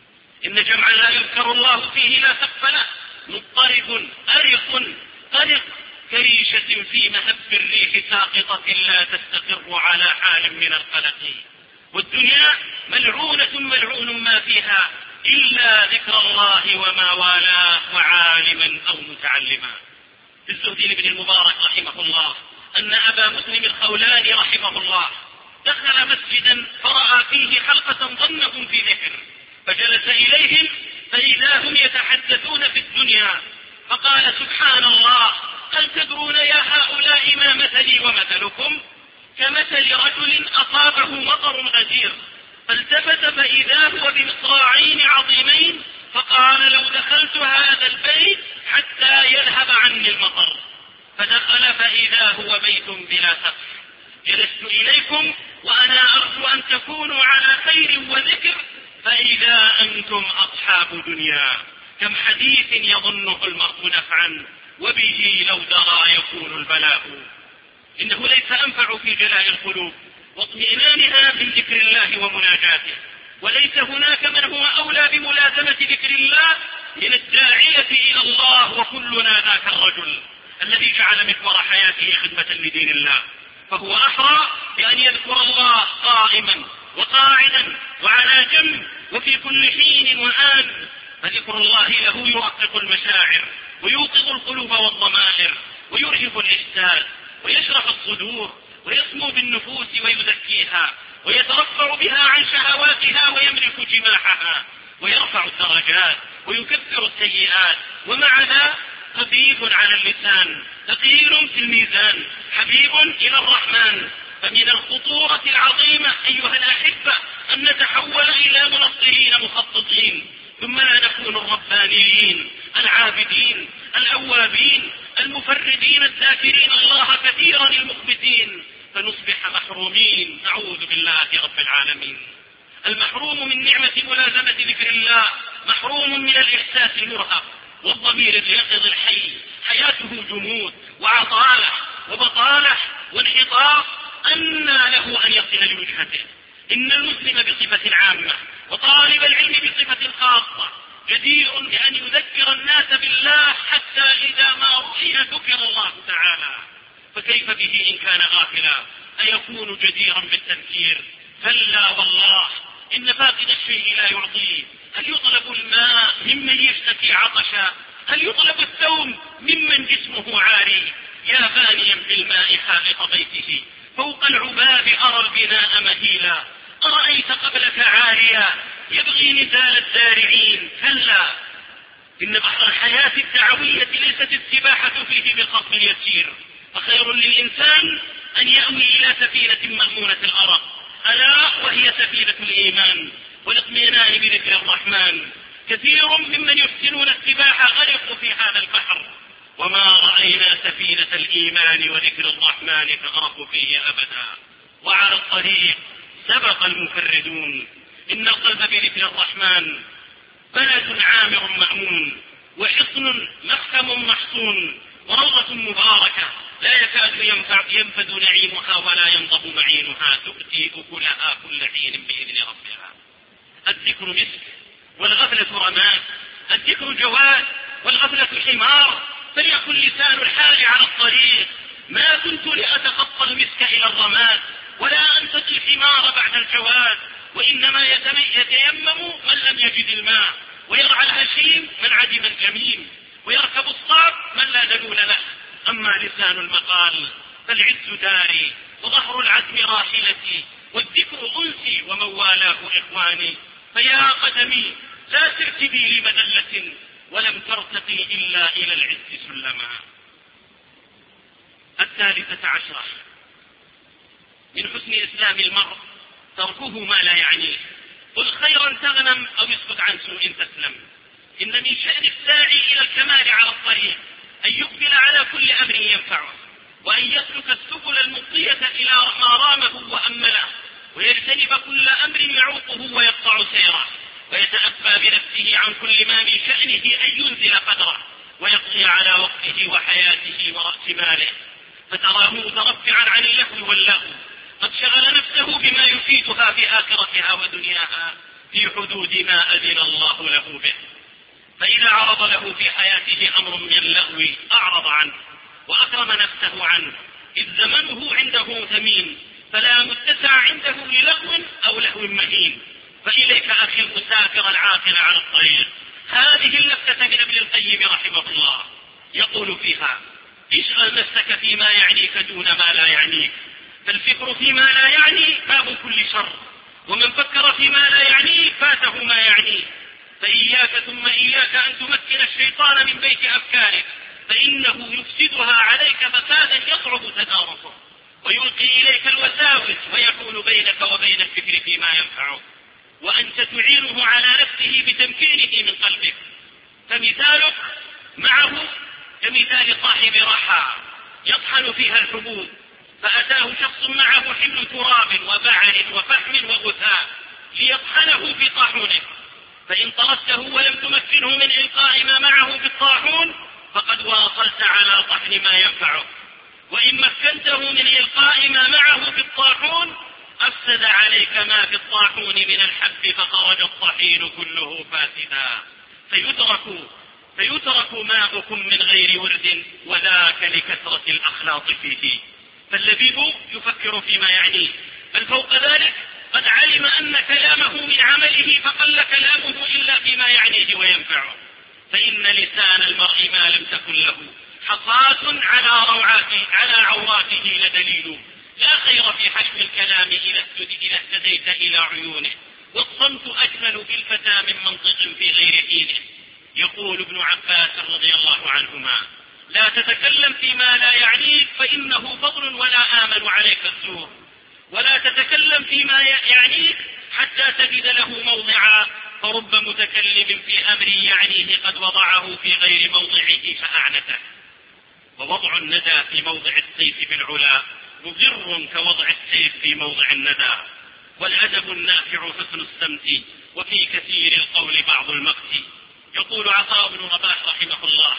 إن جمعا لا يذكر الله فيه لا سقف له مضطرب أرق أرق كريشة في مهب الريح ساقطة لا تستقر على حال من القلق. والدنيا ملعونة ملعون ما فيها إلا ذكر الله وما والاه وعالما أو متعلما. في الزهد لابن المبارك رحمه الله أن أبا مسلم الخولاني رحمه الله دخل مسجدا فرأى فيه حلقة ظنهم في ذكر، فجلس إليهم فإذا هم يتحدثون في الدنيا، فقال: سبحان الله، هل تدرون يا هؤلاء ما مثلي ومثلكم؟ كمثل رجل أصابه مطر غزير، فالتفت فإذا هو بمصراعين عظيمين، فقال: لو دخلت هذا البيت حتى يذهب عني المطر. فدخل فإذا هو بيت بلا سقف. جلست إليكم وأنا أرجو أن تكونوا على خير وذكر، فإذا أنتم أصحاب دنيا. كم حديث يظنه المرء نفعا وبه لو درى يكون البلاء. إنه ليس أنفع في جلاء القلوب واطمئنانها من ذكر الله ومناجاته، وليس هناك من هو أولى بملازمة ذكر الله من الداعية إلى الله، وكلنا ذاك الرجل الذي جعل محور حياته خدمة لدين الله. فهو أحرى بأن يذكر الله قائما وقاعدا وعلى جنب وفي كل حين وآن، فذكر الله له يرقق المشاعر ويوقظ القلوب والضمائر ويرهف الإحساس ويشرح الصدور ويسمو بالنفوس ويزكيها ويترفع بها عن شهواتها ويملك جماحها ويرفع الدرجات ويكفر السيئات، ومع ذا خفيف على اللسان ثقيل في الميزان حبيب إلى الرحمن. فمن الخطورة العظيمة أيها الأحبة أن نتحول إلى منصرين مخططين، ثم لا نكون الربانيين العابدين الأوابين المفردين الذاكرين الله كثيرا المخبتين، فنصبح محرومين. نعوذ بالله رب العالمين. المحروم من نعمة ملازمة ذكر الله محروم من الإحساس المرهق والضمير اليقظ الحي. حياته جمود وعطالة وبطالة وانحطاط، أنى له أن يصل لوجهته. إن المسلم بصفة عامة وطالب العلم بصفة خاصة جدير بأن يذكر الناس بالله حتى إذا ما رؤي ذكر الله تعالى، فكيف به إن كان غافلا؟ أيكون جديرا بالتذكير؟ كلا والله، إن فاقد الشيء لا يعطيه. هل يطلب الماء ممن يشتكي عطشا؟ هل يطلب الثوم ممن جسمه عاري؟ يا بانيا بالماء حائط بيته فوق العباب أرى البناء مهيلا. أرأيت قبلك عاريا يبغي نزال الزارعين؟ كلا إن بحر الحياة الدعوية ليست السباحة فيه بالقصر اليسير، فخير للإنسان أن يأوي إلى سفينة مأمونة الأرق، ألا وهي سفينة الإيمان والاطمئنان بذكر الرحمن. كثير ممن يحسنون السباحة غرقوا في هذا البحر، وما رأينا سفينة الإيمان وذكر الرحمن تغرق فيه أبدا. وعلى الطريق سبق المفردون. إن القلب بذكر الرحمن بلد عامر مأمون، وحصن محكم محصون، وروضة مباركة لا يكاد ينفع ينفد نعيمها ولا ينضب معينها، تؤتي أكلها كل حين بإذن ربها. الذكر مسك والغفلة رماد، الذكر جواد والغفلة حمار، فليكن لسان الحال على الطريق. ما كنت لأتخطى المسك إلى الرماد ولا أنسى الحمار بعد الجواد، وإنما يتيمم من لم يجد الماء، ويرعى الهشيم من عدم الجميل، ويركب الصعب من لا دلول له. أما لسان المقال فالعز داري، وظهر العزم راحلتي، والذكر أنسي وموالاه إخواني. فيا قدمي لا ترتبي لمذلة، ولم ترتقي إلا إلى العز سلما. الثالثة عشرة من حسن إسلام المرء تركه ما لا يعنيه. قل خيرا تغنم أو اسكت عن سوء تسلم. إن من شأن الساعي إلى الكمال على الطريق أن يقبل على كل أمر ينفعه، وأن يسلك السبل المفضية إلى ما رامه وأمله، ويجتنب كل أمر يعوقه ويقطع سيره، ويتأبى بنفسه عن كل ما من شأنه أن ينزل قدره، ويقضي على وقته وحياته ورأس ماله. فتراه مترفعا عن اللهو واللغو، قد شغل نفسه بما يفيدها في آخرتها ودنياها في حدود ما أذن الله له به. فإذا عرض له في حياته أمر من اللغو أعرض عنه وأكرم نفسه عنه، إذ زمنه عنده ثمين، فلا متسع عنده للغو أو لهو مهين. فإليك أخي المسافر العاقل على الطريق هذه اللفتة من ابن القيم رحمه الله، يقول فيها: اشغل نفسك فيما يعنيك دون ما لا يعنيك، فالفكر فيما لا يعني باب كل شر، ومن فكر فيما لا يعنيه فاته ما يعنيه. فإياك ثم إياك أن تمكن الشيطان من بيت أفكارك، فإنه يفسدها عليك فسادا يصعب تداركه، ويلقي إليك الوساوس ويكون بينك وبين الفكر فيما ينفعك، وأنت تعينه على نفسه بتمكينه من قلبك. فمثالك معه كمثال صاحب رحى يطحن فيها الحبوب، فأتاه شخص معه حمل تراب وبعر وفحم وغثاء ليطحنه في طاحونه، فإن طردته ولم تمكنه من إلقاء ما معه بالطاحون فقد واصلت على طحن ما ينفعه، وإن مكنته من إلقاء ما معه بالطاحون أفسد عليك ما في الطاحون من الحب، فخرج الطحين كله فاسدا. فيترك, فيترك ماؤكم من غير ورد، وذاك لكثرة الأخلاط فيه. فاللبيب يفكر فيما يعنيه، بل فوق ذلك قد علم أن كلامه من عمله، فقل كلامه إلا فيما يعنيه وينفعه. فإن لسان المرء ما لم تكن له حصاة على روعاته على عوراته لدليل. لا خير في حشم الكلام إذا اهتديت إلى عيونه، والصمت أجمل بالفتى من منطق في غير حينه. يقول ابن عباس رضي الله عنهما: لا تتكلم فيما لا يعنيك فإنه فضل ولا آمن عليك الزور، ولا تتكلم فيما يعنيك حتى تجد له موضعا، فرب متكلم في أمر يعنيه قد وضعه في غير موضعه فأعنته. ووضع الندى في موضع السيف في العلا مضر كوضع السيف في موضع الندى. والأدب النافع حسن السمت، وفي كثير القول بعض المقت. يقول عطاء بن رباح رحمه الله: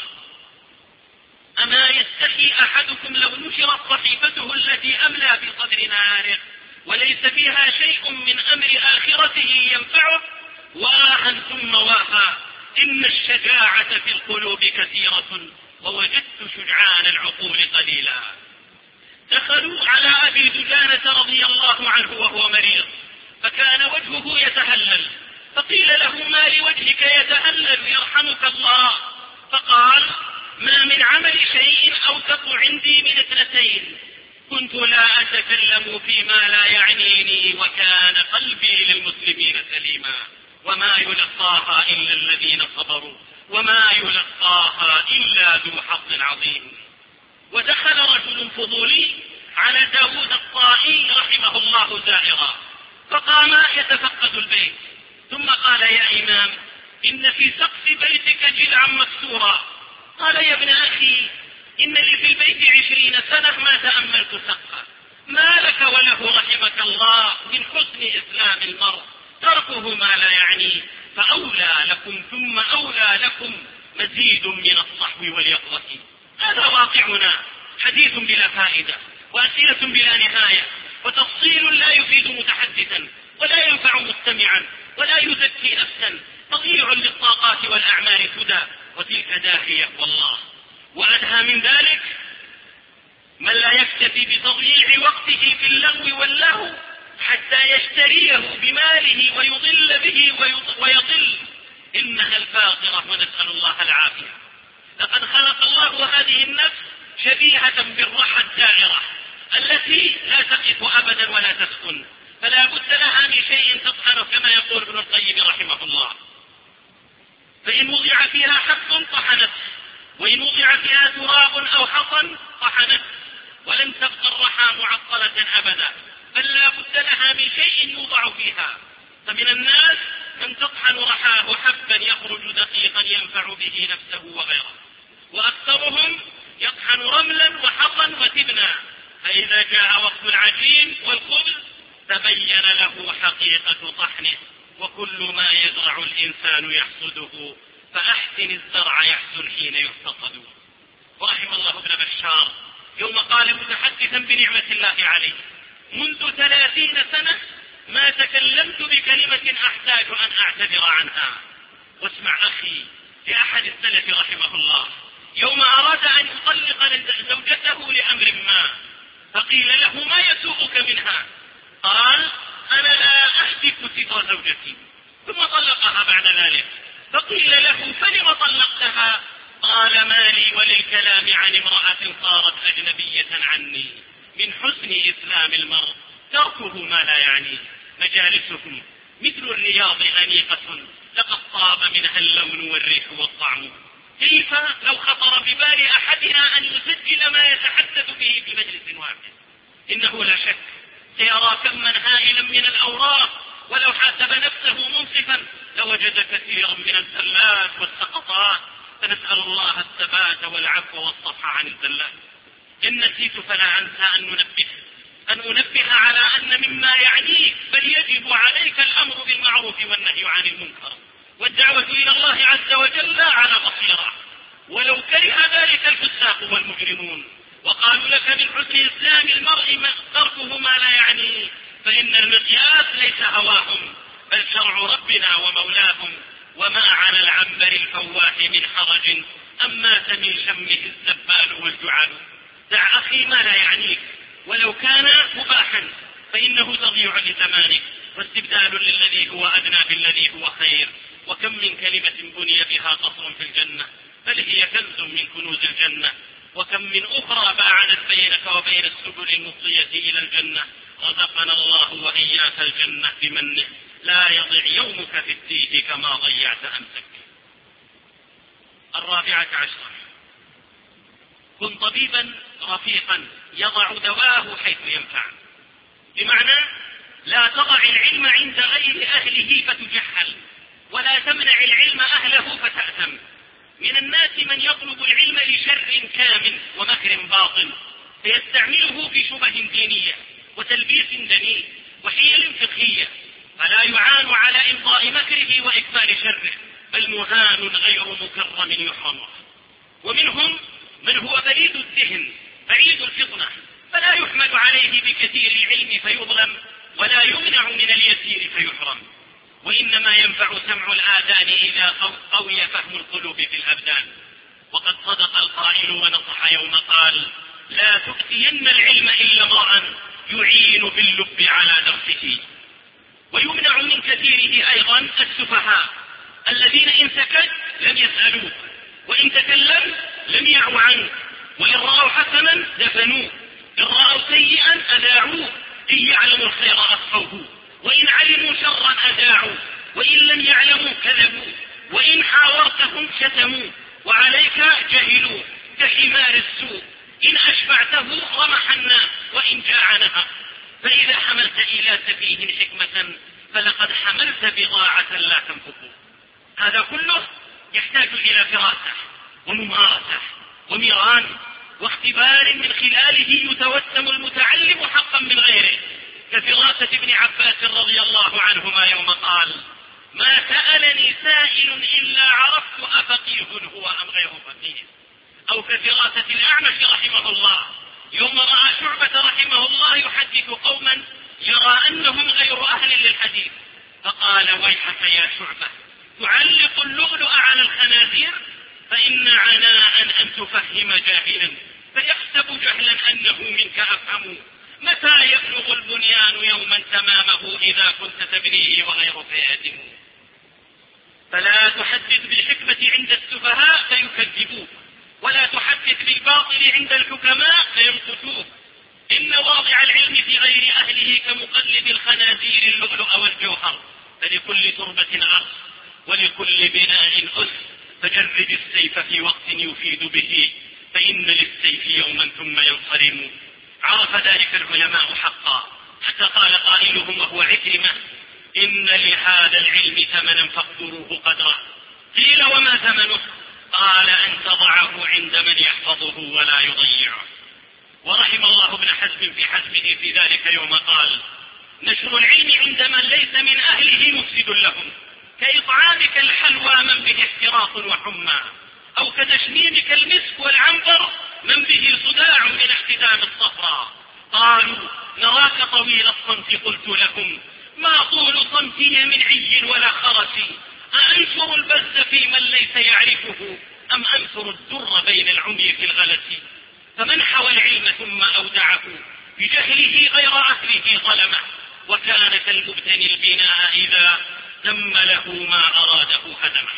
أما يستحي أحدكم لو نشرت صحيفته التي أملى في صدر ناره وليس فيها شيء من أمر آخرته ينفعه، واها ثم واها، إن الشجاعة في القلوب كثيرة، ووجدت شجعان العقول قليلا. دخلوا على أبي دجانة رضي الله عنه وهو مريض، فكان وجهه يتهلل، فقيل له: ما لوجهك يتهلل يرحمك الله؟ فقال: ما من عمل شيء أوثق عندي من اثنتين، كنت لا أتكلم فيما لا يعنيني، وكان قلبي للمسلمين سليما، وما يلقاها إلا الذين صبروا، وما يلقاها إلا ذو حظ عظيم. ودخل رجل فضولي على داود الطائي رحمه الله زائرا، فقام يتفقد البيت، ثم قال: يا إمام، إن في سقف بيتك جذعا مكسورا. قال: يا ابن أخي، إن لي في البيت عشرين سنة ما تأملت سقفه. ما لك وله رحمك الله من حسن إسلام المرء تركه ما لا يعنيه، فأولى لكم ثم أولى لكم مزيد من الصحو واليقظة. هذا واقعنا، حديث بلا فائدة، وأسئلة بلا نهاية، وتفصيل لا يفيد متحدثا ولا ينفع مستمعا ولا يزكي نفسا، تضييع للطاقات والأعمال سدى، وتلك داهية والله. وأدهى من ذلك من لا يكتفي بتضييع وقته في اللغو واللهو حتى يشتريه بماله ويضل به ويضل. إنها الفاقرة، ونسأل الله العافية. لقد خلق الله هذه النفس شبيهة بالرحى الدائرة التي لا تقف أبدا ولا تسكن، فلا بد لها من شيء تطحن، كما يقول ابن القيم رحمه الله. فإن وضع فيها حب طحنت، وإن وضع فيها تراب أو حصن طحنت، ولن تبقى الرحى معطلة أبدا، بل لا بد لها من شيء يوضع فيها. فمن الناس من تطحن رحاه حبا يخرج دقيقا ينفع به نفسه وغيره، وأكثرهم يطحن رملا وحصا وتبنا، فإذا جاء وقت العجين والخبز تبين له حقيقة طحنه. وكل ما يزرع الإنسان يحصده، فأحسن الزرع يحسن حين يحتصد. ورحم الله ابن بشار يوم قال متحدثا بنعمة الله عليه: منذ ثلاثين سنة ما تكلمت بكلمة أحتاج أن أعتذر عنها. واسمع أخي لأحد السلف رحمه الله، يوم أراد أن يطلق زوجته لأمر ما، فقيل له: ما يسوءك منها؟ قال: أنا لا أحدث ستر زوجتي. ثم طلقها بعد ذلك، فقيل له: فلم طلقتها؟ قال: مالي وللكلام عن امرأة صارت أجنبية عني. من حسن إسلام المرء تركه ما لا يعنيه. مجالسهم مثل الرياض أنيقة، لقد طاب منها اللون والريح والطعم. كيف لو خطر ببال أحدنا أن يسجل ما يتحدث به في مجلس واحد؟ إنه لا شك سيرى كما هائلا من الأوراق، ولو حاسب نفسه منصفا لوجد كثيرا من الزلات والسقطات. فنسأل الله الثبات والعفو والصفح عن الزلات. إن نسيت فلا أنسى أن ننبه أن أنبه على أن مما يعنيك بل يجب عليك الأمر بالمعروف والنهي عن المنكر، والدعوة إلى الله عز وجل على بصيرة، ولو كره ذلك الفساق والمجرمون وقالوا لك من حسن إسلام المرء تركه ما لا يعنيه، فإن المقياس ليس هواهم بل شرع ربنا ومولاهم. وما على العنبر الفواح من حرج أما من شمه الزبال والجعال. دع أخي ما لا يعنيك ولو كان مباحا، فإنه تضيع لزمانك واستبدال للذي هو أدنى بالذي هو خير. وكم من كلمة بني بها قصر في الجنة بل هي كنز من كنوز الجنة، وكم من أخرى باعدت بينك وبين السبل المفضية إلى الجنة. رزقنا الله وإياك الجنة بمنه، لا يضيع يومك في التيه كما ضيعت أمسك. الرابعة عشرة: كن طبيبا رفيقا يضع دواه حيث ينفع. بمعنى لا تضع العلم عند غير أهله فتجحل، ولا تمنع العلم أهله فتأثم. من الناس من يطلب العلم لشر كامن ومكر باطن، فيستعمله في شبه دينية وتلبيس دنيء وحيل فقهية، فلا يعان على إمضاء مكره وإكبار شره، بل مهان غير مكرم يحرم. ومنهم من هو بليد الذهن بعيد الفطنة، فلا يحمل عليه بكثير العلم فيظلم، ولا يمنع من اليسير فيحرم. وإنما ينفع سمع الآذان إذا قوي فهم القلوب في الأبدان. وقد صدق القائل ونصح يوم قال: لا تؤتين العلم إلا امرأ يعين باللب على درسه. ويمنع من كثيره أيضا السفهاء الذين إن سكت لم يسألوه، وإن تكلم لم يعوا عنه، وإن رأوا حسنا دفنوه، إن رأوا سيئا أذاعوه، إن يعلموا الخير أخفوه، وإن علموا شرا أذاعوا، وإن لم يعلموا كذبوا. وإن حاورتهم شتموا، وعليك جهلوا كحمار السوء، إن أشبعته رمح الناس وإن جاع نهى. فإذا حملت إلى سفيه حكمة فلقد حملت بضاعة لا تنفق. هذا كله يحتاج إلى فراسة وممارسة وميران واختبار من خلاله يتوسم المتعلم حقا من غيره، كفراسة ابن عباس رضي الله عنهما يوم قال: ما سألني سائل إلا عرفت أفقيه هو أم غير فقيه. أو كفراسة الأعمش رحمه الله يوم رأى شعبة رحمه الله يحدث قوما يرى أنهم غير أهل للحديث، فقال: ويحك يا شعبة، تعلق اللؤلؤ على الخنازير؟ فإن عناء أن تفهم جاهلا فيحسب جهلا أنه منك أفهم. متى يبلغ البنيان يوما تمامه إذا كنت تبنيه وغيرك يهدم. فلا تحدث بالحكمة عند السفهاء فيكذبوك، ولا تحدث بالباطل عند الحكماء فيمقتوك. إن واضع العلم في غير أهله كمقلد الخنازير اللؤلؤ والجوهر. فلكل تربة عرض ولكل بناء أس، فجرد السيف في وقت يفيد به، فإن للسيف يوما ثم ينصرم. عرف ذلك العلماء حقا، حتى قال قائلهم وهو عكرمة: إن لهذا العلم ثمنا فاقدروه قدره. قيل: وما ثمنه؟ قال: أن تضعه عند من يحفظه ولا يضيعه. ورحم الله ابن حزم في حزمه في ذلك يوم قال: نشر العلم عند من ليس من أهله مفسد لهم، كإطعامك الحلوى من به احتراق وحمى، أو كتشميمك المسك والعنبر من به صداع من احتدام الصفراء. قالوا: نراك طويل الصمت. قلت لهم: ما طول صمتي من عي ولا خرس، أأنشر البز في من ليس يعرفه، أم أنثر الدر بين العمي في الغلس. فمن حوى العلم ثم أودعه بجهله غير أهله ظلمه، وكان كالمبتني البناء إذا تم له ما أراده هدمه.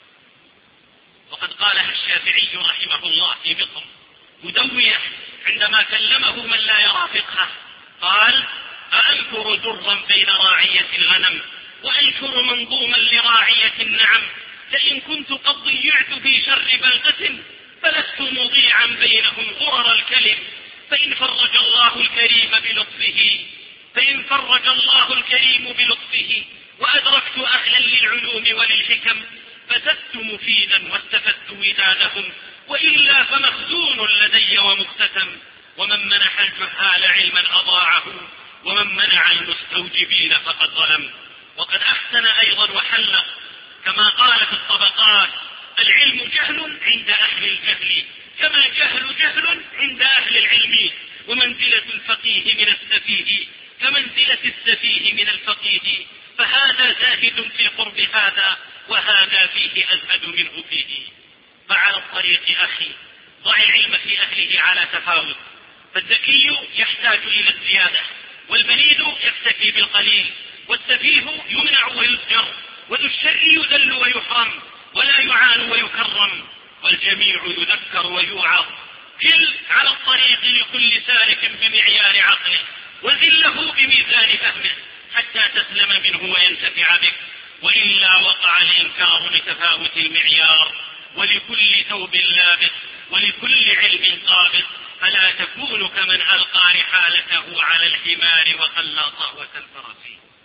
وقد قالها الشافعي رحمه الله في مصر مدوية عندما كلمه من لا يرى فقهه، قال: أأنكر درا بين راعية الغنم، وأنكر منظوما لراعية النعم، لئن كنت قد ضيعت في شر بلدة فلست مضيعا بينهم غرر الكلم. فإن فرج الله الكريم بلطفه فإن فرج الله الكريم بلطفه وأدركت أهلا للعلوم وللحكم، فزدت مفيدا واستفدت ودادهم، وإلا فمخزون لدي ومختتم. ومن منح الجهال علما أضاعه، ومن منع المستوجبين فقد ظلم. وقد أحسن أيضا وحلق كما قال في الطبقات: العلم جهل عند أهل الجهل، كما جهل جهل عند أهل العلم، ومنزلة الفقيه من السفيه كمنزلة السفيه من الفقيه، فهذا زاهد في قرب هذا، وهذا فيه أزهد منه فيه. فعلى الطريق أخي ضع العلم في أهله على تفاوت، فالذكي يحتاج إلى الزيادة، والبليد يكتفي بالقليل، والسفيه يمنع ويزجر، وذو الشر يذل ويحرم ولا يعان ويكرم، والجميع يذكر ويوعظ. كل على الطريق لكل سالك بمعيار عقله، وذله بميزان فهمه، حتى تسلم منه وينتفع بك، وإلا وقع الإنكار لتفاوت المعيار. ولكل ثوب لابس ولكل علم قابض، فلا تكون كمن ألقى رحالته على الحمار وخلى طهوة الفرس.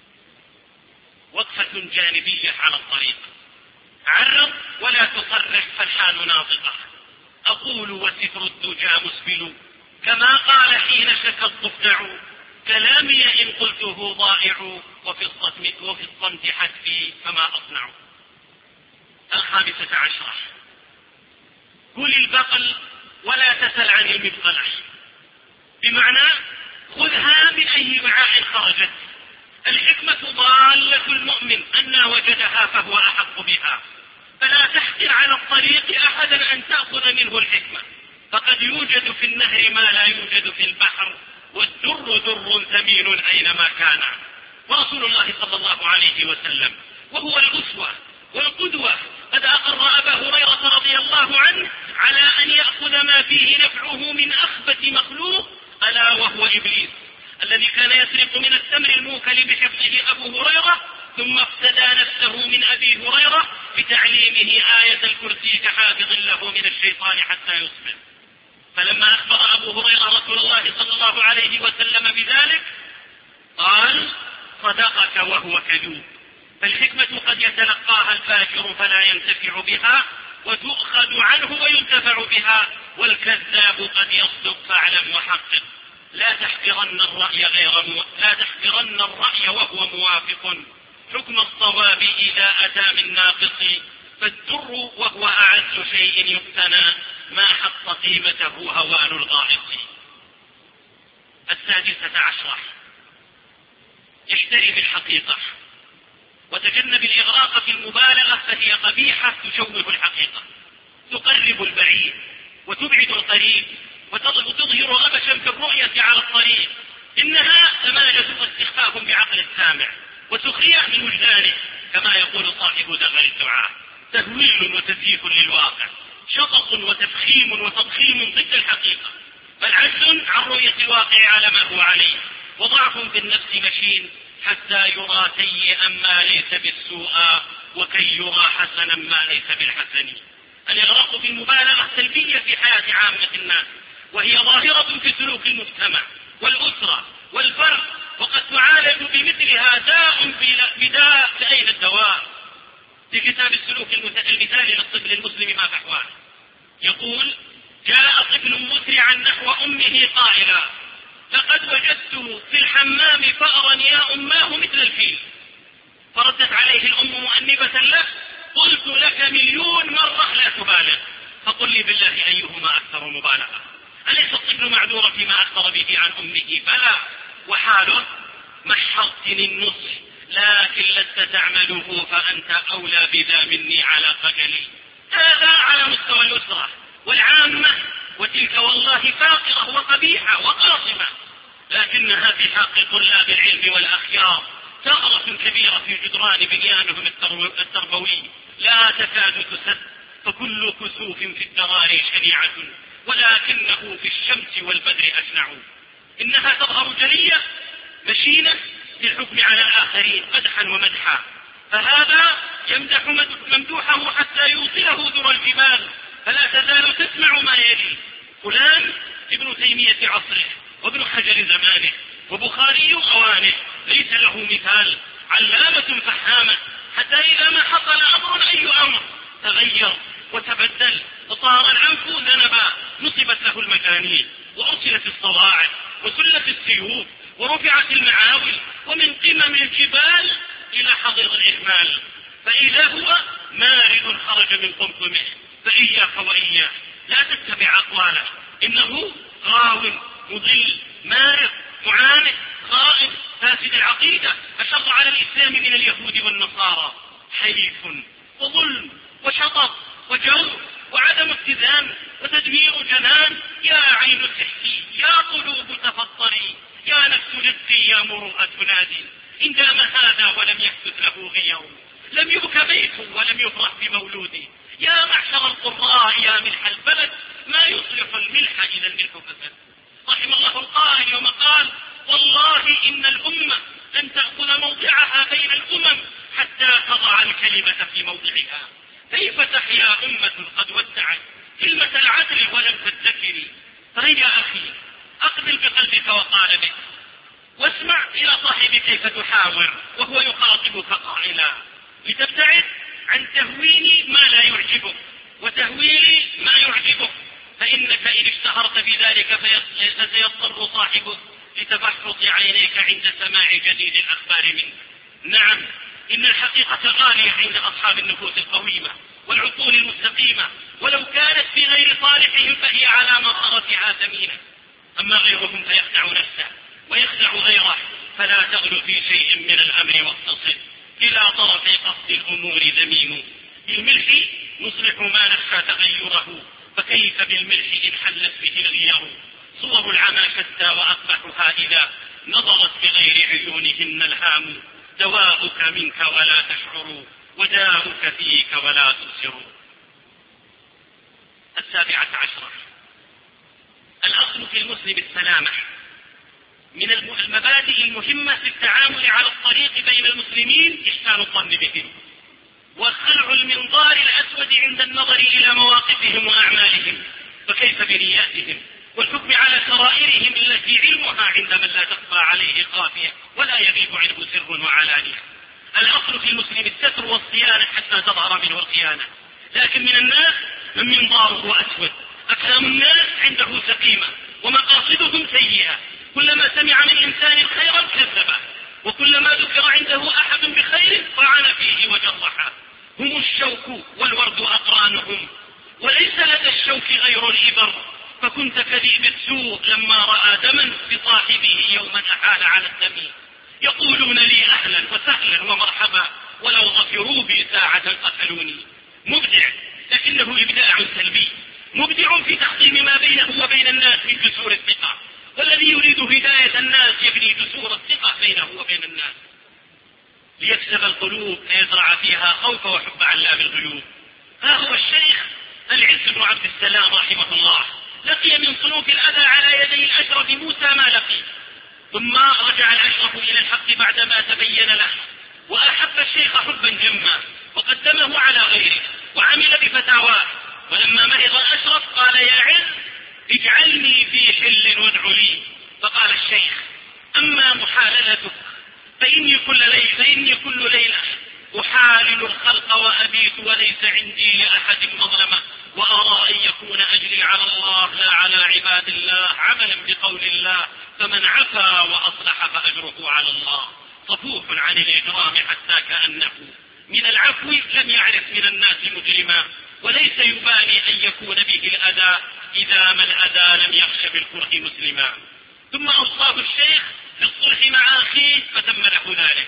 وقفة جانبية على الطريق: عرض ولا تصرح فالحال ناطقة. أقول وستر الدجى مسبل، كما قال حين شكى الضفدع، كلامي إن قلته ضائع، وفي الصمت وفي الصمت حتفي فما أصنع. الخامسة عشرة: كل البقل ولا تسل عن المبقلة، بمعنى خذها من أي وعاء خرجت. الحكمة ضالة المؤمن أن وجدها فهو أحق بها، فلا تحقر على الطريق أحدا أن تأخذ منه الحكمة، فقد يوجد في النهر ما لا يوجد في البحر، والدر در ثمين أينما كان. ورسول الله صلى الله عليه وسلم وهو الأسوة والقدوة قد أقر أبا هريرة رضي الله عنه على أن يأخذ ما فيه نفعه من أخبث مخلوق، ألا وهو إبليس الذي كان يسرق من التمر الموكل بحفظه أبو هريرة، ثم افتدى نفسه من أبي هريرة بتعليمه آية الكرسي كحافظ له من الشيطان حتى يصبح. فلما أخبر أبو هريرة رسول الله صلى الله عليه وسلم بذلك قال: صدقك وهو كذوب. فالحكمة قد يتلقاها الفاجر فلا ينتفع بها، وتؤخذ عنه وينتفع بها، والكذاب قد يصدق فاعلم وحقق. لا تحقرن الرأي غير مو... لا تحقرن الرأي وهو موافق حكم الصواب إذا أتى من ناقص، فالدر وهو أعز شيء يقتنى ما حط قيمته هوان الغائط. السادسة عشرة: احترم الحقيقة وتجنب الإغراق في المبالغة، فهي قبيحة تشوه الحقيقة، تقرب البعيد وتبعد القريب، وتظهر غبشا في الرؤية على الطريق. إنها ثمانية واستخفاف بعقل السامع، وسخرية من وجدانه، كما يقول صاحب دغل الدعاء، تهويل وتزييف للواقع، شطط وتفخيم وتضخيم ضد الحقيقة، بل عجز عن رؤية الواقع على ما هو عليه، وضعف في النفس مشين حتى يرى سيئا ما ليس بالسوء، وكي يرى حسنا ما ليس بالحسن. الإغراق في المبالغة سلبية في حياة عامة الناس، وهي ظاهرة في سلوك المجتمع والأسرة والفرد، وقد تعالج بمثلها داء بداء لأين الدواء. في كتاب السلوك المثالي للطفل المسلم ما فحواه يقول: جاء طفل مسرعا نحو أمه قائلا: لقد وجدت في الحمام فأرا يا أماه مثل الفيل. فردت عليه الأم مؤنبة له: قلت لك مليون مرة لا تبالغ، فقل لي بالله أيهما أكثر مبالغة؟ أليس الطفل معذور فيما أخبر به عن أمه؟ بلى، وحاله: محضتني النصح لكن لست تعمله، فأنت أولى بذا مني على خجلي. هذا على مستوى الأسرة والعامة، وتلك والله فاقرة وقبيحة وقاصمة، لكنها في حق طلاب العلم والأخيار ثغرة كبيرة في جدران بنيانهم التربوي لا تكاد تسد، فكل كسوف في الدرار شنيعة، ولكنه في الشمس والبدر أشنع. إنها تظهر جلية مشينة في الحكم على الآخرين قدحا ومدحا، فهذا يمدح ممدوحه حتى يوصله ذر الجبال، فلا تزال تسمع ما يلي: فلان ابن تيمية عصره، وابن حجر زمانه، وبخاري أوانه، ليس له مثال، علامة فحامة، حتى إذا ما حصل أمر أي أمر تغير وتبدل، فصار العنف ذنبا، نصبت له المجانين، وأرسلت الصواعق، وسلت السيوف، ورفعت المعاول، ومن قمم الجبال إلى حضر الإهمال، فإذا هو مارد خرج من قمقمه. فإياك وإياك لا تتبع أقواله، إنه غاو مضل مارد معاند خائف فاسد العقيدة، أشر على الإسلام من اليهود والنصارى. حيف وظلم وشطط وجور وعدم اتزان وتدمير جنان. يا عين تحكي، يا قلوب تفطري، يا نفس رزقي، يا مروءة نادي. إن دام هذا ولم يحدث له غير، لم يبك بيت ولم يفرح بمولودي. يا معشر القراء يا ملح البلد، ما يصلح الملح إذا الملح فسد. رحم الله القائل يوم قال: والله إن الأمة لن تأخذ موضعها بين الأمم حتى تضع الكلمة في موضعها. كيف تحيا أمة قد ودعت كلمة العدل ولم تذكري؟ فهيا أخي، أقبل بقلبك وقالبك، واسمع إلى صاحبك كيف تحاور وهو يخاطبك قائلا، لتبتعد عن تهوين ما لا يعجبك وتهويل ما يعجبك، فإنك إن اشتهرت بذلك فسيضطر صاحبك لتبحث عينيك عند سماع جديد الأخبار منك. نعم، إن الحقيقة غالية عند أصحاب النفوس القويمة والعقول المستقيمة، ولو كانت في غير صالحهم فهي على مطرتها ثمينة. أما غيرهم فيخدع نفسه ويخدع غيره، فلا تغلو في شيء من الأمر واقتصد، إلى طرف قصد الأمور ذميم. بالملح نصلح ما نخشى تغيره، فكيف بالملح إن حلت به الغير؟ صور العمى شتى وأقبحها إذا نظرت بغير عيونهن الهام. دواؤك منك ولا تشعر، وداؤك فيك ولا تبصر. السابعة عشرة: الأصل في المسلم السلامة، من المبادئ المهمة في التعامل على الطريق بين المسلمين إحسان الظن بهم، وخلع المنظار الأسود عند النظر إلى مواقفهم وأعمالهم، فكيف بنياتهم، والحكم على سرائرهم التي علمها عند من لا تخفى عليه خافية ولا يغيب عنه سر وعلانية. الأصل في المسلم الستر والصيانة حتى تظهر منه الخيانة، لكن من الناس من منظاره أسود، أكلام الناس عنده سقيمة ومقاصدهم سيئة، كلما سمع من إنسان خيرا كذبه، وكلما ذكر عنده أحد بخير طعن فيه وجرحه. هم الشوك والورد أقرانهم، وليس لدى الشوك غير الإبر، فكنت كذيب السوء لما رأى دما بصاحبه يوما أحال على الدم. يقولون لي أهلا وسهلا ومرحبا، ولو ظفروا بي ساعة قتلوني. مبدع، لكنه إبداع سلبي، مبدع في تحطيم ما بينه وبين الناس من جسور الثقة، والذي يريد هداية الناس يبني جسور الثقة بينه وبين الناس ليكسب القلوب فيزرع فيها خوف وحب علام الغيوب. ها هو الشيخ العز بن عبد السلام رحمه الله لقي من صنوف الأذى على يدي الأشرف موسى ما لقي، ثم رجع الأشرف إلى الحق بعدما تبين له، وأحب الشيخ حبا جما وقدمه على غيره وعمل بفتاواه. ولما مرض الأشرف قال يا عز اجعلني في حل وادع لي، فقال الشيخ أما محاللتك فإني كل ليلة, فإني كل ليلة أحالل الخلق وأبيت وليس عندي لأحد مظلمة، وأرى أن يكون أجري على الله لا على عباد الله، عملا بقول الله فمن عفا وأصلح فأجره على الله. صفوح عن الإجرام حتى كأنه من العفو لم يعرف من الناس مجرما، وليس يبالي أن يكون به الأذى إذا ما الأذى لم يخش بالكره مسلما. ثم أوصاه الشيخ بالصلح مع أخيه فتم له ذلك،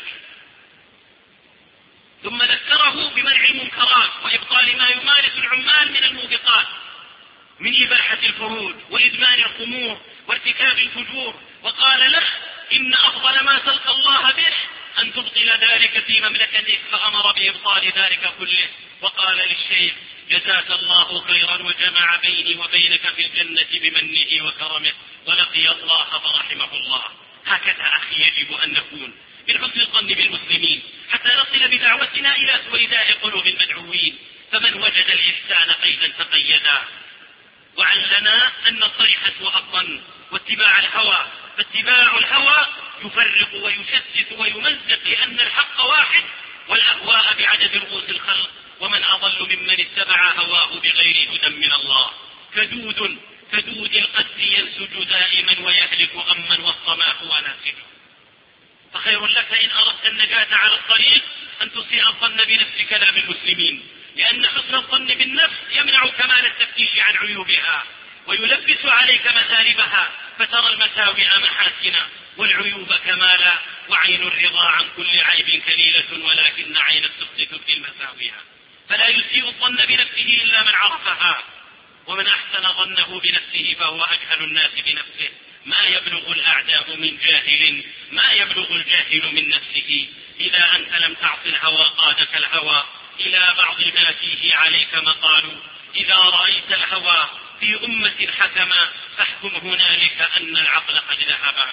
ثم ذكره بمنع المنكرات وإبطال ما يمارس العمال من الموبقات من إباحة الفروج وإدمان الخمور وارتكاب الفجور، وقال له إن أفضل ما تلقى الله به أن تبطل ذلك في مملكتك، فأمر بإبطال ذلك كله. وقال للشيخ جزاك الله خيرا وجمع بيني وبينك في الجنة بمنه وكرمه، ولقي الله فرحمه الله. هكذا أخي يجب أن نكون من حسن الظن بالمسلمين حتى نصل بدعوتنا إلى سويداء قلوب المدعوين، فمن وجد الإحسان قيدا تقيدا. وعلنا أن نصرح سوء الظن واتباع الهوى، فاتباع الهوى يفرق ويشتت ويمزق، لأن الحق واحد والأهواء بعدد رؤوس الخلق، ومن أضل ممن اتبع هواه بغير هدى من الله. كدود كدود القد ينسج دائما ويهلك غما والصماء وناسج. فخير لك إن أردت النجاة على الطريق أن تسيء الظن بنفس كلام المسلمين، لأن حسن الظن بالنفس يمنع كمال التفتيش عن عيوبها ويلبس عليك مثالبها، فترى المساوئ محاسنا والعيوب كمالا، وعين الرضا عن كل عيب كليلة ولكن عين السخط تبدي المساوئها. فلا يسيء الظن بنفسه إلا من عرفها، ومن أحسن ظنه بنفسه فهو أجهل الناس بنفسه. ما يبلغ الأعداء من جاهل، ما يبلغ الجاهل من نفسه. إذا أنت لم تعص الهوى قادك الهوى إلى بعض ما فيه عليك مقال. إذا رأيت الهوى في أمة حكما فاحكم هنالك أن العقل قد ذهب.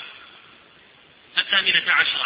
الثامنة عشرة: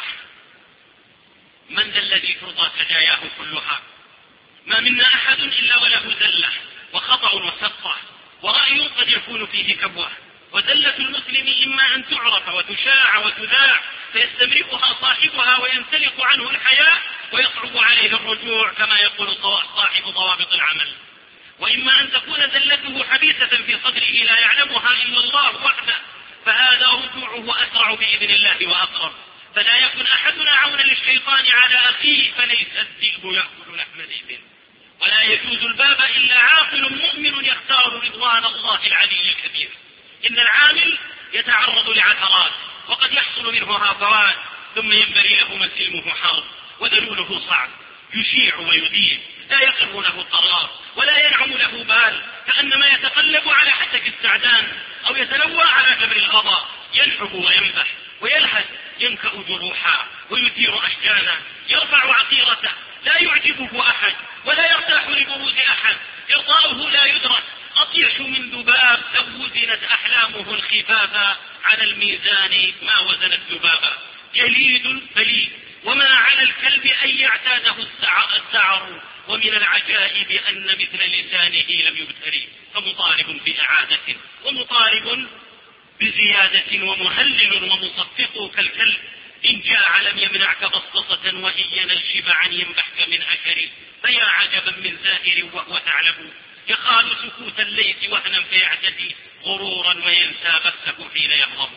من ذا الذي ترضى سجاياه كلها؟ ما منا أحد إلا وله زلة وخطأ وسقطة ورأي قد يكون فيه كبوة، وزلة المسلم إما أن تعرف وتشاع وتذاع فيستمرئها صاحبها وينسلق عنه الحياء ويصعب عليه الرجوع كما يقول صاحب ضوابط العمل، وإما أن تكون زلته حبيسة في صدره لا يعلمها إلا الله وحده، فهذا رجوعه أسرع بإذن الله وأقرب. فلا يكن أحدنا عونا للشيطان على أخيه، فليس الذئب يأكل لحم ذئب. ولا يجوز الباب إلا عاقل مؤمن يختار رضوان الله العلي الكبير. إن العامل يتعرض لعثرات وقد يحصل منه هفوات، ثم ينبغي له مسلمه حرب ودلوله صعب، يشيع ويذيب، لا يقر له قرار ولا ينعم له بال، كأنما يتقلب على حتك السعدان أو يتلوى على جبر الغضا، ينحب وينبح ويلهث، ينكأ جروحا ويثير أشجانا، يرفع عقيرته، لا يعجبه أحد ولا يرتاح لبروز أحد، إرضاؤه لا يدرك، أطيش من ذباب لو وزنت أحلامه الخفافا، على الميزان ما وزن الذبابا. جليد بليد، وما على الكلب أن يعتاده السعر، ومن العجائب أن مثل لسانه لم يبتري. فمطالب بإعادة، ومطالب بزيادة، ومهلل ومصفق كالكلب. إن جاع لم يمنعك بسطة، وإن ينل شبعا ينبحك من أكل. فيا عجبا من زائر وهو ثعلب، يخال سكوت الليث وهنا فيعتدي، غرورا وينسى بثه حين يغضب.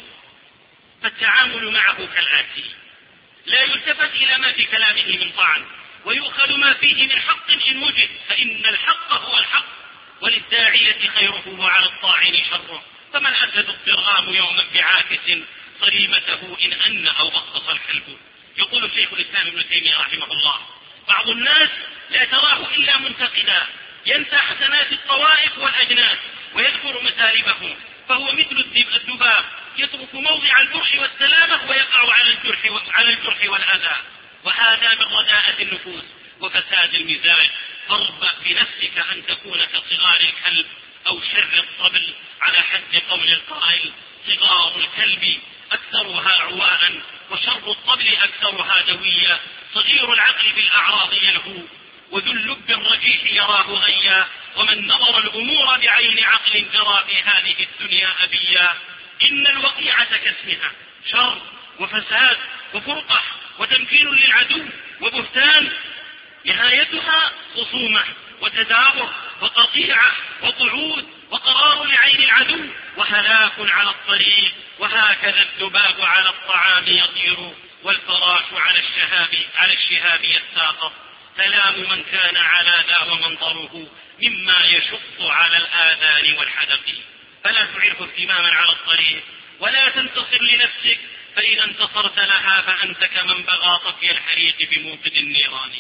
فالتعامل معه كالآتي: لا يلتفت إلى ما في كلامه من طعن، ويؤخذ ما فيه من حق إن وجد، فإن الحق هو الحق، وللداعية خيره وعلى الطاعن شره. فما الأسد الضرغام يوما بعاكس، صريمته إن أن أو بطس الكلب. يقول شيخ الإسلام ابن تيمية رحمه الله: بعض الناس لا تراه إلا منتقدا، ينسى حسنات الطوائف والأجناس ويذكر مثالبهم، فهو مثل الذباب يترك موضع الجرح والسلامة ويقع على الجرح على الجرح والأذى. وهذا من رداءة النفوس وفساد المزاج. فاربأ بنفسك أن تكون كصغار الكلب أو شر الطبل، على حد قول القائل: صغار الكلب أكثرها عواء، وشر الطبل أكثرها دوية. صغير العقل بالأعراض يلهو، وذو اللب الرجيح يراه غيا. ومن نظر الأمور بعين عقل جرى في هذه الدنيا أبيا. إن الوقيعة كاسمها شر وفساد وفرقة وتمكين للعدو وبهتان، نهايتها خصومة وتدابر وقطيعة وقعود وقرار لعين العدو وهلاك على الطريق. وهكذا الذباب على الطعام يطير، والفراش على الشهاب على الشهاب يتساقط. سلام من كان على ذا ومنظره، مما يشق على الآذان والحدق. فلا تعره اهتماما على الطريق، ولا تنتصر لنفسك، فإذا انتصرت لها فأنت كمن بغى طفي الحريق بموقد النيران.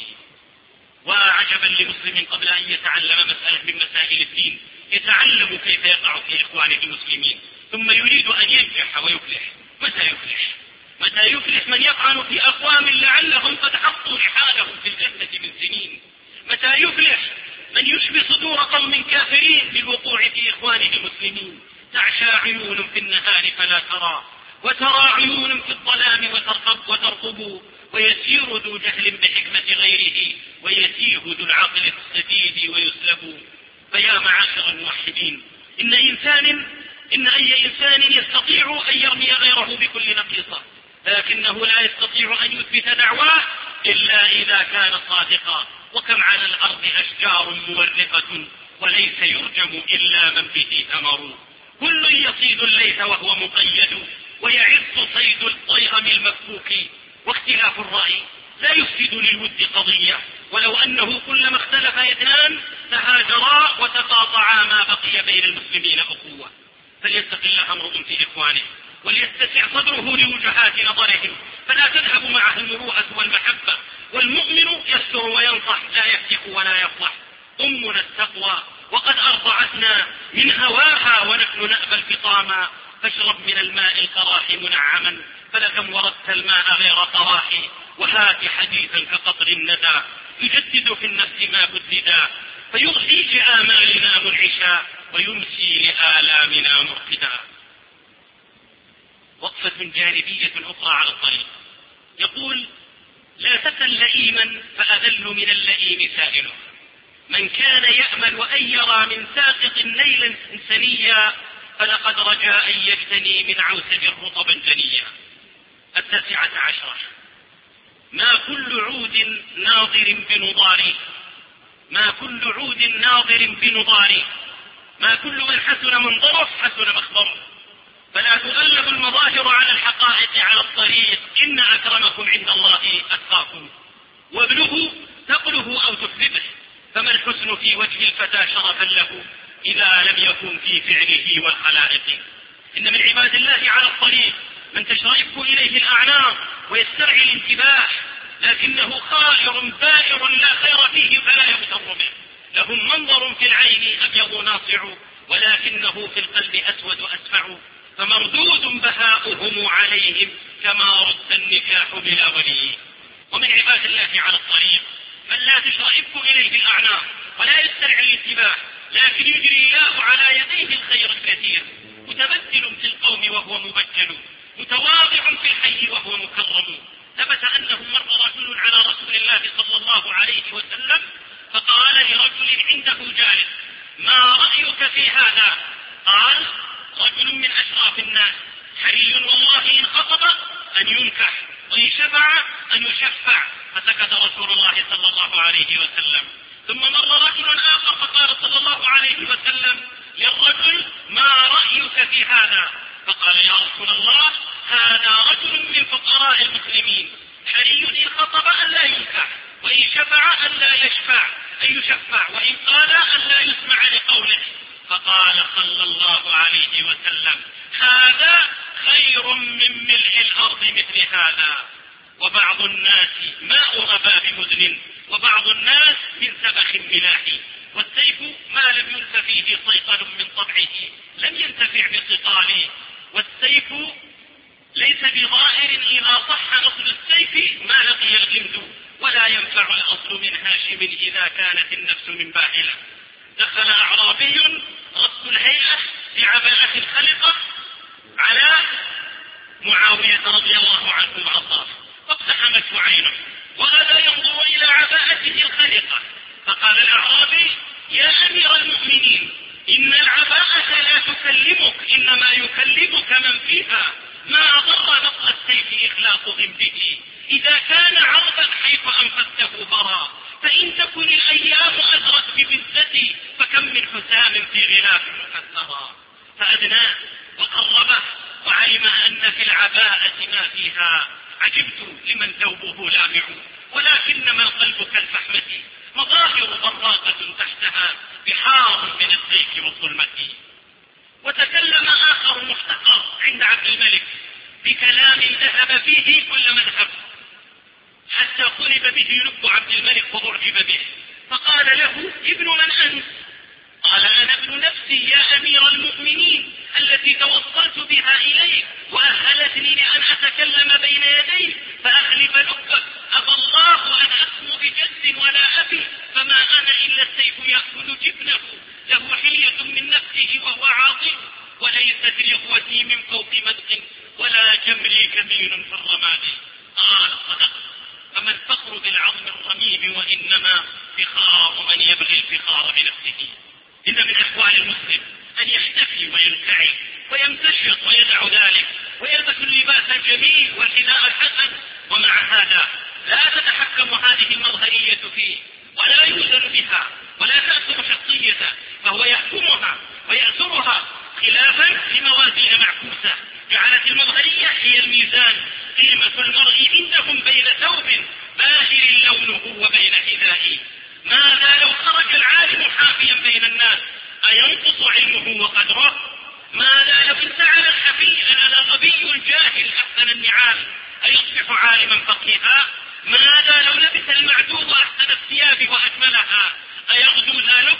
وعجبا لمسلم قبل أن يتعلم مسألة من مسائل الدين يتعلم كيف يقع في إخوانه المسلمين، ثم يريد أن ينجح ويفلح. متى يفلح؟ متى يفلح من يطعن في أقوام لعلهم قد حطوا رحالهم في الجنة من سنين؟ متى يفلح من يشبي صدور قوم كافرين بالوقوع في إخوانه المسلمين؟ تعشى عيون في النهار فلا ترى، وترى عيون في الظلام وترقب وترقب. ويسير ذو جهل بحكمة غيره، ويتيه ذو العقل السديد ويسلب. فيا معاشر الموحدين، إن إنسان إن أي إنسان يستطيع أن يرمي غيره بكل نقيصة، لكنه لا يستطيع أن يثبت دعواه إلا إذا كان صادقا. وكم على الأرض أشجار مورقة، وليس يرجم إلا من به ثمر. كل يصيد الليث وهو مقيد، ويعز صيد الطيرم المفكوك. واختلاف الرأي لا يفسد للود قضية، ولو أنه كلما اختلف اثنان تهاجرا وتقاطعا ما بقي بين المسلمين أخوة. فليتق الله امرؤ في إخوانه، وليتسع صدره لوجهات نظرهم، فلا تذهب معه المروءة والمحبة. والمؤمن يستر وينصح، لا يفتح ولا يفضح. أمنا التقوى وقد أرضعتنا من هواها، ونحن نأبى الفطاما. فاشرب من الماء القراح منعما، فلكم وردت الماء غير قراح. وهات حديثا كقطر الندى، يجدد في النفس ما بددا، فيضحي لآمالنا منعشا، ويمسي لآلامنا مرقدا. وقفة جانبية أخرى على الطريق. يقول: لا تسل لئيما فأذل من اللئيم سائله. من كان يأمل أن يرى من ساقط نيلا سنيا، فلقد رجا أن يجتني من عوسج رطبا جنيا. التاسعة عشرة: ما كل عود ناظر بنضاري، ما كل عود ناظر بنضاري، ما كل من حسن منظره حسن مخبره. فلا تؤلف المظاهر على الحقائق على الطريق، إن أكرمكم عند الله أتقاكم. وابنه تقله أو تكذبه، فما الحسن في وجه الفتى شرفا له إذا لم يكن في فعله والخلائق. إن من عباد الله على الطريق من تشرئف إليه الأعناق ويسترعي الانتباه، لكنه خائر بائر لا خير فيه فلا يغتر به. لهم منظر في العين أبيض ناصع، ولكنه في القلب أسود أسفع. فمردود بهاؤهم عليهم كما رد النكاح بلا ولي. ومن عباد الله على الطريق من لا تشرئف إليه الأعناق ولا يسترعي الانتباه، لكن يجري الله على يديه الخير الكثير، متبدل في القوم وهو مبجل، متواضع في الحي وهو مكرم. ثبت أنه مر رجل على رسول الله صلى الله عليه وسلم فقال لرجل عنده جالس: ما رأيك في هذا؟ قال: رجل من أشراف الناس، حري والله إن خطب أن ينكح وإن شفع أن يشفع. فسكت رسول الله صلى الله عليه وسلم. ثم مر رجل آخر فقال صلى الله عليه وسلم للرجل: ما رأيك في هذا؟ فقال: يا رسول الله، هذا رجل من فقراء المسلمين، حري إن خطب أن لا ينكح وإن شفع أن لا يشفع أن يشفع وإن قال أن لا يسمع لقوله. فقال صلى الله عليه وسلم: هذا خير من ملء الأرض مثل هذا. وبعض الناس ماء غباب مذن، وبعض الناس من سبخ ملاح، والسيف ما لم ينف فيه صيقل من طبعه لم ينتفع بصقاله، والسيف ليس بظاهر إذا صح أصل السيف ما لقي الغمد، ولا ينفع الأصل من هاشم إذا كانت النفس من باهلة. دخل أعرابي رص الهيئة بعباءة الخلقة على معاوية رضي الله عنه وعطاه، فاقتحمته عينه وهذا ينظر إلى عباءته الخلقة. فقال الأعرابي: يا أمير المؤمنين، إن العباءة لا تكلمك، إنما يكلمك من فيها. ما ضر نقل السيف إخلاق غمده، إذا كان عرضا حيث أنفسته برا، فإن تكن الأيام أدرت ببزتي فكم من حسام في غلاف مكسرا. فأدناه وقربه وعلم أن في العباءة ما فيها. عجبت لمن ثوبه لامع، ولكنما القلب كالفحمة، مظاهر براقة تحتها بحار من الزيت والظلمة. وتكلم آخر محتقر عند عبد الملك بكلام ذهب فيه كل مذهب، حتى قلب به لب عبد الملك وأعجب به، فقال له: ابن من أنت؟ قال: أنا ابن نفسي يا أمير المؤمنين، التي توصلت بها إليك وأهلتني لأن أتكلم بين يديك فأخلف لبك. أبى الله أن أسمو بجد ولا أبي، فما أنا إلا السيف يأكل جبنه، له حلية من نفسه وهو عاطل، وليست لإخوتي من فوق مدق، ولا جمري كمين في الرماد. قال: صدق، فما الفخر بالعظم الرميم، وإنما فخار من يبغي الفخار بنفسه. إن من أحوال المسلم أن يحتفي وينتعي ويمتشط ويدع ذلك ويلبس اللباس الجميل والحذاء الحسن، ومع هذا لا تتحكم هذه المظهرية فيه ولا يوزن بها ولا تأثر شخصيته، فهو يحكمها ويأثرها خلافا لموازين معكوسة. جعلت المظهرية هي الميزان، قيمة المرء عندهم بين ثوب باهر لونه وبين حذائه. ماذا لو خرج العالم حافيا بين الناس، أينقص علمه وقدره؟ ماذا لو انتعل الحفي الغبي الجاهل أحسن النعال، أيصبح عالما فقيها؟ ماذا لو لبس المعدوم أحسن الثياب وأكملها، أيغدو ذلك؟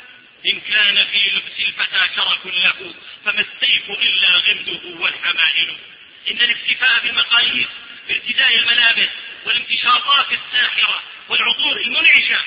إن كان في لبس الفتى شرف له، فما السيف إلا غمده والحمائل. إن الاكتفاء بالمقاييس بارتداء الملابس والامتشاطات الساحرة والعطور المنعشة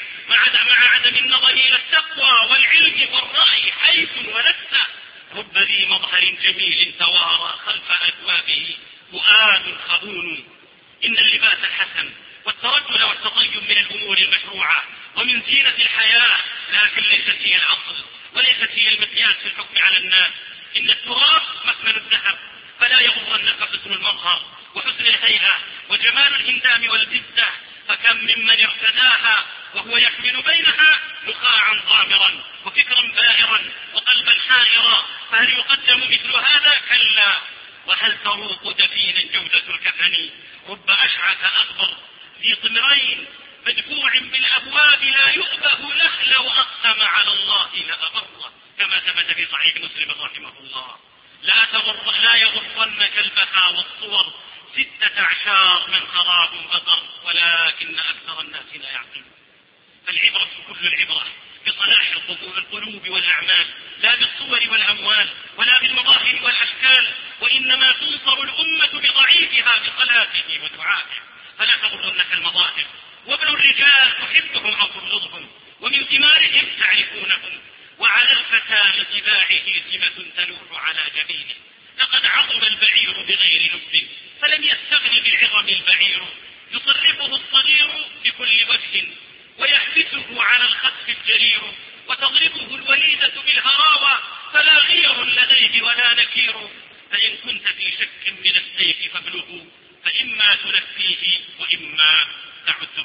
مع عدم النظر إلى التقوى والعلم والرأي حيث ولست، رب ذي مظهر جميل توارى خلف أثوابه فؤاد خبون. إن اللباس الحسن والترجل والتطيب من الأمور المشروعة ومن زينة الحياة، لكن ليست هي الأصل وليست هي المقياس في الحكم على الناس. إن التراب مكمن الذهب، فلا يغرنك حسن المظهر وحسن الهيئة وجمال الهندام والبزة، فكم ممن ارتداها وهو يحمل بينها نخاعا ضامرا وفكرا بائرا وقلبا حائرا، فهل يقدم مثل هذا؟ كلا. وهل تروق دفينا جودة الكفن؟ رب أشعث أكبر ذي طمرين مدفوع بالأبواب لا يؤبه له، لو أقسم على الله لأبره، كما ثبت في صحيح مسلم رحمه الله. لا تغر لا يغرنك البهاء والصور، ستة أعشار من خراب بطر، ولكن أكثر الناس لا يعقلون. فالعبرة كل العبرة بصلاح القلوب والأعمال، لا بالصور والأموال ولا بالمظاهر والأشكال، وإنما تنصر الأمة بضعيفها بصلاته ودعائه. فلا تغرنك المظاهر. وابن الرجال تحبهم أو تبغضهم، ومن ثمارهم تعرفونهم، وعلى الفتى لطباعه سمة تلوح على جبينه. لقد عظم البعير بغير لب فلم يستغن بالعظم البعير. يصرفه الصغير بكل وجه ويحبسه على الخسف الجرير. وتضربه الوليدة بالهراوى فلا غير لديه ولا نكير. فإن كنت في شك من السيف فابلغه فإما تنفيه وإما تعده.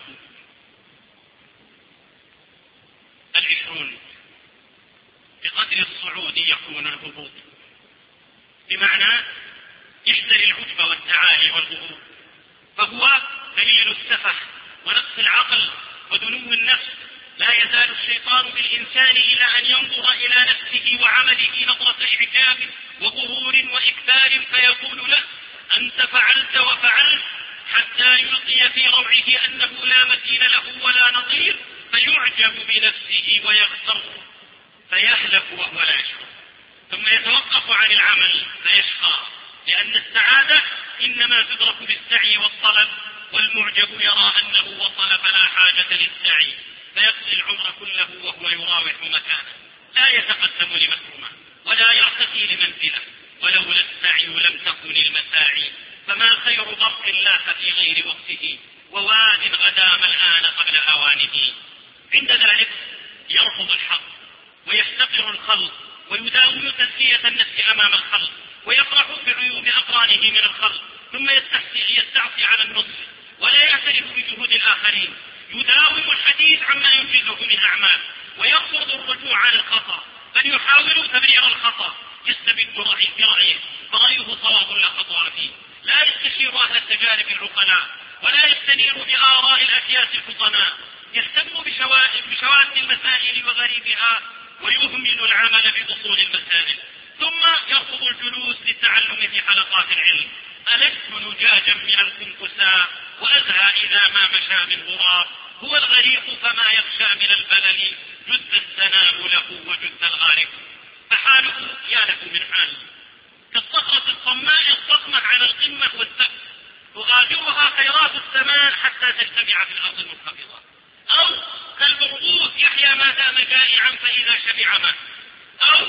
العشرون: بقدر الصعود يكون الهبوط، بمعنى احذر العجب والتعالي والغرور، فهو دليل السفه ونقص العقل ودنو النفس. لا يزال الشيطان بالإنسان إلى أن ينظر إلى نفسه وعمله نظرة إعجاب وغرور وإكثار فيقول له أنت فعلت وفعلت، حتى يلقي في روعه أنه لا مثيل له ولا نظير، فيعجب بنفسه ويغتر فيهلك وهو لا يشعر، ثم يتوقف عن العمل فيشقى، لأن السعادة إنما تدرك بالسعي والطلب، والمعجب يرى أنه وصل فلا حاجة للسعي، فيقضي العمر كله وهو يراوح مكانه، لا يتقدم لمكرمه ولا يرتقي لمنزله. ولولا السعي لم تكن المساعي، فما خير برق لاح في غير وقته، وواد غدا ملآن قبل أوانه. عند ذلك يرفض الحق ويحتقر الخلق ويداوم تزكية النفس أمام الخلق، ويفرح بعيوب أقرانه من الخلق، ثم يستعصي على النصح ولا يعترف بجهود الآخرين. يداوم الحديث عما ينجزه من أعمال، ويرفض الرجوع عن الخطأ، بل يحاول تبرير الخطأ. يستبد برأيه فرأيه صواب لا خطأ فيه. لا يستشير أهل التجارب العقلاء، ولا يستنير بآراء الأكياس الفطناء. يهتم بشواذ المسائل وغريبها، ويهمل العمل بأصول المسائل. ثم يرفض الجلوس للتعلم في حلقات العلم. ألست نجاجا من القنفساء، وأزهى إذا ما مشى من غراب. هو الغريق فما يخشى من البلل، جد السنام له وجد الغارق. فحاله يا له من حال، كالصخرة الصماء الضخمة على القمة والسقف، تغادرها خيرات السماء حتى تجتمع في الأرض المنخفضة. أو كالبرغوث يحيا ما دام جائعا فإذا شبع ماء. أو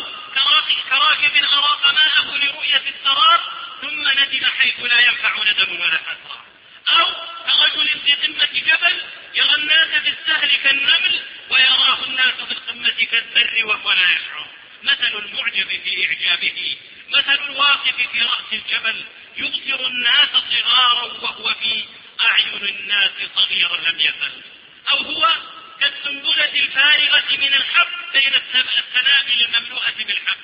كراكب أراق ماءه لرؤية السراب ثم ندم حيث لا ينفع ندم ولا حسرة. أو كرجل في قمة جبل يرى الناس في السهل كالنمل، ويراه الناس في القمة كالذر وهو لا يشعر. مثل المعجب في إعجابه مثل الواقف في رأس الجبل، يبصر الناس صغارا وهو في أعين الناس صغيرا لم يزل. أو هو كالسنبلة الفارغة من الحب بين السنابل المملوءة بالحب،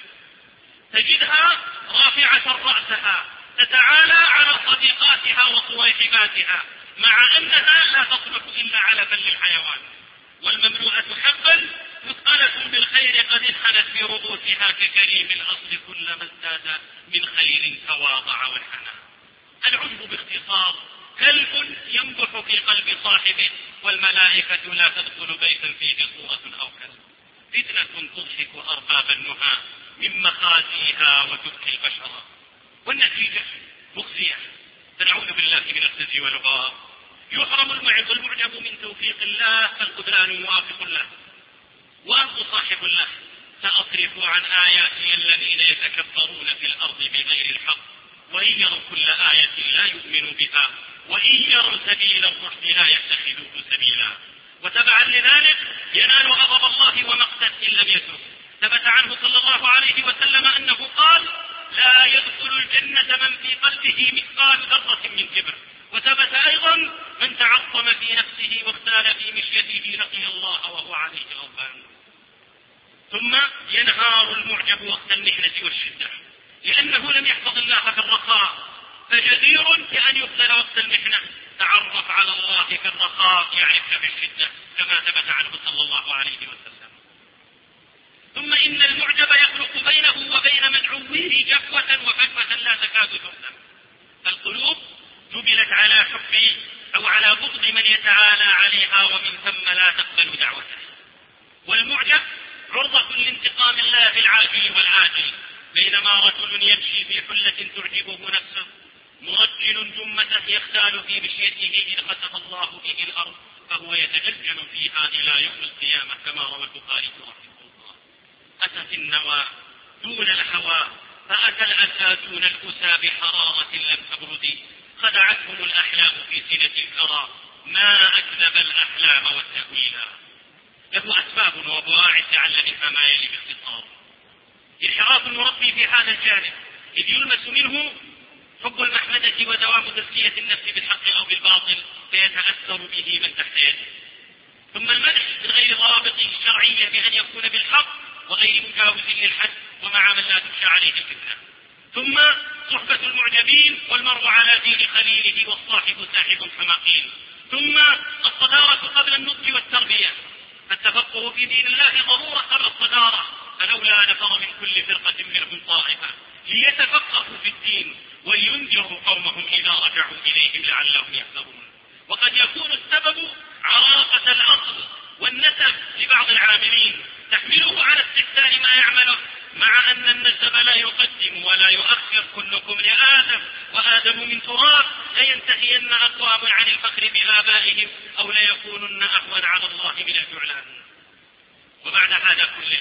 تجدها رافعة رأسها تتعالى على صديقاتها وصويحباتها، مع أنها لا تصلح إلا علفا للحيوان. والمملوءة حبا مثقلة بالخير قد انحنت في رؤوسها، ككريم الأصل كلما ازداد من خير تواضع وانحنى. العجب باختصار كلب ينبح في قلب صاحبه، والملائكة لا تدخل بيتا فيه صورة أو كلب. فتنة تضحك أرباب النهى من مخازيها وتبكي البشر، والنتيجة مخزية. فنعوذ بالله من الخزي والعقاب. يحرم المعظ المعجب من توفيق الله، فالقدران موافق له وأرض صاحب الله. سأصرف عن آياتي الذين يتكبرون في الأرض بغير الحق، وإن يروا كل آية لا يؤمنوا بها، وإن يروا سبيل الرشد لا يتخذوه سبيلا. وتبعا لذلك ينال غضب الله ومقته إن لم يتب. ثبت عنه صلى الله عليه وسلم أنه قال: لا يدخل الجنة من في قلبه مثقال ذرة من كبر. وثبت أيضا: من تعظم في نفسه واختال في مشيته لقي الله وهو عليه غضبان. ثم ينهار المعجب وقت المحنة والشدة، لأنه لم يحفظ الله في الرخاء، فجدير بأن يبتلى وقت المحنة. تعرف على الله في الرخاء يعرفك في الشدة، كما ثبت عنه صلى الله عليه وسلم. ثم إن المعجب يخلق بينه وبين مدعوه جفوة وفجوة لا تكاد تهزم. فالقلوب جبلت على حب أو على بغض من يتعالى عليها، ومن ثم لا تقبل دعوته. والمعجب عرضة لانتقام الله العاجل والعاجل. بينما رجل يمشي في حلة تعجبه نفسه مرجل جمته يختال في مشيته إذ خسف الله به الأرض، فهو يتجلجل فيها إلى يوم القيامة، كما روى البخاري رحمه الله. أتت النوى دون الهوى، فأتى الأسى دون الأسى بحرارة لم تبرد، خدعتهم الأحلام في سنة الثرى، ما أكذب الأحلام والتأويلا. له أسباب وبواعث لعل منها ما يلي باختصار. انحراف المربي في هذا الجانب، إذ يلمس منه حب المحمدة ودوام تزكية النفس بالحق أو بالباطل، فيتأثر به من تحت يده. ثم المدح من غير ضوابط شرعية بأن يكون بالحق وغير مجاوز للحد ومع من لا تخشى عليه الفتنة. ثم صحبة المعجبين والمرء على دين خليله والصاحب ساحب حماقين. ثم الصدارة قبل النضج والتربية، فالتفقه في دين الله ضرورة قبل الصدارة، فلولا نفر من كل فرقة منهم طائفة ليتفقهوا في الدين ولينذروا قومهم إذا رجعوا إليهم لعلهم يحذرون. وقد يكون السبب عراقة الأصل والنسب لبعض العاملين تحمله على استحسان ما يعمله، مع أن النسب لا يقدم ولا يؤخر، كلكم لآدم وآدم من تراب، لينتهين أقوام عن الفخر بآبائهم أو ليكونن أهون على الله من الجعلان. وبعد هذا كله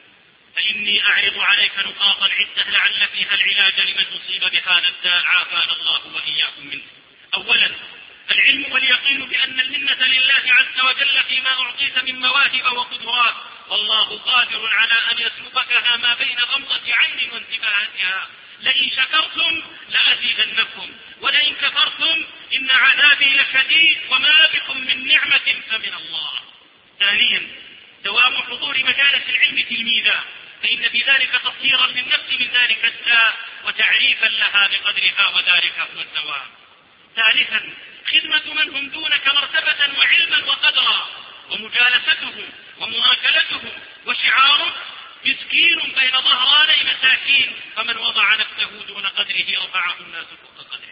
فإني أعرض عليك نقاط عدة لعل فيها العلاج لمن أصيب بهذا الداء عافانا الله وإياكم منه. أولا العلم واليقين بأن المنة لله عز وجل فيما أعطيت من مواهب وقدرات، والله قادر على أن يسلبكها ما بين غمضة عين وانتباهاتها. لئن شكرتم لأزيدنكم ولئن كفرتم إن عذابي لشديد وما بكم من نعمة فمن الله. ثانيا دوام حضور مجالس العلم تلميذا، فإن بذلك تطهيرا للنفس من ذلك الداء وتعريفا لها بقدرها وذلك هو الدواء. ثالثا خدمة من هم دونك مرتبة وعلما وقدرا، ومجالستهم ومواكلتهم وشعاره مسكين بين ظهراني مساكين، فمن وضع نفسه دون قدره رفعه الناس فوق قدره.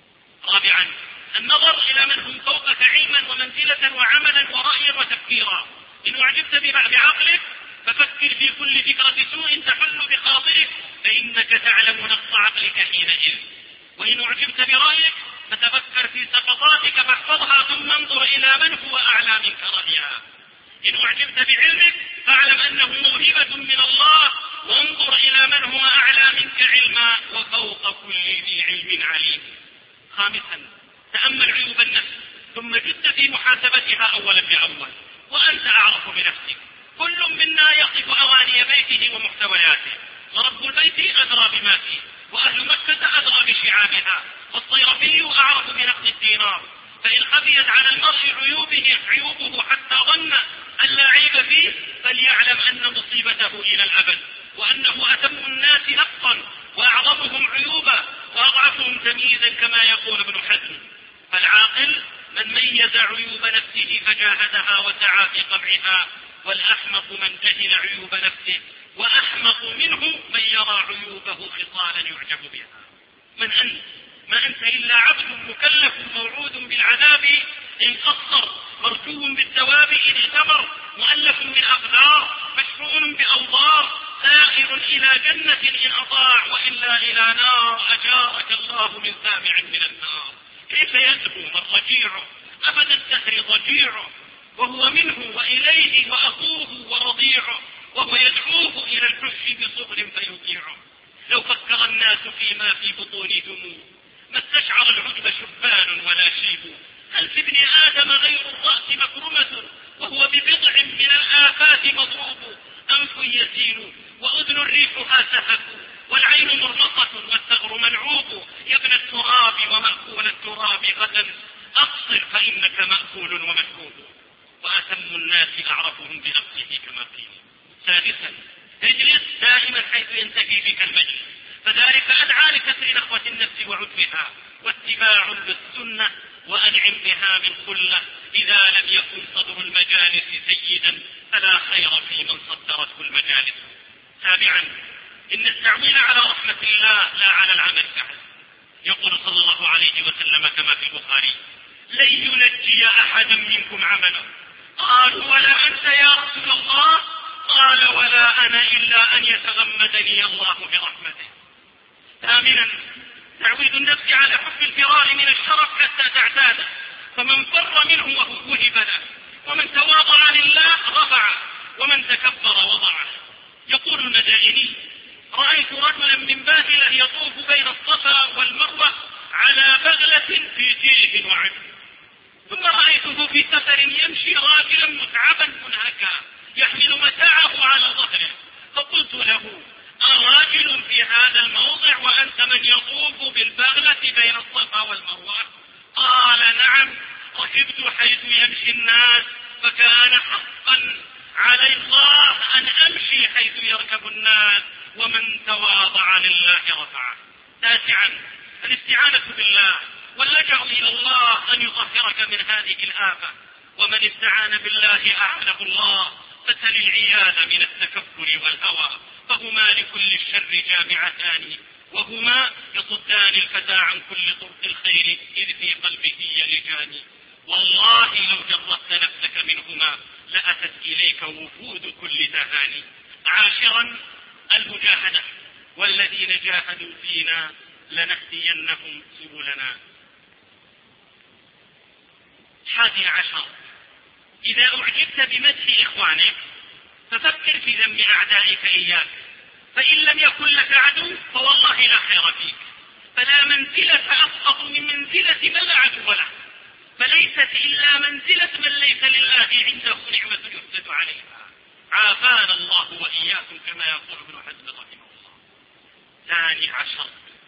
رابعا النظر إلى من هم فوقك علما ومنزلة وعملا ورأيا وتفكيرا. إن أعجبت بعقلك ففكر في كل فكرة سوء تحل بخاطرك، فإنك تعلم نقص عقلك حينئذ. وإن أعجبت برأيك فتفكر في سقطاتك فاحفظها ثم انظر إلى من هو أعلى منك رأيها. إن أعجبت بعلمك فاعلم أنه موهبة من الله، وانظر إلى من هو أعلى منك علما وفوق كل ذي علم عليم. خامسا تأمل عيوب النفس ثم جد في محاسبتها أولا بأول، وأنت أعرف بنفسك. كل منا يقف أواني بيته ومحتوياته، ورب البيت أدرى بما فيه، وأهل مكة أدرى بشعابها، والصيرفي أعرف بنقد الدينار. فإن خفيت على المرء عيوبه عيوبه حتى ظن أن لا عيب فيه، فليعلم أن مصيبته إلى الأبد، وأنه أتم الناس نقصا وأعظمهم عيوبا وأضعفهم تمييزا كما يقول ابن حزم. فالعاقل من ميز عيوب نفسه فجاهدها وسعى في قمعها، والأحمق من جهل عيوب نفسه، وأحمق منه من يرى عيوبه خصالا يعجب بها. من أنت؟ ما أنت إلا عبد مكلف موعود بالعذاب إن قصر، مرجو بالثواب إن اعتبر، مؤلف من أقدار مشحون بأوضار، سائر إلى جنة إن أطاع وإلا إلى نار أجارك الله من سامع من النار. كيف يذهب من رجيعه أبدا الدهر ضجيعه، وهو منه وإليه وأخوه ورضيعه، وهو يدعوه إلى الحش بصبر فيطيعه. لو فكر الناس فيما في بطونهم ما استشعر العجب شبان ولا شيب. هل في ابن آدم غير الرأس مكرمة وهو ببضع من الآفات مضروب؟ أنف يسيل وأذن ريحها سهك والعين مرمطة والثغر ملعوب. يا ابن التراب ومأكول التراب غدا أقصر فإنك مأكول ومشكوب. وأتم الناس أعرفهم بنفسه كما قيل. سادسا اجلس دائما حيث ينتهي بك المجلس، فذلك أدعى لكسر نخوة النفس وعجبها واتباع للسنة، وأنعم بها من خلة إذا لم يكن صدر المجالس سيدا فلا خير في من صدرته المجالس. سابعا إن التعويل على رحمة الله لا على العمل فعلا. يقول صلى الله عليه وسلم كما في البخاري: لن ينجي أحدا منكم عمله. قالوا: ولا أنت يا رسول الله؟ قال: ولا أنا إلا أن يتغمدني الله برحمته. ثامنا تعويد النفس على حب الفرار من الشرف حتى تعتاده، فمن فر منه وهب له، ومن تواضع لله رفعه، ومن تكبر وضعه. يقول المدائني: رأيت رجلا من باهلة يطوف بين الصفا والمروة على بغلة في تيه وعد، ثم رأيته في سفر يمشي راجلا متعبا منهكا يحمل متاعه على ظهره، فقلت له: أراجل في هذا الموضع وأنت من يطوف بالبغلة بين الصفا والمروة؟ قال: نعم، ركبت حيث يمشي الناس، فكان حقا علي الله أن أمشي حيث يركب الناس، ومن تواضع لله رفعه. تاسعا: الاستعانة بالله واللجأ إلى الله أن يطهرك من هذه الآفة، ومن استعان بالله أعانه الله، فسل العياذ من التكبر والهوى، فهما لكل الشر جامعتان، وهما يصدان الفتى عن كل طرق الخير إذ في قلبه يلجان، والله لو جردت نفسك منهما لأتت إليك وفود كل تهاني. عاشرا: المجاهدة، والذين جاهدوا فينا لنهدينهم سبلنا. حادي عشر: إذا أعجبت بمدح إخوانك ففكر في ذم أعدائك إياك، فإن لم يكن لك عدو فوالله لا خير فيك، فلا منزلة أسقط من منزلة من لا عدو له، فليست إلا منزلة من ليس لله عنده نعمة يحسد عليها. عافانا الله وإياكم كما يقول ابن حزم رحمه الله. ثاني عشر: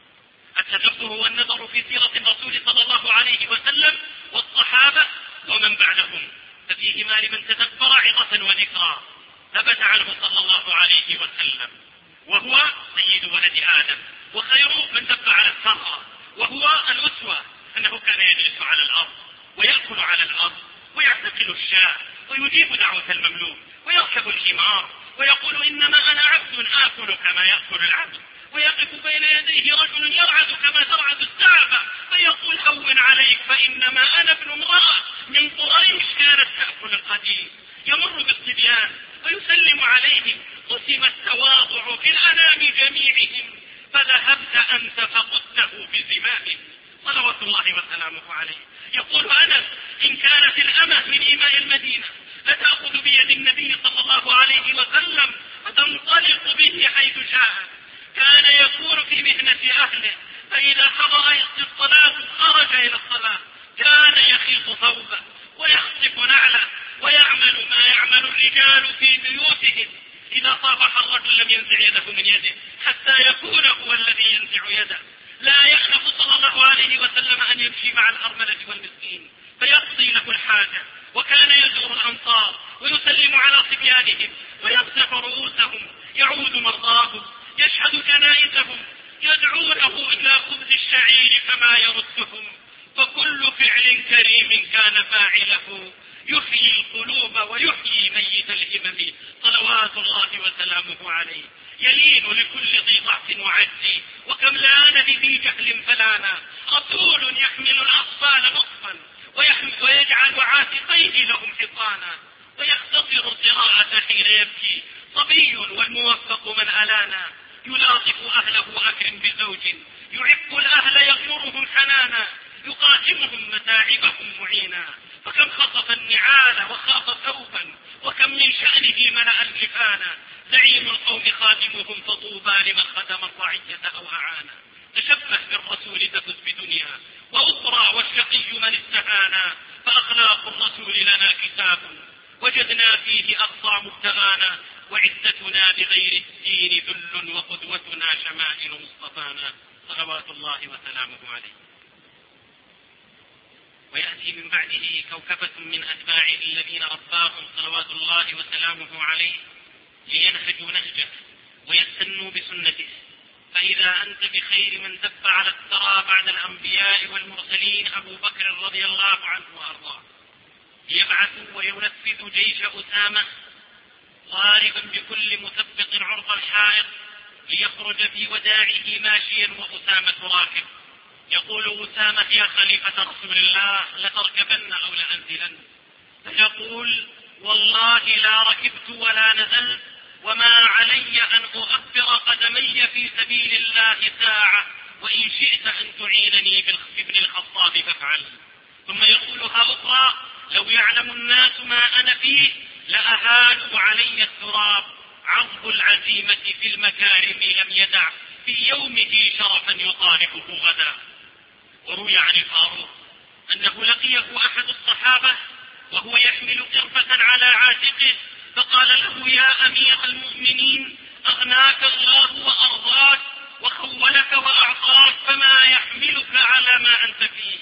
التدبر والنظر في سيرة الرسول صلى الله عليه وسلم والصحابة ومن بعدهم، ففيهما لمن تدبر عظة وذكرى. ثبت عنه صلى الله عليه وسلم وهو سيد ولد آدم وخير من دب على الثرى، وهو الأسوة، أنه كان يجلس على الأرض ويأكل على الأرض ويعتقل الشاة ويجيب دعوة المملوك ويركب الحمار ويقول: إنما أنا عبد آكل كما يأكل العبد، ويقف بين يديه رجل يرعد كما ترعد الثعبة فيقول: هون عليك فإنما أنا ابن امرأة من قريش كانت تأكل القديم. يمر بالصبيان ويسلم عليهم، قسم التواضع في الأنام جميعهم، فذهبت أنت فقدته بزمامه صلوات الله وسلامه عليه. يقول أنس: إن كانت الأمة من إماء المدينة فتأخذ بيد النبي صلى الله عليه وسلم فتنطلق به حيث شاء، كان يكون في مهنة أهله، فإذا حضر الصلاة خرج إلى الصلاة، كان يخيط ثوبه ويخطف نعله ويعمل ما يعمل الرجال في بيوتهم. إذا صافح الرجل لم ينزع يده من يده حتى يكون هو الذي ينزع يده. لا يخلف صلى الله عليه وسلم أن يمشي مع الأرملة والمسكين فيقضي له الحاجة، وكان يزور الأنصار ويسلم على صبيانهم ويمسح رؤوسهم، يعود مرضاهم، يشهد جنائزهم، يدعونه إلى خبز الشعير كما يردهم. فكل فعل كريم كان فاعله يحيي القلوب ويحيي ميت الهمم صلوات الله وسلامه عليه. يلين لكل ذي ضعف وعجز، وكم لان لذي جهل فلانا، رسول يحمل الأطفال نطفا ويجعل عاتقيه لهم حصانا، ويختصر القراءة حين يبكي صبي والموفق من ألانا، يلاطف أهله أكرم بزوج، يعق الأهل يغمرهم حنانا، يقاسمهم متاعبهم معينا. فكم خطف النعال وخاف ثوبا، وكم من شأنه ملأ الجفانا، زعيم القوم خادمهم فطوبى لمن خدم الرعية أو أعانا. تشبه بالرسول تفز بدنيا وأخرى، والشقي من استهانا، فأخلاق الرسول لنا كتاب وجدنا فيه أقصى مبتغانا، وعزتنا بغير الدين ذل، وقدوتنا شمائل مصطفانا صلوات الله وسلامه عليه. ويأتي من بعده كوكبة من أتباعه الذين رباهم صلوات الله وسلامه عليه لينهجوا نهجه ويستنوا بسنته. فإذا أنت بخير من دب على الثرى بعد الأنبياء والمرسلين أبو بكر رضي الله عنه وأرضاه، يبعث وينفذ جيش أسامة ضاربا بكل مثبط عرض الحائط ليخرج في وداعه ماشيا وأسامة راكب. يقول أسامة: يا خليفة رسول الله لتركبن أو لأنزلن؟ فيقول: والله لا ركبت ولا نزلت، وما علي أن أغبر قدمي في سبيل الله ساعة، وإن شئت أن تعينني بابن الخطاب فافعل. ثم يقولها أخرى: لو يعلم الناس ما أنا فيه لأهالوا علي التراب، عرض العزيمة في المكارم لم يدع في يومه شرفا يطالبه غدا. وروي عن الفاروق أنه لقيه أحد الصحابة وهو يحمل قربة على عاتقه فقال له: يا أمير المؤمنين، أغناك الله وأرضاك وخولك وأعطاك، فما يحملك على ما أنت فيه؟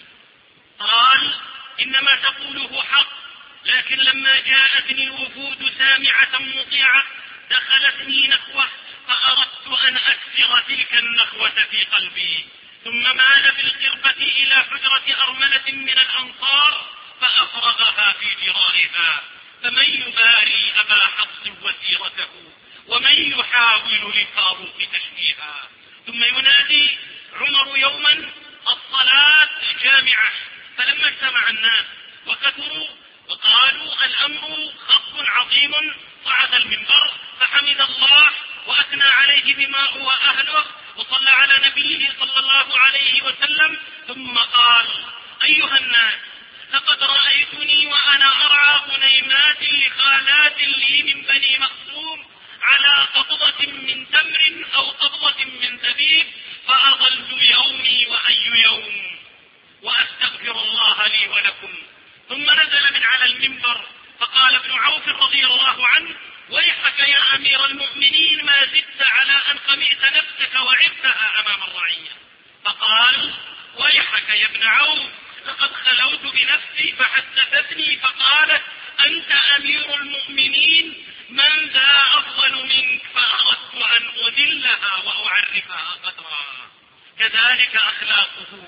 قال: إنما تقوله حق، لكن لما جاءتني الوفود سامعة مطيعة دخلتني نخوة فأردت أن أكسر تلك النخوة في قلبي، ثم مال بالقربة إلى حجرة أرملة من الأنصار فأفرغها في جرارها، فمن يباري أبا حفص وسيرته ومن يحاول للفاروق تشبيها. ثم ينادي عمر يوما: الصلاة جامعة. فلما اجتمع الناس وكثروا وقالوا: الأمر خط عظيم، صعد المنبر فحمد الله وأثنى عليه بما هو أهله وصلى على نبيه صلى الله عليه وسلم، ثم قال: أيها الناس، لقد رأيتني وأنا أرعى غنيمات لخالات لي من بني مخزوم على قبضة من تمر أو قبضة من زبيب، فأظل يومي وأي يوم، وأستغفر الله لي ولكم. ثم نزل من على المنبر فقال ابن عوف رضي الله عنه: ويحك يا أمير المؤمنين، ما زدت على أن قمئت نفسك وعبتها أمام الرعية. فقال: ويحك يا ابن عوف، لقد خلوت بنفسي فحدثتني فقالت: أنت أمير المؤمنين، من ذا أفضل منك؟ فأردت أن أذلها وأعرفها قدرها. كذلك أخلاقه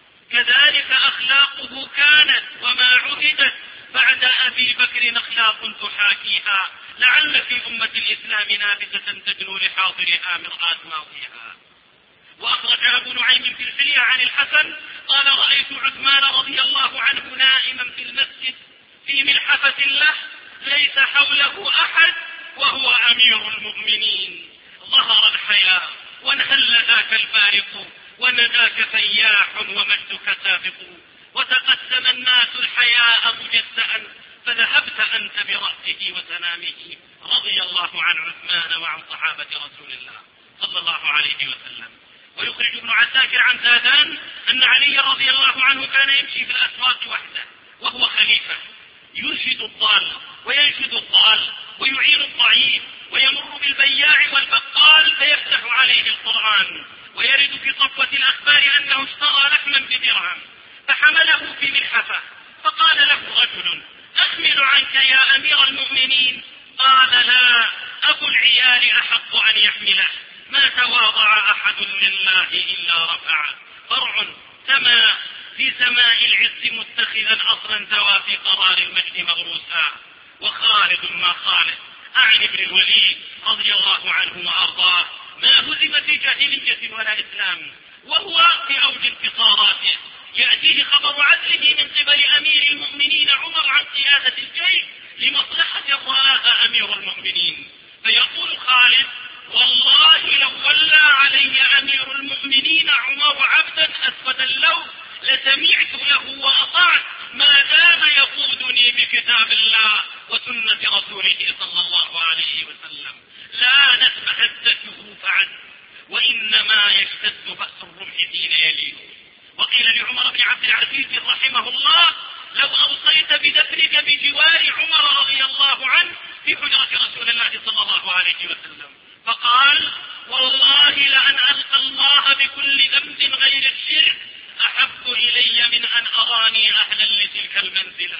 كذلك أخلاقه كانت، وما عهدت بعد أبي بكر أخلاق تحاكيها، لعل في أمة الإسلام نابتة تجنو لحاضرها مرآة ماضيها. وأخرج أبو نعيم في الحلية عن الحسن قال: رأيت عثمان رضي الله عنه نائما في المسجد في ملحفة له ليس حوله أحد وهو أمير المؤمنين. ظهر الحياء وانهل ذاك الفارق، ونداك فياح ومجدك سابق، وتقسم الناس الحياء مجزأ، فذهبت أنت برأسه وسنامه. رضي الله عن عثمان وعن صحابة رسول الله صلى الله عليه وسلم. ويخرج ابن عساكر عن زادان أن علي رضي الله عنه كان يمشي في الأسواق وحده وهو خليفة، يرشد الضال وينشد الضال ويعين الضعيف، ويمر بالبياع والبقال فيفتح عليه القرآن، ويرد في صفوة الأخبار أنه اشترى لحما بدرهم فحمله في ملحفة، فقال له رجل: أحمل عنك يا أمير المؤمنين؟ قال: لا، أبو العيال أحق أن يحمله، ما تواضع أحد لله إلا رفعه. فرع سما في سماء العز متخذا أصلا زوى في قرار المجد مغروسا. وخالد ما خالد أعني ابن الوليد رضي الله عنه وأرضاه ما هزم في جاهلية ولا إسلام، وهو في أوج انتصاراته يأتيه خبر عدله من قبل أمير المؤمنين عمر عن قيادة الجيش لمصلحة رآها أمير المؤمنين، فيقول خالد: والله لو ولى علي أمير المؤمنين عمر عبدا أسود اللون لسمعت له وأطعت، ما دام يقودني بكتاب الله وسنة رسوله صلى الله عليه وسلم. لا نسمح هزته فعد، وإنما يشتد بأس الرمح حين يليه. وقيل لعمر بن عبد العزيز رحمه الله: لو أوصيت بدفنك بجوار عمر رضي الله عنه في حجرة رسول الله صلى الله عليه وسلم. فقال: والله لأن ألقى الله بكل ذنب غير الشرك أحب إلي من أن أراني أهلا لتلك المنزلة.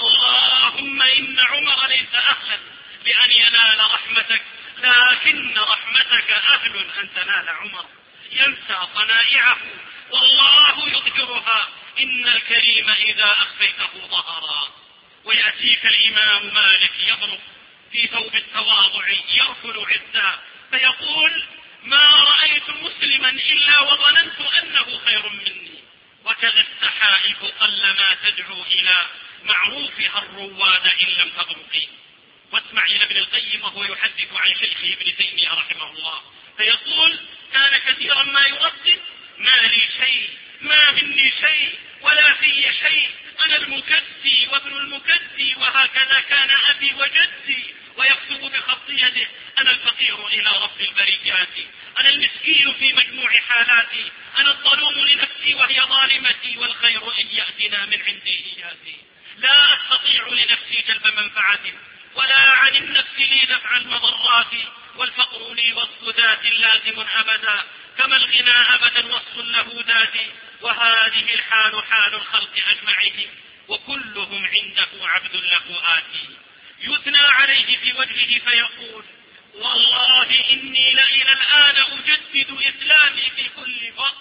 اللهم إن عمر ليس أهلا بأن ينال رحمتك، لكن رحمتك أهل أن تنال عمر. ينسى صنائعه والله يغفرها، إن الكريم إذا أخفيته ظهرا. ويأتيك الإمام مالك يضرب في ثوب التواضع يركل عزا فيقول: ما رأيت مسلما إلا وظننت أنه خير مني. وكذا السحائف قلما تدعو إلى معروفها الرواد إن لم تبرقي. واسمع إلى ابن القيم وهو يحدث عن شيخه ابن تيمية رحمه الله فيقول: كان كثيرا ما يردد: ما لي شيء، ما مني شيء، ولا في شيء، أنا المكدي وابن المكدي، وهكذا كان أبي وجدي. ويكتب بخط يده: أنا أنا الظلوم لنفسي وهي ظالمتي، والخير إن يأتنا من عندي إياتي. لا أستطيع لنفسي جلب منفعة ولا عن النفس لي دفع المضرات، والفقر لي وصف ذات لازم أبدا، كما الغنى أبدا وصف له ذاتي. وهذه الحال حال الخلق أجمعهم، وكلهم عنده عبد له آتي. يثنى عليه في وجهه فيقول والله إني لإلى الآن أجدد إسلامي في كل وقت،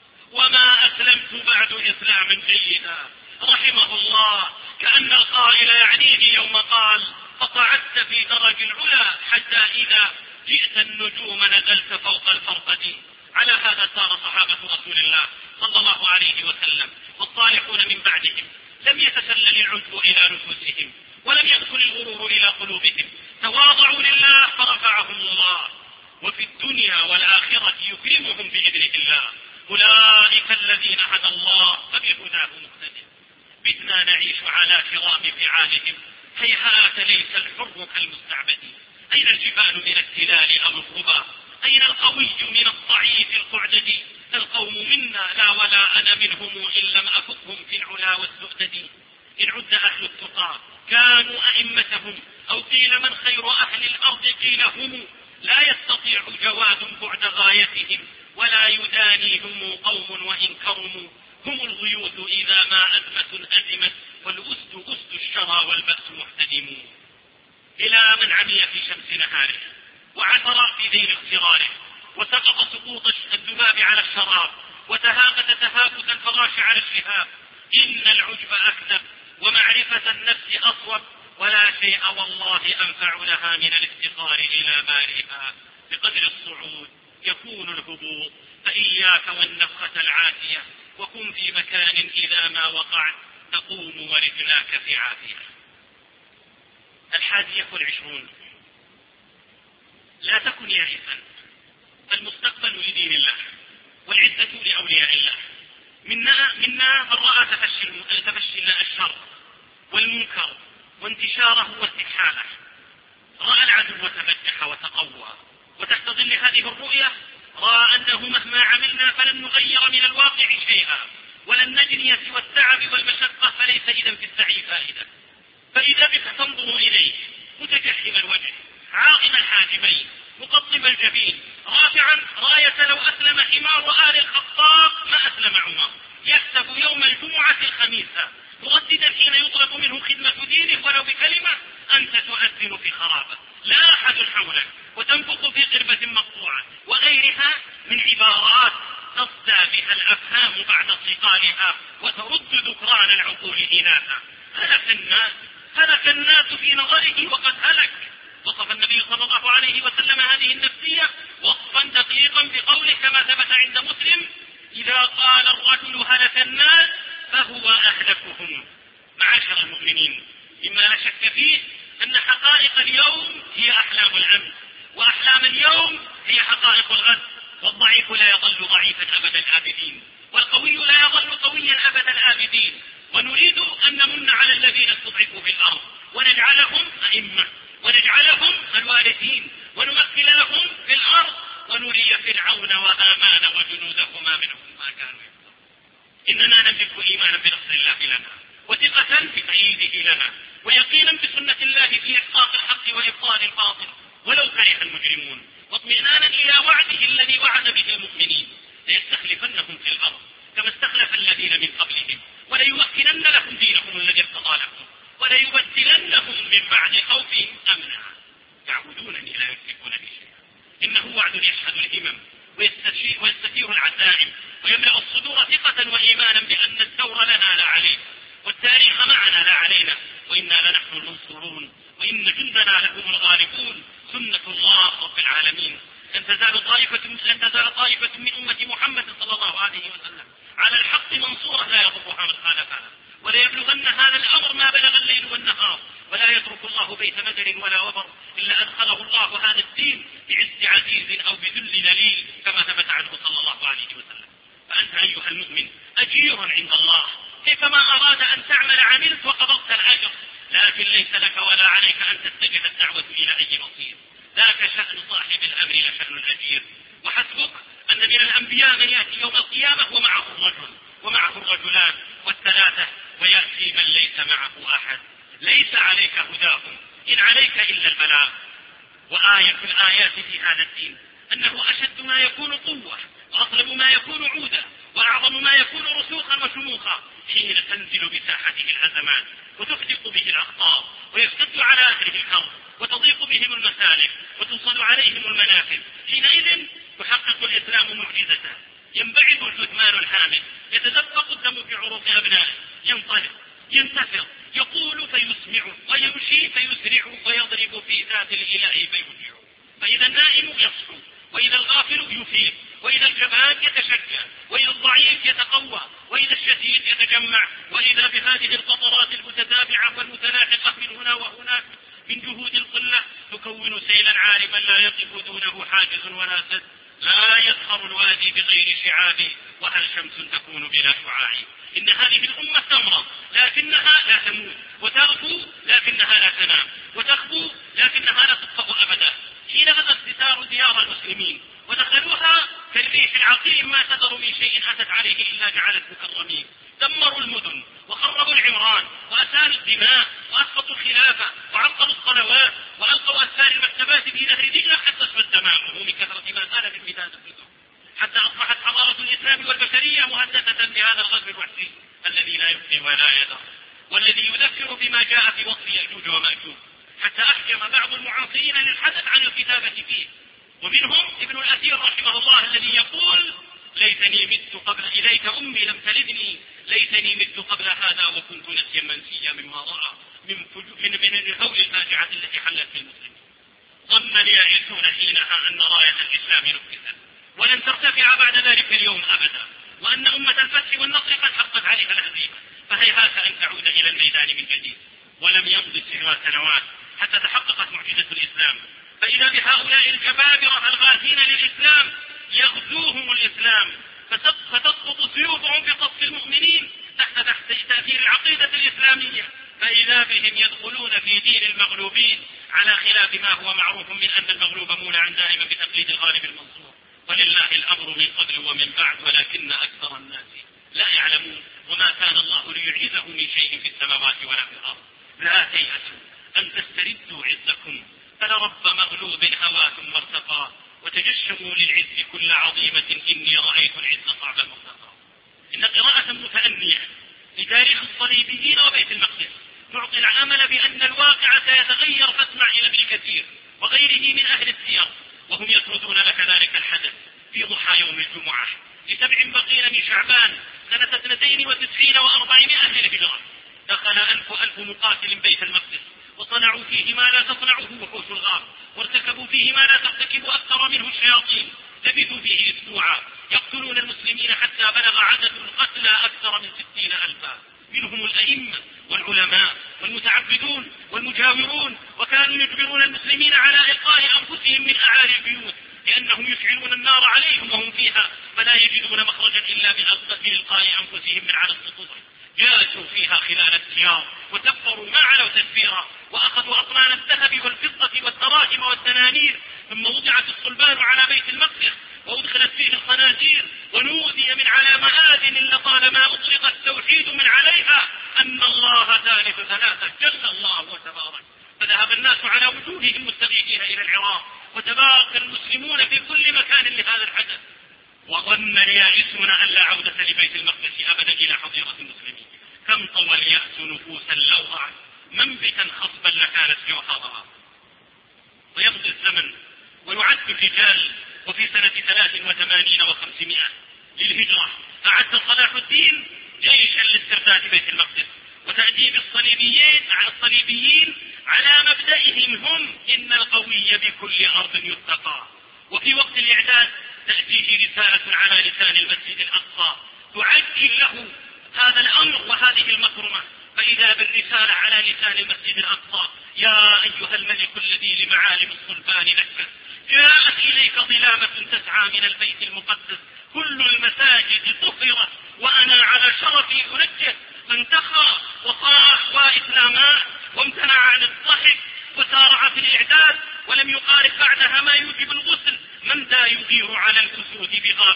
وما أسلمت بعد إسلاما جيدا. رحمه الله، كأن القائل يعنيه يوم قال فصعدت في درج العلا حتى إذا جئت النجوم نزلت فوق الفرقة. على هذا سار صحابة رسول الله صلى الله عليه وسلم، والصالحون من بعدهم لم يتسلل العجب إلى نفوسهم، ولم يدخل الغرور إلى قلوبهم، تواضعوا لله فرفعهم الله، وفي الدنيا والآخرة يكرمهم بإذنه الله. أولئك الذين هدى الله فبهداه مقتدر. بدنا نعيش على كرام فعالهم، هيهات ليس الحر كالمستعبد. أين الجبال من التلال أو الغبار؟ أين القوي من الضعيف القعدد؟ القوم منا لا ولا أنا منهم، إن لم أفقهم في العلا والسؤدد. إن عد أهل التقى كانوا أئمتهم، أو قيل من خير أهل الأرض قيل هم. لا يستطيع جواد بعد غايتهم، ولا يدانيهم قوم وإن كرموا. هم الغيوث إذا ما أزمة أزمت، والأسد أسد الشرى والبأس محتدم. إلى من عمي في شمس نهاره، وعثر في دين اغتراره، وسقط سقوط الذباب على الشراب، وتهافت تهافت الفراش على الشهاب. إن العجب أكذب، ومعرفة النفس أصوب، ولا شيء والله أنفع لها من الافتقار إلى بارئها. بقدر الصعود يكون الهبوط، فإياك والنفخة العاتية، وكن في مكان إذا ما وقعت تقوم ورجلاك في عافية. الحادية والعشرون: لا تكن يائسا، فالمستقبل لدين الله، والعزة لأولياء الله. منا, منا من رأى تفشي, تفشي الشر والمنكر وانتشاره واستحاله، رأى العدو وتفتح وتقوى، وتحت ظل هذه الرؤية رأى أنه مهما عملنا فلن نغير من الواقع شيئا، ولن نجني سوى التعب والمشقة، فليس إذن في السعي فائدة. فإذا بك تنظر إليه متجحم الوجه عاقم الحاجبين مقطب الجبين رافعا راية لو أسلم حمار آل الخطاب ما أسلم عمر، يكتب يوم الجمعة الخميسة مرددا حين يطلب منه خدمة دينه ولو بكلمة، أنت تؤذن في خرابة لا أحد حولك، وتنفق في قربة مقطوعة، وغيرها من عبارات تصدى بها الأفهام بعد صقالها، وترد ذكران العقول إناثا. هلك الناس هلك الناس في نظره وقد هلك. وصف النبي صلى الله عليه وسلم هذه النفسية وصفا دقيقا بقوله كما ثبت عند مسلم: إذا قال الرجل هلك الناس فهو أهلكهم. معاشر المؤمنين، مما لا شك فيه أن حقائق اليوم هي أحلام الأمس، وأحلام اليوم هي حقائق الغد. والضعيف لا يظل ضعيفا أبد الآبدين، والقوي لا يظل قويا أبد الآبدين. ونريد أن نمن على الذين استضعفوا في الأرض، ونجعلهم أئمة، ونجعلهم الوارثين، ونمثل لهم في الأرض، ونري فرعون وهامان وجنودهما منهم ما كانوا يحذرون. إننا نملك إيمانا بنصر الله لنا، وثقة بتأييده لنا، ويقينا بسنة الله في إحقاق الحق وإبطال الباطل ولو كره المجرمون، واطمئنانا إلى وعده الذي وعد به المؤمنين: ليستخلفنهم في الأرض كما استخلف الذين من قبلهم، وليمكنن لهم دينهم الذي ارتضى لهم، وليبدلنهم من بعد خوفهم أمنا يعبدونني لا يشركون بي شيئا. إنه وعد يشهد الهمم ويستثير العزائم، ويملأ الصدور ثقة وإيمانا بأن الدور لنا لا عليه، والتاريخ معنا لا علينا، وإنا لنحن المنصورون، وإن جندنا لهم الغالبون. سنة الله رب العالمين. لن تزال طائفة لن تزال طائفة من أمة محمد صلى الله عليه وسلم على الحق منصورة لا يضرها من خالفها، ولا يبلغن هذا الأمر ما بلغ الليل والنهار، ولا يترك الله بيت مدر ولا وبر إلا أدخله الله هذا الدين بعز عزيز أو بذل ذليل كما ثبت عنه صلى الله عليه وسلم. فأنت أيها المؤمن أجير عند الله، كيفما أراد أن تعمل عملت وقبضت الأجر، لكن ليس لك ولا عليك أن تتجه الدعوة إلى أي مصير. ذاك شأن صاحب الأمر لشأن الأجير، وحسبك أن من الأنبياء من يأتي يوم القيامة ومعه الرجل ومعه الرجلان والثلاثة، ويأتي من ليس معه أحد. ليس عليك هداهم، إن عليك إلا البلاغ. وآية الآيات في هذا الدين أنه أشد ما يكون قوة، وأطلب ما يكون عودا، وأعظم ما يكون رسوخا وشموخا حين تنزل بساحته الأزمات وتحدق به الأخطار، ويشتد على أهله الكرب، وتضيق بهم المسالك، وتوصل عليهم المنافذ. حينئذ يحقق الإسلام معجزته، ينبعث الجثمان الحامل، يتدفق الدم في عروق أبنائه، ينطلق، ينتفض، يقول فيسمع، ويمشي فيسرع، ويضرب في ذات الإله فيرجع. فإذا النائم يصحو، وإذا الغافل يفيق، وإذا الجبان يتشجع، وإذا الضعيف يتقوى، وإذا الشديد يتجمع. وإذا بهذه القطرات المتتابعة والمتلاحقة من هنا وهناك من جهود القلة تكون سيلا عارما لا يقف دونه حاجز ولا سد، لا يظهر الوادي بغير شعاب، وهل شمس تكون بلا شعاع. إن هذه الأمة تمرض لكنها لا تموت، وتغفو لكنها لا تنام، وتخبو لكنها لا تطفأ أبدا. حين غدا استثار ديار المسلمين ودخلوها كالريح العقيم، ما تذر من شيء أتت عليه إلا جعلت مكرمين. دمروا المدن وخربوا العمران وأسالوا الدماء وأسقطوا الخلافة وعطلوا الصلوات وألقوا أسفار المكتبات في نهر دجلة حتى اسود دماغه من كثرة ما سال في البلاد الفتن، حتى أصبحت حضارة الإسلام والبشرية مهددة بهذا الغزو الوحشي الذي لا يبقي ولا يدع، والذي يذكر بما جاء في وصف يأجوج ومأجوج، حتى أحجم بعض المعاصرين للحدث عن الكتابة فيه. ومنهم ابن الأثير رحمه الله الذي يقول: ليتني مت قبل إليك أمي لم تلدني، ليتني مت قبل هذا وكنت نسيا منسيا مما رأى من من من الهول الفاجعة التي حلت في المسلمين. ظن اليائسون حينها أن راية الإسلام نكست ولن ترتفع بعد ذلك اليوم أبدا، وأن أمة الفتح والنصر قد حقت عليها الهزيمة، فهيهات أن تعود إلى الميدان من جديد. ولم يمض سوى سنوات حتى تحققت معجزة الإسلام، فإذا بهؤلاء الجبابرة الغاثين للإسلام يغزوهم الإسلام، فتسقط سيوفهم في صف المؤمنين تحت تحت تأثير العقيدة الإسلامية، فإذا بهم يدخلون في دين المغلوبين، على خلاف ما هو معروف من أن المغلوب مولع دائما بتقليد الغالب المنصور. ولله الأمر من قبل ومن بعد، ولكن أكثر الناس لا يعلمون. وما كان الله ليعجزه من شيء في السماوات ولا في الأرض. لا تيأسوا أن تستردوا عزكم، فلرب مغلوب هوى ثم ارتقى، وتجشموا للعز كل عظيمة، إني رأيت العز صعب المرتقى. إن قراءة متأنية لتاريخ الصليبيين وبيت المقدس تعطي العمل بأن الواقع سيتغير، فاسمع إلى ابن كثير وغيره من أهل السير وهم يسردون لك ذلك الحدث في ضحى يوم الجمعة لسبع بقين من شعبان سنة اثنتين وتسعين وأربعمائة للهجرة. دخل ألف ألف مقاتل بيت المقدس، وصنعوا فيه ما لا تصنعه وحوش الغار، وارتكبوا فيه ما لا ترتكب أكثر منه الشياطين. لبثوا فيه أسبوعا يقتلون المسلمين حتى بلغ عدد القتلى أكثر من ستين ألفا، منهم الأئمة والعلماء والمتعبدون والمجاورون، وكانوا يجبرون المسلمين على إلقاء أنفسهم من أعالي البيوت، لأنهم يشعلون النار عليهم وهم فيها، فلا يجدون مخرجا إلا بإلقاء أنفسهم من على السطوح. جاسوا فيها خلال السيار وتبروا ما علوا تدبيرا، وأخذوا أطنان الذهب والفضة والدراهم والدنانير، ثم وضعت الصلبان على بيت المقدس وأدخلت فيه الخنازير، ونودي من على مآذن لطالما أطلق التوحيد من عليها أن الله ثالث ثلاثة جل الله وتبارك. فذهب الناس على وجوههم مستغيثين إلى العراق، وتبارك المسلمون في كل مكان لهذا الحدث. وظن اليائسون أن لا عودة لبيت المقدس أبدا إلى حظيرة المسلمين. كم طوى اليأس نفوسا لو ضاعت منبتا خصبا لكانت جوهرها. ويمضي الزمن ويعد الرجال، وفي سنة ثلاث وثمانين وخمسمائة للهجرة أعد صلاح الدين جيشا لاسترداد بيت المقدس وتأديب الصليبيين على الصليبيين على مبدئهم هم: إن القوي بكل أرض يتقى. وفي وقت الإعداد تأتيه رسالة على لسان المسجد الأقصى تعجل له هذا الأمر وهذه المكرمة، فإذا بالرسالة على لسان المسجد الأقصى: يا أيها الملك الذي لمعالم الصلبان نكس، جاءت إليك ظلامة تسعى من البيت المقدس، كل المساجد طهرت وأنا على شرفي أنجه. فانتخى وصاح وإسلاما وامتنع عن الضحك وسارع في الإعداد، ولم يقارب بعدها ما يوجب الغسل من ذا يغير على الأسود بغار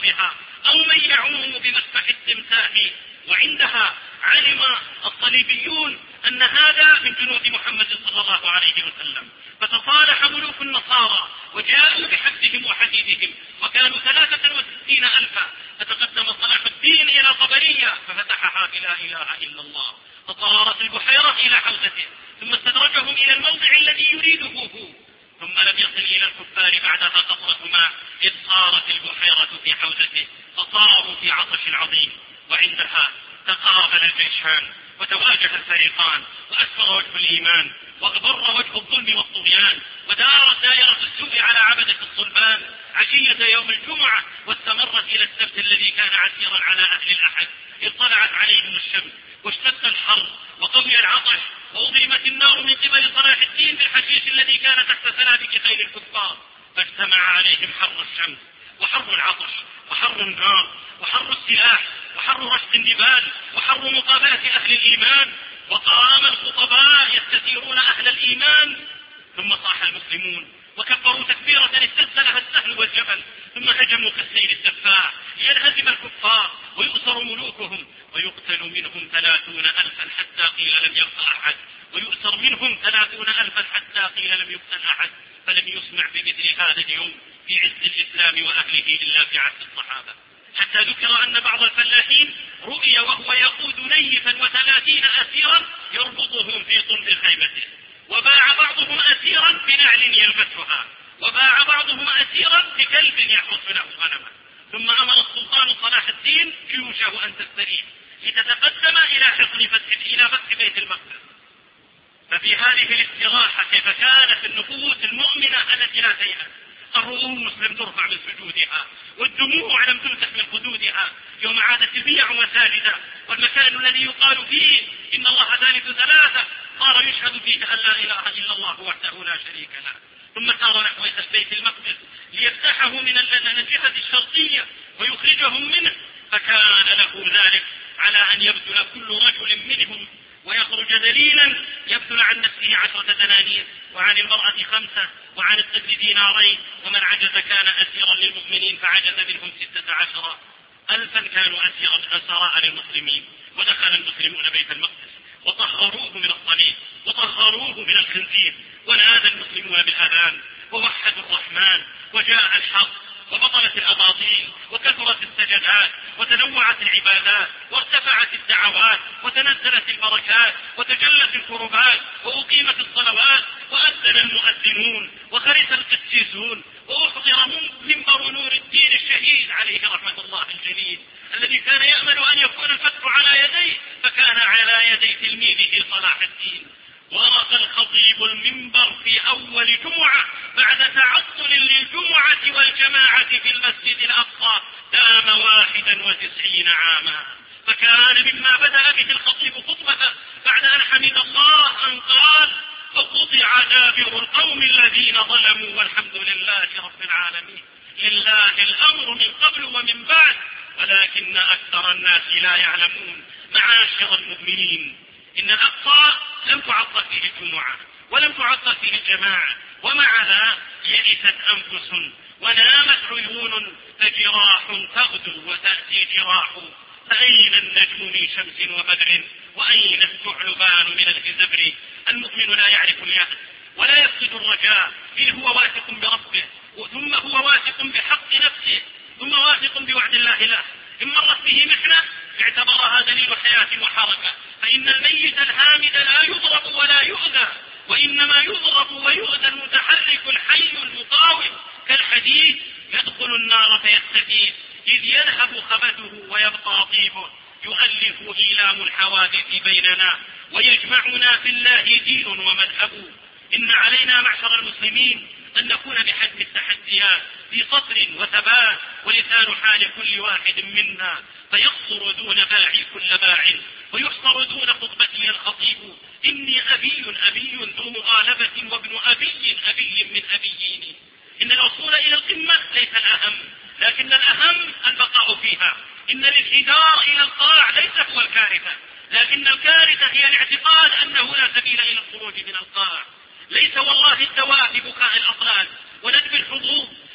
بها أو من يعوم بمسفح التمساح. وعندها علم الصليبيون أن هذا من جنود محمد صلى الله عليه وسلم، فتصالح ملوك النصارى وجاءوا بحبهم وحديدهم، وكانوا ثلاثة وستين ألفا. فتقدم صلاح الدين إلى طبرية ففتحها بلا إله إلا الله، فطارت البحيرة إلى حوزته، ثم استدرجهم إلى الموضع الذي يريده هو، ثم لم يصل إلى الكفار بعدها قطرة ماء، إذ صارت البحيرة في حوزته، فصاروا في عطش عظيم. وعندها تقابل الجيشان وتواجه الفريقان، وأسفر وجه الإيمان واغبر وجه الظلم والطغيان، ودارت دائرة السوء على عبدة الصلبان عشية يوم الجمعة، واستمرت إلى السبت الذي كان عسيرا على أهل الأحد، إذ طلعت عليهم الشمس واشتد الحر وقوي العطش، وأضرمت النار من قبل صلاح الدين بالحشيش الذي كان تحت سنابك خيل الكفار، فاجتمع عليهم حر الشمس وحر العطش وحر النار وحر السلاح وحر رشق النبال وحر مقابلة أهل الإيمان. وقام الخطباء يستثيرون أهل الإيمان، ثم صاح المسلمون وكبروا تكبيرة استزلها السهل والجبل، ثم هجموا كالسيل الدفاع لينهزم الكفار ويؤسر ملوكهم، ويقتل منهم ثلاثون ألفا حتى قيل لم يبق أحد، ويؤسر منهم ثلاثون ألفا حتى قيل لم يقتل أحد. فلم يسمع بمثل هذا اليوم في عز الإسلام وأهله إلا في عهد الصحابة، حتى ذكر أن بعض الفلاحين رؤي وهو يقود نيفا وثلاثين أسيرا يربطهم في طنب خيمته، وباع بعضهم أسيرا بنعل يلبسها، وباع بعضهم أسيرا بكلب يحرس له غنمه. ثم أمر السلطان صلاح الدين جيوشه أن تستريح لتتقدم إلى حصن فتح إلى فتح بيت المقدس. ففي هذه الاستراحة كيف كانت النفوس المؤمنة التي لا تيأس، الرؤوس لم ترفع من سجودها، والدموع لم تمسح من خدودها، يوم عادت البيع مساجدا، والمكان الذي يقال فيه إن الله ثالث ثلاثة صار يشهد فيه أن لا إله إلا الله وحده لا شريك له. ثم سار نحو بيت المقدس ليفتحه من الجهة الشرقية ويخرجهم منه، فكان له ذلك على أن يبذل كل رجل منهم ويخرج ذليلا يبذل عن نفسه عشرة دنانير، وعن المرأة خمسة، وعن الطفل دينارين، ومن عجز كان أسيرا للمؤمنين فعجز منهم ستة عشر ألفا كانوا أسيرا أسراء للمسلمين. ودخل المسلمون بيت المقدس وطهروه من الصليب وطهروه من الخنزير، ونادى المسلمون بالأذان ووحدوا الرحمن، وجاء الحق وبطلت الأباطيل وكثرت السجدات وتنوعت العبادات وارتفعت الدعوات وتنزلت البركات وتجلت الكربات وأقيمت الصلوات وأذن المؤذنون وخرس القسيسون وأحضر منبر نور الدين الشهيد عليه رحمة الله الجليل، الذي كان يأمل أن يكون الفتح على يديه، فكان على يدي تلميذه صلاح الدين. ورق الخطيب المنبر في أول جمعة بعد تعطل للجمعة والجماعة في المسجد الأقصى دام واحدا وتسعين عاما، فكان مما بدأ به الخطيب خطبته بعد أن حمد الله أن قال: فقطع دابر القوم الذين ظلموا والحمد لله رب العالمين، لله الأمر من قبل ومن بعد ولكن أكثر الناس لا يعلمون. معاشر المؤمنين، إن الأقصى لم تعطل فيه الجمعة ولم تعطل فيه الجماعة، ومع ذا يئست أنفس ونامت عيون، فجراح تغدو وتأتي جراح، فأين النجم من شمس وبدر وأين الثعلبان من الجزبر. المؤمن لا يعرف اليأس ولا يفقد الرجاء، إذ هو واثق بربه، ثم هو واثق بحق نفسه، ثم واثق بوعد الله له. إن مرت به محنة اعتبرها دليل حياة وحركة، فإن الميت الهامد لا يضرب ولا يؤذى، وإنما يضرب ويؤذى المتحرك الحي المقاوم كالحديد يدخل النار فيستفيد، إذ يذهب خبثه ويبقى طيبه. يؤلف إيلام الحوادث بيننا ويجمعنا في الله دين ومذهب. إن علينا معشر المسلمين أن نكون بحجم التحديات في سطر وثبات، ولسان حال كل واحد منا فيقصر دون باعي كل باع، ويحصر دون خطبتي الخطيب. إني أبي أبي ذو مغالبة وابن أبي أبي من أبيين. إن الوصول إلى القمة ليس الأهم، لكن الأهم البقاء فيها. إن الانحدار إلى القاع ليس هو الكارثة، لكن الكارثة هي الاعتقاد أنه لا سبيل إلى الخروج من القاع. ليس والله الدواء ببكاء الأطلال وندب الحظوظ،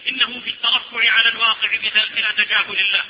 إنه في الترفع على الواقع بلا تجاهل له،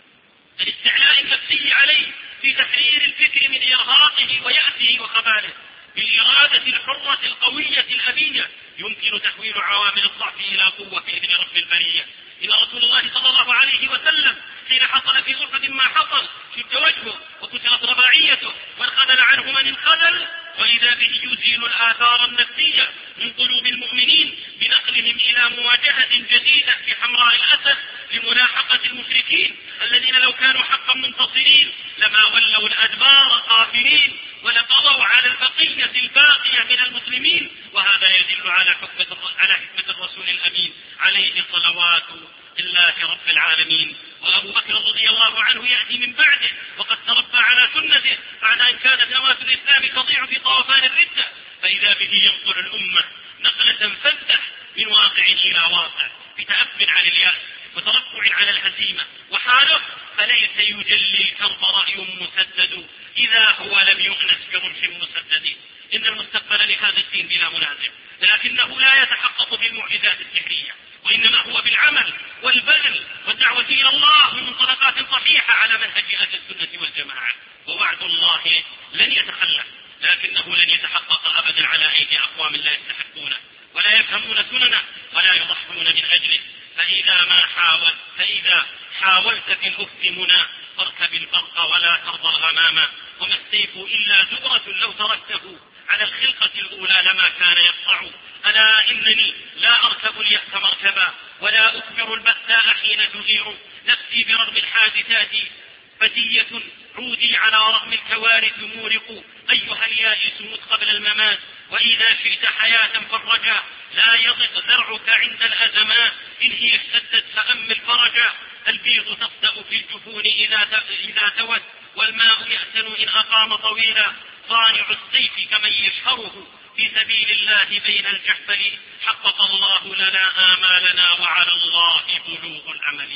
الاستعلاء النفسي عليه في تحرير الفكر من إرهاقه ويأسه وخباله. بالإرادة الحرة القوية الأبية يمكن تحويل عوامل الضعف إلى قوة بإذن رب البرية. إن رسول الله صلى الله عليه وسلم حين حصل في غرفة ما حصل شد وجهه وكسرت رباعيته وانخذل عنه من انخذل، وإذا به يزيل الآثار النفسية من قلوب المؤمنين بنقلهم إلى مواجهة جديدة في حمراء الأسد لملاحقة المشركين الذين لو كانوا حقا منتصرين لما ولوا الأدبار قافلين ولقضوا على البقية الباقية من المسلمين. وهذا يدل على حكمة على حكمة الرسول الأمين عليه صلوات الله رب العالمين. وأبو بكر رضي الله عنه يأتي من بعده وقد تربى على سنته بعد أن كانت نواة الإسلام تضيع في طوفان الردة، فإذا به ينقل الأمة نقلة فزة من واقع إلى واقع بتأب عن اليأس وترفع على الهزيمة وحاله فليس يجلي الكرب رأي مسدد إذا هو لم يؤنس برمح مسدد. إن المستقبل لهذا الدين بلا منازع، لكنه لا يتحقق بالمعجزات السحرية، وإنما هو بالعمل والبذل والدعوة إلى الله من منطلقات صحيحة على منهج أهل السنة والجماعة. ووعد الله لن يتخلف، لكنه لن يتحقق أبدا على أيدي أقوام لا يستحقونه ولا يفهمون سننه ولا يضحون من أجله. فإذا ما حاول فإذا حاولت في الأفق منى فاركب البرق ولا ترضى الغمامة، وما السيف إلا زبرة لو تركته على الخلقة الأولى لما كان يقطع. ألا إنني لا أركب اليأس مركبا ولا أكبر البأساء حين تغير نفسي برغم الحادثات فتية عودي على رغم الكوارث مورق. أيها اليائس مت قبل الممات وإذا شئت حياة فرجا، لا يضق ذرعك عند الأزمات إن هي اشتدت فأم الفرجا. البيض تفدأ في الجفون إذا إذا توت والماء يأسن إن أقام طويلا. صانع السيف كمن يشهره في سبيل الله بين الجحفل. حقق الله لنا آمالنا وعلى الله بلوغ الأمل.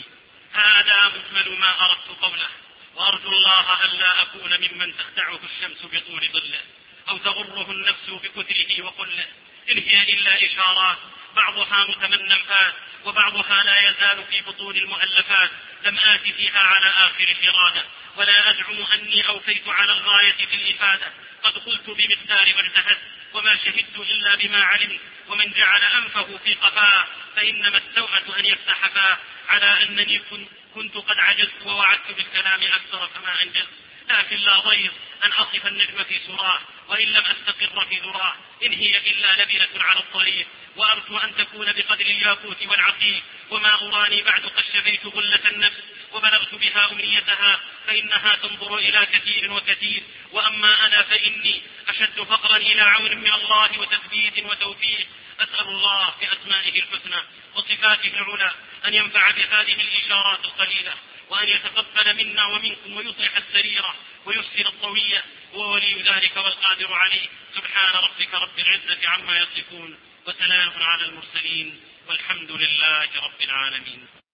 هذا مجمل ما أردت قوله، وأرجو الله ألا أكون ممن تخدعه الشمس بطول ظله أو تغره النفس بكثره وقله. إن هي إلا إشارات بعضها متمنى فات وبعضها لا يزال في بطون المؤلفات. لم آت فيها على آخر فرادة ولا أزعم أني أوفيت على الغاية في الإفادة. قد قلت بمقدار ما اجتهدت وما شهدت إلا بما علمت، ومن جعل أنفه في قفاه فإنما استوعت أن يفتح فاه. على أنني كنت قد عجزت ووعدت بالكلام أكثر فما أنجزت، لكن لا ضير أن أصف النجم في سراه وإن لم أستقر في ذراه. إن هي إلا لبنة على الطريق وأرجو أن تكون بقدر الياقوت والعقيق. وما أراني بعد قد شفيت غلة النفس وبلغت بها أمنيتها، فإنها تنظر إلى كثير وكثير، وأما أنا فإني أشد فقرا إلى عون من الله وتثبيت وتوفيق. أسأل الله بأسمائه الحسنى وصفاته العلى أن ينفع بهذه الإشارات القليلة، وأن يتقبل منا ومنكم ويصلح السريرة ويسر الطوية، وولي ذلك والقادر عليه. سبحان ربك رب العزة عما يصفون وسلام على المرسلين والحمد لله رب العالمين.